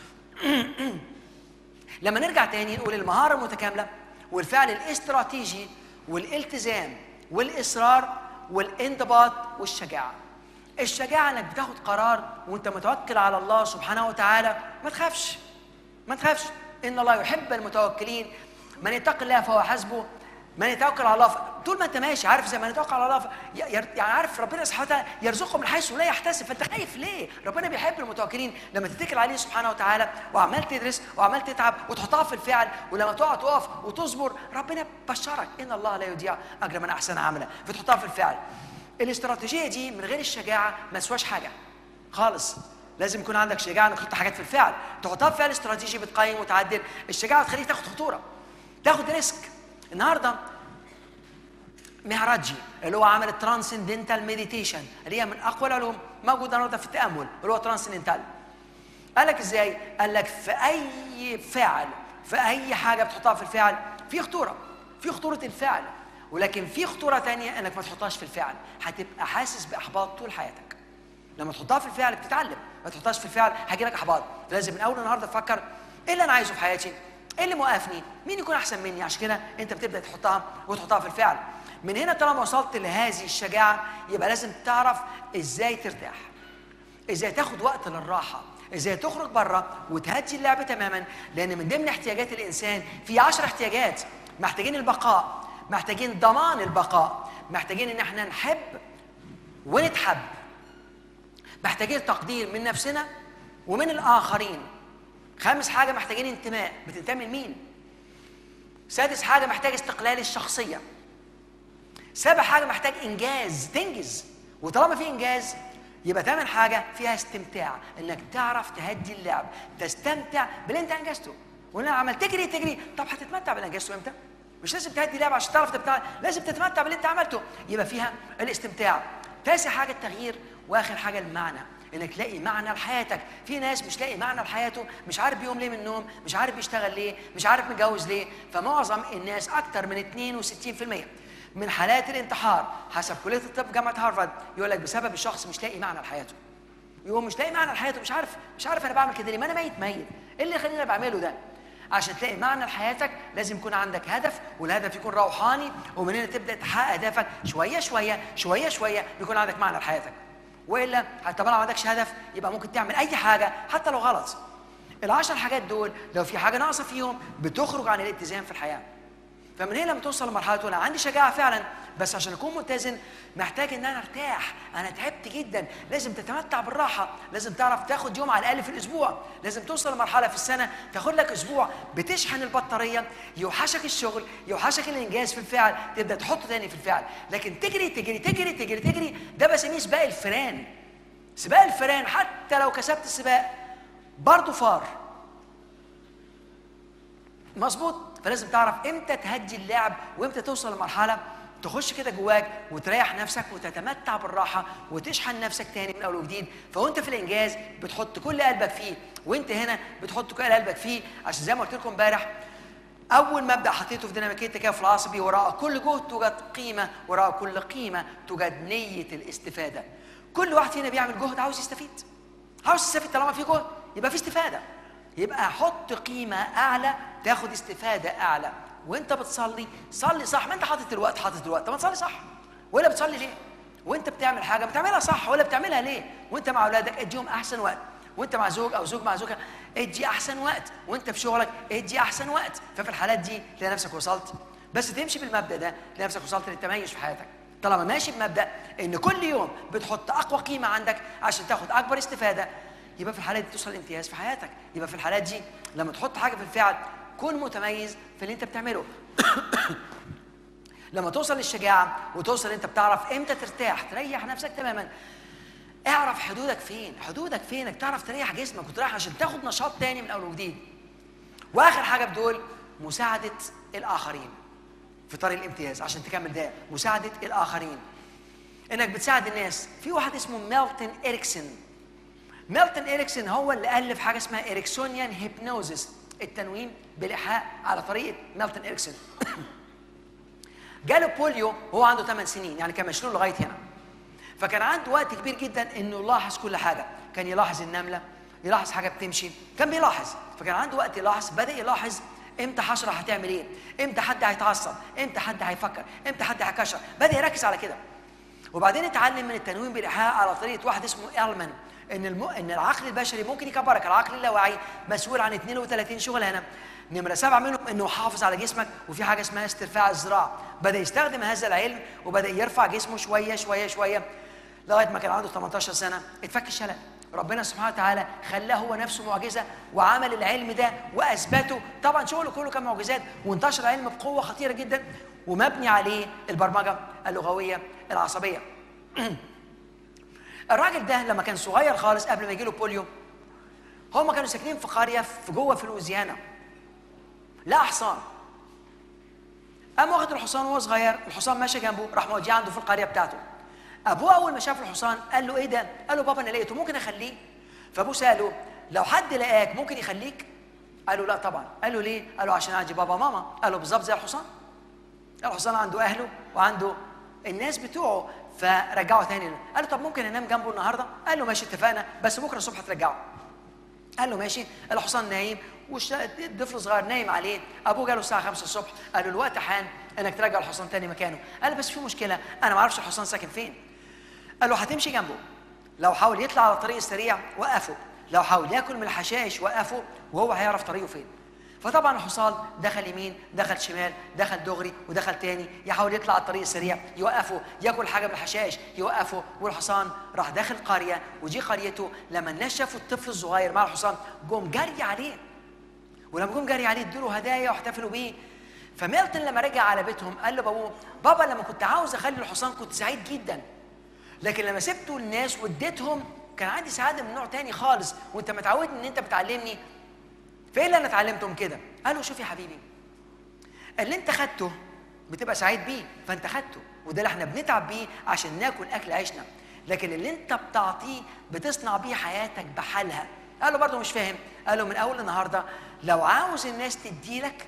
لما نرجع تاني نقول المهاره المتكامله والفعل الاستراتيجي والالتزام والاصرار والانضباط والشجاعه. الشجاعه انك بتاخد قرار وانت متوكل على الله سبحانه وتعالى. ما تخافش ما تخافش. ان الله يحب المتوكلين. من يتق الله فهو حسبه. من يتوكل على الله طول ما انت ماشي عارف زي ما يتوكل على الله يعني عارف ربنا سبحانه وتعالى يرزقه من حيث لا يحتسب، فانت خايف ليه؟ ربنا بيحب المتوكلين لما تتكل عليه سبحانه وتعالى وعمال تدرس وعمال تتعب وتحطها في الفعل، ولما تقع تقف وتصبر ربنا بشرك ان الله لا يضيع اجر من احسن عملا، فتحطها في الفعل. الاستراتيجيه دي من غير الشجاعه ما تسواش حاجه خالص. لازم يكون عندك شجاعه انك تحط حاجات في الفعل، تحطها في فعل استراتيجي بتقيم وتعدل. الشجاعه تخليك تاخد خطوره، تاخد ريسك. النهارده مهراجي اللي هو عمل الترانسندنتال ميديتيشن اللي هي من اقوى العلوم موجوده النهارده في التامل اللي هو ترانسندنتال. قال لك ازاي؟ قال لك في اي فعل في اي حاجه بتحطها في الفعل في خطوره، في خطوره الفعل، ولكن في خطوره ثانيه انك ما تحطهاش في الفعل، هتبقى حاسس باحباط طول حياتك. لما تحطها في الفعل بتتعلم، ما تحطهاش في الفعل هيجي لك احباط. لازم من اول النهارده تفكر ايه اللي انا عايزه في حياتي؟ ايه اللي موقفني؟ مين يكون احسن مني؟ عشان كده انت بتبدا تحطها وتحطها في الفعل. من هنا طالما وصلت لهذه الشجاعه يبقى لازم تعرف ازاي ترتاح، ازاي تاخد وقت للراحه، ازاي تخرج بره وتهدي اللعبه تماما. لان من ضمن احتياجات الانسان في عشر احتياجات. محتاجين البقاء، محتاجين ضمان البقاء، محتاجين ان احنا نحب ونتحب، محتاجين تقدير من نفسنا ومن الاخرين. خامس حاجه محتاجين انتماء، بتنتمي لمين؟ سادس حاجه محتاج استقلال الشخصيه. سابع حاجه محتاج انجاز، تنجز. وطالما في انجاز يبقى ثامن حاجه فيها استمتاع، انك تعرف تهدي اللعب، تستمتع باللي انت انجزته. وانا عمال تجري تجري، طب هتتمتع باللي انجزته امتى؟ مش لازم تهدي اللعب عشان تعرف تبتاع، لازم تتمتع باللي انت عملته، يبقى فيها الاستمتاع. تاسع حاجه التغيير، واخر حاجه المعنى، انك تلاقي معنى لحياتك. في ناس مش لاقي معنى لحياته، مش عارف بيقوم ليه من النوم، مش عارف بيشتغل ليه، مش عارف متجوز ليه. فمعظم الناس اكتر من اثنين وستين بالمئة من حالات الانتحار حسب كليه الطب جامعه هارفارد يقول لك بسبب الشخص مش لاقي معنى لحياته. يقوم مش لاقي معنى لحياته، مش عارف مش عارف انا بعمل كده ليه؟ ما انا ميت ميت، ايه اللي يخليني انا بعمله ده؟ عشان تلاقي معنى لحياتك لازم يكون عندك هدف، والهدف يكون روحاني، ومن هنا تبدا تحقق اهدافك شويه شويه شويه شويه يكون عندك معنى لحياتك. والا حتى ما عندكش هدف يبقى ممكن تعمل اي حاجه حتى لو غلط. العشر حاجات دول لو في حاجه ناقصه فيهم بتخرج عن الاتزان في الحياه. فمن هنا لما توصل لمرحله تقول انا عندي شجاعه فعلا، بس عشان اكون متزن محتاج ان انا ارتاح، انا تعبت جدا، لازم تتمتع بالراحه، لازم تعرف تاخد يوم على الاقل في الاسبوع، لازم توصل لمرحله في السنه تاخد لك اسبوع بتشحن البطاريه، يوحشك الشغل، يوحشك الانجاز في الفعل، تبدا تحطه تاني في الفعل. لكن تجري تجري تجري تجري تجري ده بسميه سباق الفئران. سباق الفئران حتى لو كسبت السباق برضه فار. مظبوط؟ فلازم تعرف امتى تهدي اللعب وامتى توصل لمرحله تخش كده جواك وتريح نفسك وتتمتع بالراحه وتشحن نفسك تاني من اول وجديد. فوانت في الانجاز بتحط كل قلبك فيه، وانت هنا بتحط كل قلبك فيه، عشان زي ما قلت لكم امبارح اول مبدا حطيته في ديناميكيه التكافل العصبي: وراء كل جهد توجد قيمه، وراء كل قيمه توجد نيه الاستفاده. كل واحد فينا بيعمل جهد عاوز يستفيد، عاوز يستفيد. طالما في جهد يبقى في استفاده، يبقى حط قيمه اعلى تاخد استفاده اعلى. وانت بتصلي صلي صح، ما انت حاطط الوقت حاطط الوقت، طب ما تصلي صح. ولا بتصلي ليه؟ وانت بتعمل حاجه بتعملها صح، ولا بتعملها ليه؟ وانت مع اولادك اديهم احسن وقت، وانت مع زوج او زوج مع زوجها ادي احسن وقت، وانت في شغلك ادي احسن وقت. ففي الحالات دي تلاقي نفسك وصلت. بس تمشي بالمبدا ده تلاقي نفسك وصلت للتميز في حياتك. طالما ماشي بمبدا ان كل يوم بتحط اقوى قيمه عندك عشان تاخد اكبر استفاده، يبقى في الحالات دي توصل الامتياز في حياتك. يبقى في الحالات دي لما تحط حاجه في الفعل كن متميز في اللي انت بتعمله. لما توصل للشجاعه وتوصل انت بتعرف امتى ترتاح تريح نفسك تماما. اعرف حدودك فين، حدودك فين، انك تعرف تريح جسمك وتريح عشان تاخد نشاط تاني من اول وجديد. واخر حاجه بدول مساعده الاخرين في طريق الامتياز عشان تكمل ده. مساعده الاخرين، انك بتساعد الناس. في واحد اسمه ميلتون إريكسون. ميلتون إريكسون هو اللي الف حاجه اسمها إريكسونيان هيبنوزيس، التنويم بالايحاء على طريقه ميلتون إريكسون. جاله بوليو وهو عنده ثمان سنين، يعني كان مشلول لغايه هنا. فكان عنده وقت كبير جدا انه يلاحظ كل حاجه، كان يلاحظ النمله، يلاحظ حاجه بتمشي، كان بيلاحظ. فكان عنده وقت يلاحظ، بدا يلاحظ امتى حشره هتعمل ايه، امتى حد هيتعصب، امتى حد هيفكر، امتى حد هيكشر، بدا يركز على كده. وبعدين اتعلم من التنويم بالايحاء على طريقه واحد اسمه إلمان. ان الم... ان العقل البشري ممكن يكبرك. العقل اللاواعي مسؤول عن اثنين وثلاثين شغلانه، نمره سبعه منهم انه يحافظ على جسمك، وفي حاجه اسمها استرفاع الذراع. بدا يستخدم هذا العلم وبدا يرفع جسمه شويه شويه شويه لغايه ما كان عنده ثمانية عشر سنه اتفك الشلل. ربنا سبحانه وتعالى خلاه هو نفسه معجزه وعمل العلم ده واثبته. طبعا شغله كله كان معجزات، وانتشر العلم بقوه خطيره جدا، ومبني عليه البرمجه اللغويه العصبيه. الراجل ده لما كان صغير خالص قبل ما يجي له بوليو، هم كانوا ساكنين في قريه في جوه في لويزيانا، لا حصان. قام واخد الحصان وهو صغير، الحصان ماشي جنبه، راح موديه عنده في القريه بتاعته. ابوه اول ما شاف الحصان قال له ايه ده؟ قال له بابا انا لقيته، ممكن اخليه؟ فابوه ساله لو حد لقاك ممكن يخليك؟ قال له لا طبعا. قال له ليه؟ قال له عشان عندي بابا ماما. قال له بالظبط زي الحصان، الحصان عنده اهله وعنده الناس بتوعه. فرجعه تاني. قال له طب ممكن انام جنبه النهارده؟ قال له ماشي اتفقنا، بس بكره الصبح ترجعه. قال له ماشي. الحصان نايم والطفل صغير نايم عليه. ابوه جاله الساعه خمسة الصبح قال له الوقت حان انك ترجع الحصان تاني مكانه. قال له بس في مشكله، انا ما اعرفش الحصان ساكن فين. قال له هتمشي جنبه، لو حاول يطلع على الطريق السريع وقفه، لو حاول ياكل من الحشائش وقفه، وهو هيعرف طريقه فين. فطبعا الحصان دخل يمين، دخل شمال، دخل دغري ودخل تاني، يحاول يطلع على الطريق السريع يوقفه، ياكل حاجه من الحشائش يوقفه. والحصان راح داخل قريه، ودي قريته. لما الناس شافوا الطفل الصغير مع الحصان جم جري عليه، ولما جم جري عليه ادوا له هدايا واحتفلوا بيه. فميلتون لما رجع على بيتهم قال له بابوه بابا لما كنت عاوز اخلي الحصان كنت سعيد جدا، لكن لما سبته الناس واديتهم كان عندي سعاده من نوع تاني خالص، وانت متعودني ان انت بتعلمني. فايه اللي انا اتعلمتهم كده؟ قال له شوف يا حبيبي، اللي انت خدته بتبقى سعيد بيه، فانت خدته، وده اللي احنا بنتعب بيه عشان ناكل اكل عيشنا، لكن اللي انت بتعطيه بتصنع بيه حياتك بحالها. قال له برضه مش فاهم. قال له من اول النهارده لو عاوز الناس تديلك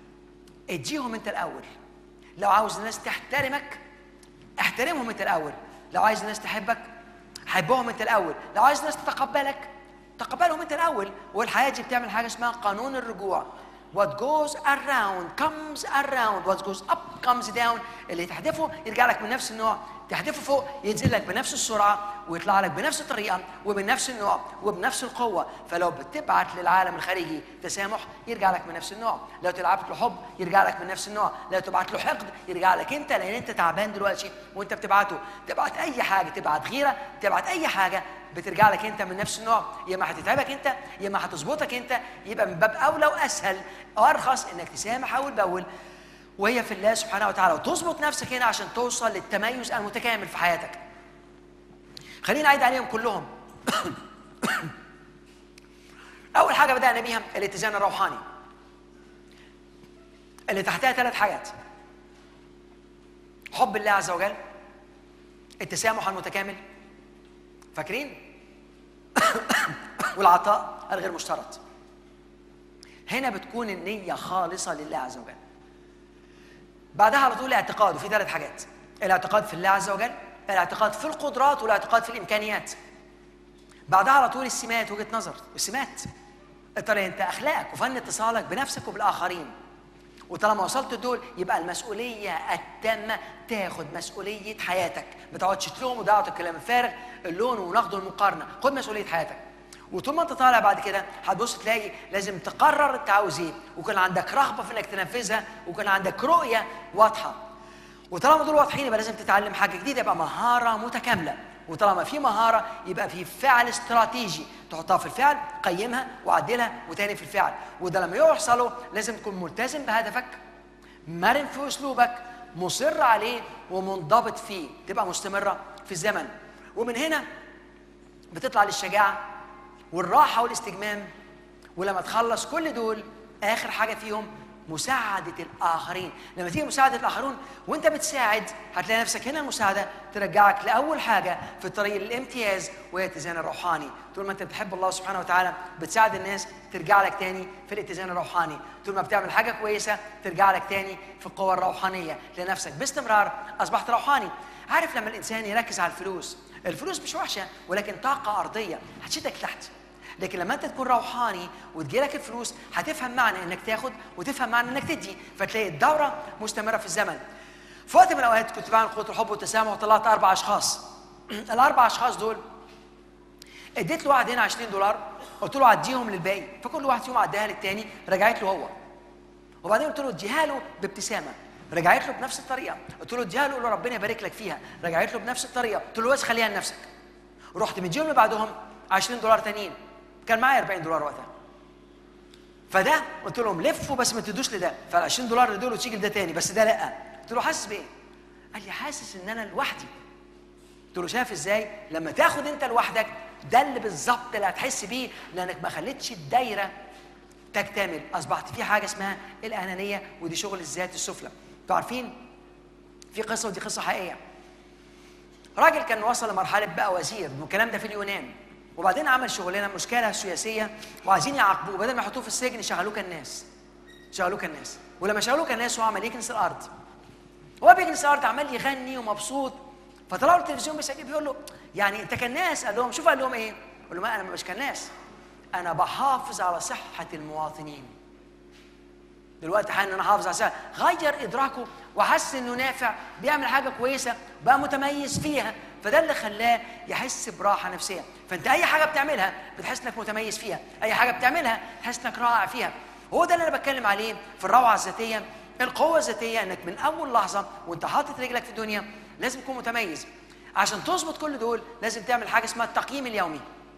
اديهم انت الاول، لو عاوز الناس تحترمك احترمهم انت الاول، لو عايز الناس تحبك حبهم انت الاول، لو عايز الناس تتقبلك تقبلهم انت الاول. والحياه دي بتعمل حاجه اسمها قانون الرجوع. What goes around comes around, what goes up comes down. اللي تحدفه يرجع لك من نفس النوع، تحدفه فوق ينزل لك بنفس السرعه ويطلع لك بنفس الطريقه وبنفس النوع وبنفس القوه. فلو بتبعت للعالم الخارجي تسامح يرجع لك من نفس النوع، لو تبعت له حب يرجع لك من نفس النوع، لو تبعت له حقد يرجع لك انت، لان انت تعبان دلوقتي وانت بتبعته. تبعت اي حاجه، تبعت غيره، تبعت اي حاجه بترجع لك انت من نفس النوع، يا اما هتتعبك انت يا اما هتظبطك انت. يبقى من باب اولى واسهل وارخص انك تسامح اول باول وهي في الله سبحانه وتعالى، وتظبط نفسك هنا عشان توصل للتميز المتكامل في حياتك. خلينا نعيد عليهم كلهم. اول حاجه بدانا بيها الاتزان الروحاني اللي تحتها ثلاث حاجات: حب الله عز وجل، التسامح المتكامل، فاكرين؟ والعطاء الغير مشترط. هنا بتكون النية خالصة لله عز وجل. بعدها على طول الاعتقاد، وفي ثلاث حاجات: الاعتقاد في الله عز وجل، الاعتقاد في القدرات، والاعتقاد في الإمكانيات. بعدها على طول السمات، وجهة نظر السمات، ترى انت اخلاقك وفن اتصالك بنفسك وبالاخرين. وطالما وصلت دول يبقى المسؤوليه التامه، تاخد مسؤوليه حياتك، ما تقعدش تلوم ودعوه الكلام الفارغ، اللون ونقد المقارنه، خد مسؤوليه حياتك. وطول ما انت طالع بعد كده هتبص تلاقي لازم تقرر انت عاوز ايه، وكان عندك رغبه في انك تنفذها، وكان عندك رؤيه واضحه. وطالما دول واضحين يبقى لازم تتعلم حاجه جديده، يبقى مهاره متكامله. وطالما في مهاره يبقى في فعل استراتيجي تحطها في الفعل، قيمها وعدلها وتاني في الفعل. وده لما يحصلوا لازم تكون ملتزم بهدفك، مرن في اسلوبك، مصر عليه ومنضبط فيه، تبقى مستمره في الزمن. ومن هنا بتطلع للشجاعه والراحه والاستجمام. ولما تخلص كل دول اخر حاجه فيهم مساعدة الآخرين. لما تيجي مساعدة الآخرين وانت بتساعد هتلاقي نفسك هنا المساعدة ترجعك لأول حاجة في الطريق للامتياز، وهي الاتزان الروحاني. طول ما انت بتحب الله سبحانه وتعالى بتساعد الناس ترجع لك تاني في الاتزان الروحاني. طول ما بتعمل حاجة كويسة ترجع لك تاني في القوة الروحانية لنفسك باستمرار، أصبحت روحاني. عارف لما الإنسان يركز على الفلوس، الفلوس مش وحشة ولكن طاقة أرضية هتشدك تحت. لكن لما انت تكون روحاني وتجيلك الفلوس هتفهم معنى انك تاخد وتفهم معنى انك تدي، فتلاقي الدوره مستمره في الزمن. في وقت من الاوقات كنت بعمل قوه الحب والتسامح وطلعت اربع اشخاص. الاربع اشخاص دول اديت له واحد هنا عشرين دولار، قلت له عديهم للباقي، فكل واحد فيهم عداها للتاني، رجعت له هو. وبعدين قلت له اديها له بابتسامه، رجعت له بنفس الطريقه. قلت له اديها له، قول له ربنا يبارك لك فيها، رجعت له بنفس الطريقه. قلت له بس خليها لنفسك. رحت مديهم اللي بعدهم عشرين دولار تانيين، كان معايا أربعين دولار وقتها. فده قلت لهم لفوا بس ما تدوش لده، فال عشرين دولار اللي دول تيجي لده تاني، بس ده لا. قلت له حاسس بايه؟ قال لي حاسس ان انا لوحدي. قلت له شايف ازاي؟ لما تاخد انت لوحدك ده اللي بالظبط اللي هتحس بيه، لانك ما خليتش الدايره تكتمل، اصبحت في حاجه اسمها الانانيه، ودي شغل الذات السفلى. انتوا عارفين في قصه، ودي قصه حقيقيه. راجل كان وصل لمرحله بقى وزير، والكلام ده في اليونان، وبعدين عمل شغلانه مشكله سياسيه وعايزين يعاقبوه، بدل ما يحطوه في السجن يشغلوه كالناس. شغلوه كالناس، ولما شغلوه كالناس هو عمل يكنس الارض. هو بيكنس الارض عمال يغني ومبسوط، فطلعوا التلفزيون بيسجل بيقول له يعني انت كناس؟ قال لهم شوف، قال لهم ايه؟ قال لهم انا مش كناس، انا بحافظ على صحه المواطنين. دلوقتي حان ان انا حافظ على صحة. غير ادراكه وحس انه نافع، بيعمل حاجه كويسه، بقى متميز فيها، فده اللي خلاه يحس براحه نفسيه. فانت اي حاجه بتعملها بتحس انك متميز فيها، اي حاجه بتعملها تحس انك رائع فيها. هو ده اللي انا بتكلم عليه في الروعه الذاتيه، القوه الذاتيه، انك من اول لحظه وانت حاطط رجلك في الدنيا لازم تكون متميز. عشان تظبط كل دول لازم تعمل حاجه اسمها التقييم اليومي.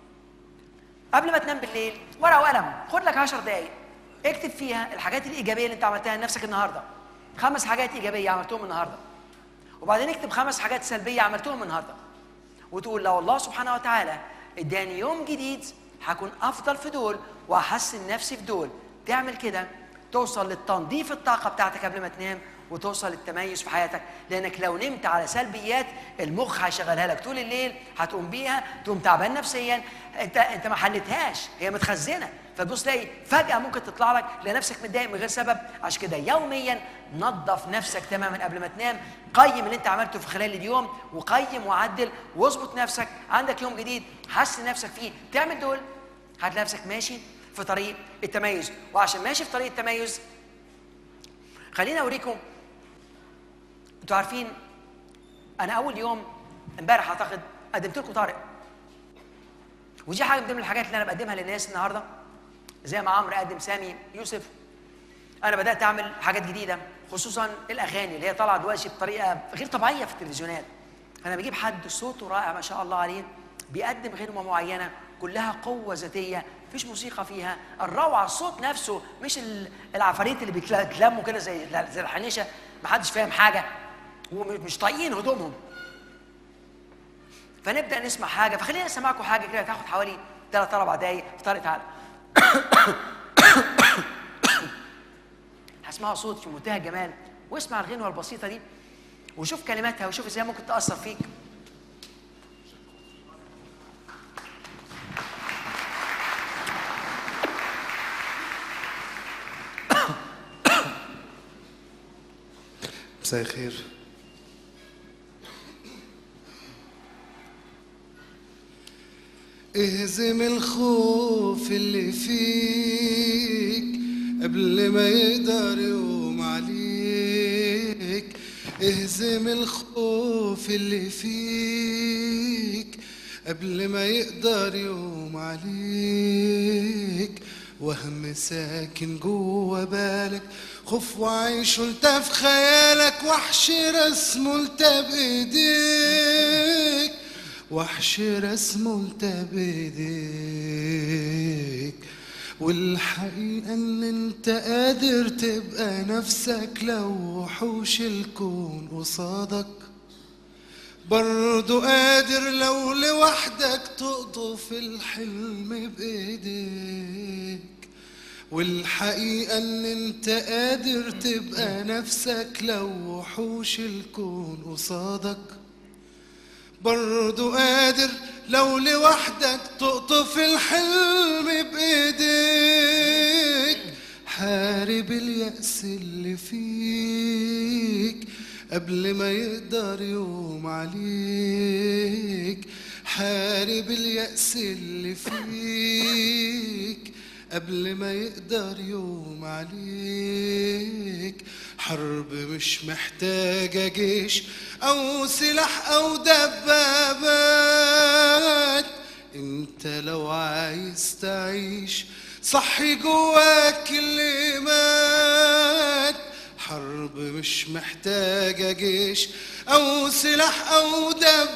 قبل ما تنام بالليل ورقه وقلم، خد لك عشر دقائق اكتب فيها الحاجات الايجابيه اللي انت عملتها لنفسك النهارده. خمس حاجات ايجابيه عملتهم النهارده. وبعدين اكتب خمس حاجات سلبيه عملتهم النهارده. وتقول لو الله سبحانه وتعالى اداني يوم جديد هكون افضل في دول واحسن نفسي في دول. تعمل كده توصل للتنظيف الطاقه بتاعتك قبل ما تنام، وتوصل للتميز في حياتك. لانك لو نمت على سلبيات المخ هيشغلها لك طول الليل، هتقوم بيها تقوم تعبان نفسيا، انت انت ما حلتهاش، هي متخزنه، فتبص تلاقي فجاه ممكن تطلع لك لنفسك متضايق من غير سبب. عشان كده يوميا نظف نفسك تماما قبل ما تنام، قيم اللي انت عملته في خلال اليوم، وقيم وعدل واظبط نفسك. عندك يوم جديد حسن نفسك فيه، تعمل دول هتلاقي نفسك ماشي في طريق التميز. وعشان ماشي في طريق التميز خليني اوريكم. انتوا عارفين انا اول يوم امبارح اعتقد قدمت لكم طارق، ودي حاجه من ضمن الحاجات اللي انا بقدمها للناس النهارده، زي ما عمرو قدم سامي يوسف. انا بدات اعمل حاجات جديده، خصوصا الاغاني اللي هي طالعه دلوقتي بطريقه غير طبيعيه في التلفزيونات. انا بجيب حد صوته رائع ما شاء الله عليه، بيقدم غنوه معينه كلها قوه ذاتيه، مفيش موسيقى فيها، الروعه الصوت نفسه، مش العفاريت اللي بيتلموا كده زي زي الحنيشه، محدش فاهم حاجه ومش طايقين هدومهم. فنبدا نسمع حاجه، فخلينا نسمعكم حاجه كده تاخد حوالي ثلاث اربع دقايق. طارق تعالى. هسمعوا صوت في منتهى الجمال، واسمع الغنوه البسيطه دي وشوف كلماتها وشوف ازاي ممكن تاثر فيك. مساء الخير. اهزم الخوف اللي فيك قبل ما يقدر يقوم عليك. اهزم الخوف اللي فيك قبل ما يقدر يقوم عليك. وهم ساكن جوا بالك، خوف وعيش انت في خيالك، وحش رسمه انت بايديك، وحش رسمه انت بايديك. والحقيقة ان انت قادر تبقى نفسك لو وحوش الكون قصادك، برضو قادر لو لوحدك تقطف الحلم بايديك. والحقيقة ان انت قادر تبقى نفسك لو وحوش الكون قصادك، برضو قادر لو لوحدك تقطف الحلم بايديك. حارب اليأس اللي فيك قبل ما يقدر يقوم عليك. حارب اليأس اللي فيك قبل ما يقدر يقوم عليك. حرب مش محتاجة جيش أو سلاح أو دبابات، انت انت لو عايز تعيش صحي جواك اللي مات. حرب مش محتاجة جيش أو سلاح أو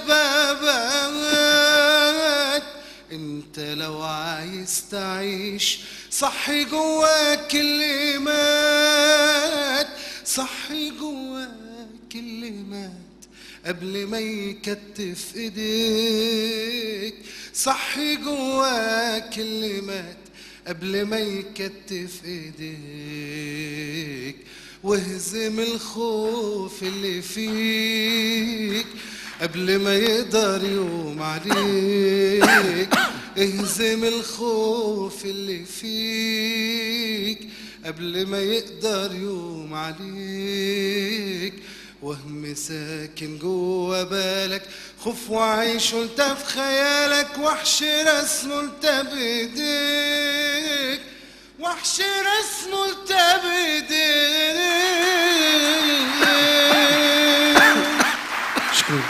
دبابات. انت لو عايز تعيش صحي جواك اللي مات. صحي جواك اللي مات قبل ما يكتف ايديك. صحي جواك اللي مات قبل ما يكتف ايديك. واهزم الخوف اللي فيك قبل ما يقدر يقوم عليك. اهزم الخوف اللي فيك قبل ما يقدر يقوم عليك. وهم ساكن جوا بالك، خوف وعيش وانت في خيالك. وحش رسمه انت بايديك، وحش رسمه انت بايديك. شكرا.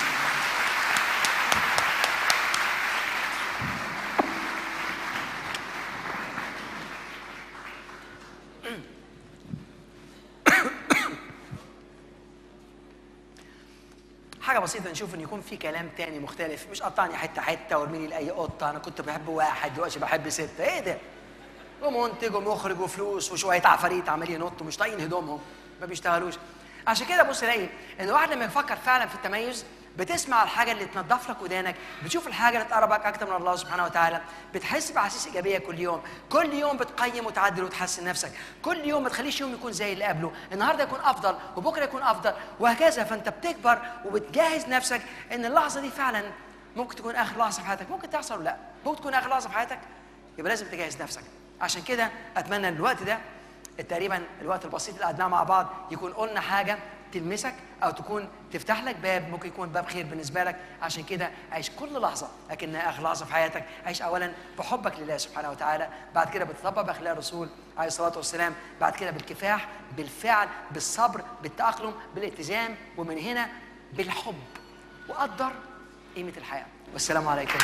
حاجه بسيطه نشوف ان يكون في كلام تاني مختلف، مش قطعني حته حته وارميني لاي قطه. انا كنت بحب واحد دلوقتي بحب سته. ايه ده؟ ومنتج ومخرج وفلوس وشويه عفاريت عمالين ينطوا مش طايقين هدومهم ما بيشتغلوش. عشان كده بص الاقي ان الواحد لما يفكر فعلا في التميز بتسمع الحاجه اللي تنظف لك ودانك، بتشوف الحاجه اللي تقربك اكتر من الله سبحانه وتعالى، بتحس باحاسيس ايجابيه كل يوم، كل يوم بتقيم وتعدل وتحسن نفسك، كل يوم ما تخليش يوم يكون زي اللي قبله، النهارده يكون افضل وبكره يكون افضل وهكذا. فانت بتكبر وبتجهز نفسك ان اللحظه دي فعلا ممكن تكون اخر لحظه في حياتك. ممكن تحصل ولا لا؟ ممكن تكون اخر لحظه في حياتك، يبقى لازم تجهز نفسك. عشان كده اتمنى ان الوقت ده تقريبا الوقت البسيط اللي قعدناه مع بعض يكون قلنا حاجه تلمسك او تكون تفتح لك باب، ممكن يكون باب خير بالنسبه لك. عشان كده عيش كل لحظه لكنها اخر لحظه في حياتك. عيش اولا بحبك لله سبحانه وتعالى، بعد كده بتطبق باخلاق الرسول عليه الصلاه والسلام، بعد كده بالكفاح، بالفعل، بالصبر، بالتاقلم، بالالتزام، ومن هنا بالحب. وقدر قيمه الحياه. والسلام عليكم.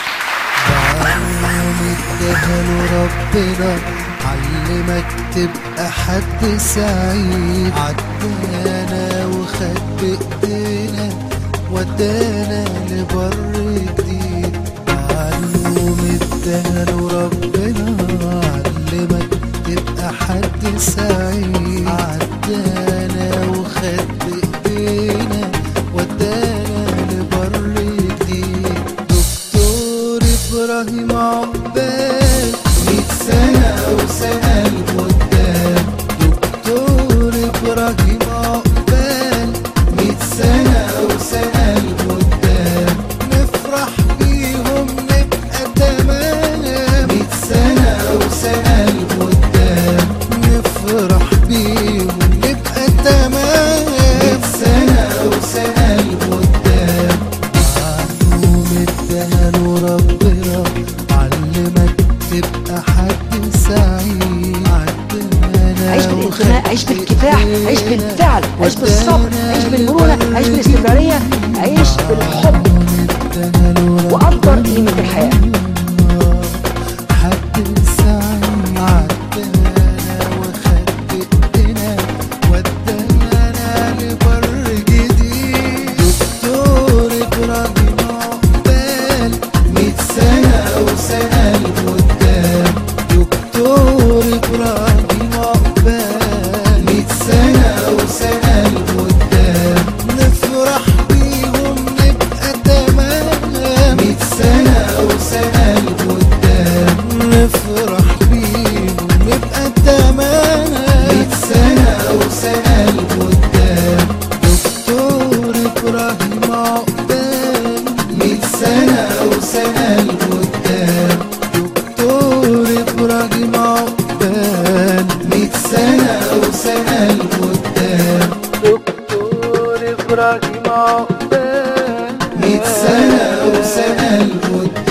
اداله ربنا علمك تبقى حد سعيد. عدانا وخد بايدينا ودانا لبر جديد. معلوم اداله ربنا علمك تبقى حد سعيد. عدانا وخد بايدينا ودانا لبر جديد. دكتور ابراهيم عقبال مية سنة وسنة لقدام. دكتور ابراهيم عقبال مية سنة وسنة لقدام. نفرح بيهم نبقى تمام. مية سنة وسنة لقدام. نفرح بيهم نبقى تمام. مية سنة وسنة لقدام. معلوم اداله ربنا علمك تبقى حد سعيد. عيش بالانتماء، عيش بالكفاح، عيش بالفعل، عيش بالصبر، عيش بالمرونة، عيش بالاستمرارية، عيش بالحب وقدر قيمة الحياة. حد سعيد. عدانا وخد بايدينا ودانا لبر جديد. دكتور ابراهيم عقبال مية سنة وسنة لقدام. دكتور ابراهيم عقبال مية سنة وسنة لقدام. نفرح بيهم نبقى تمام. مية سنة وسنة لقدام. نفرح بيهم نبقى تمام. مية سنة وسنة لقدام. دكتور ابراهيم عقبال مية سنة وسنة لقدام. دكتور ابراهيم عقبال مية سنة وسنة لقدام. دكتور ابراهيم عقبال مية سنة وسنة لقدام.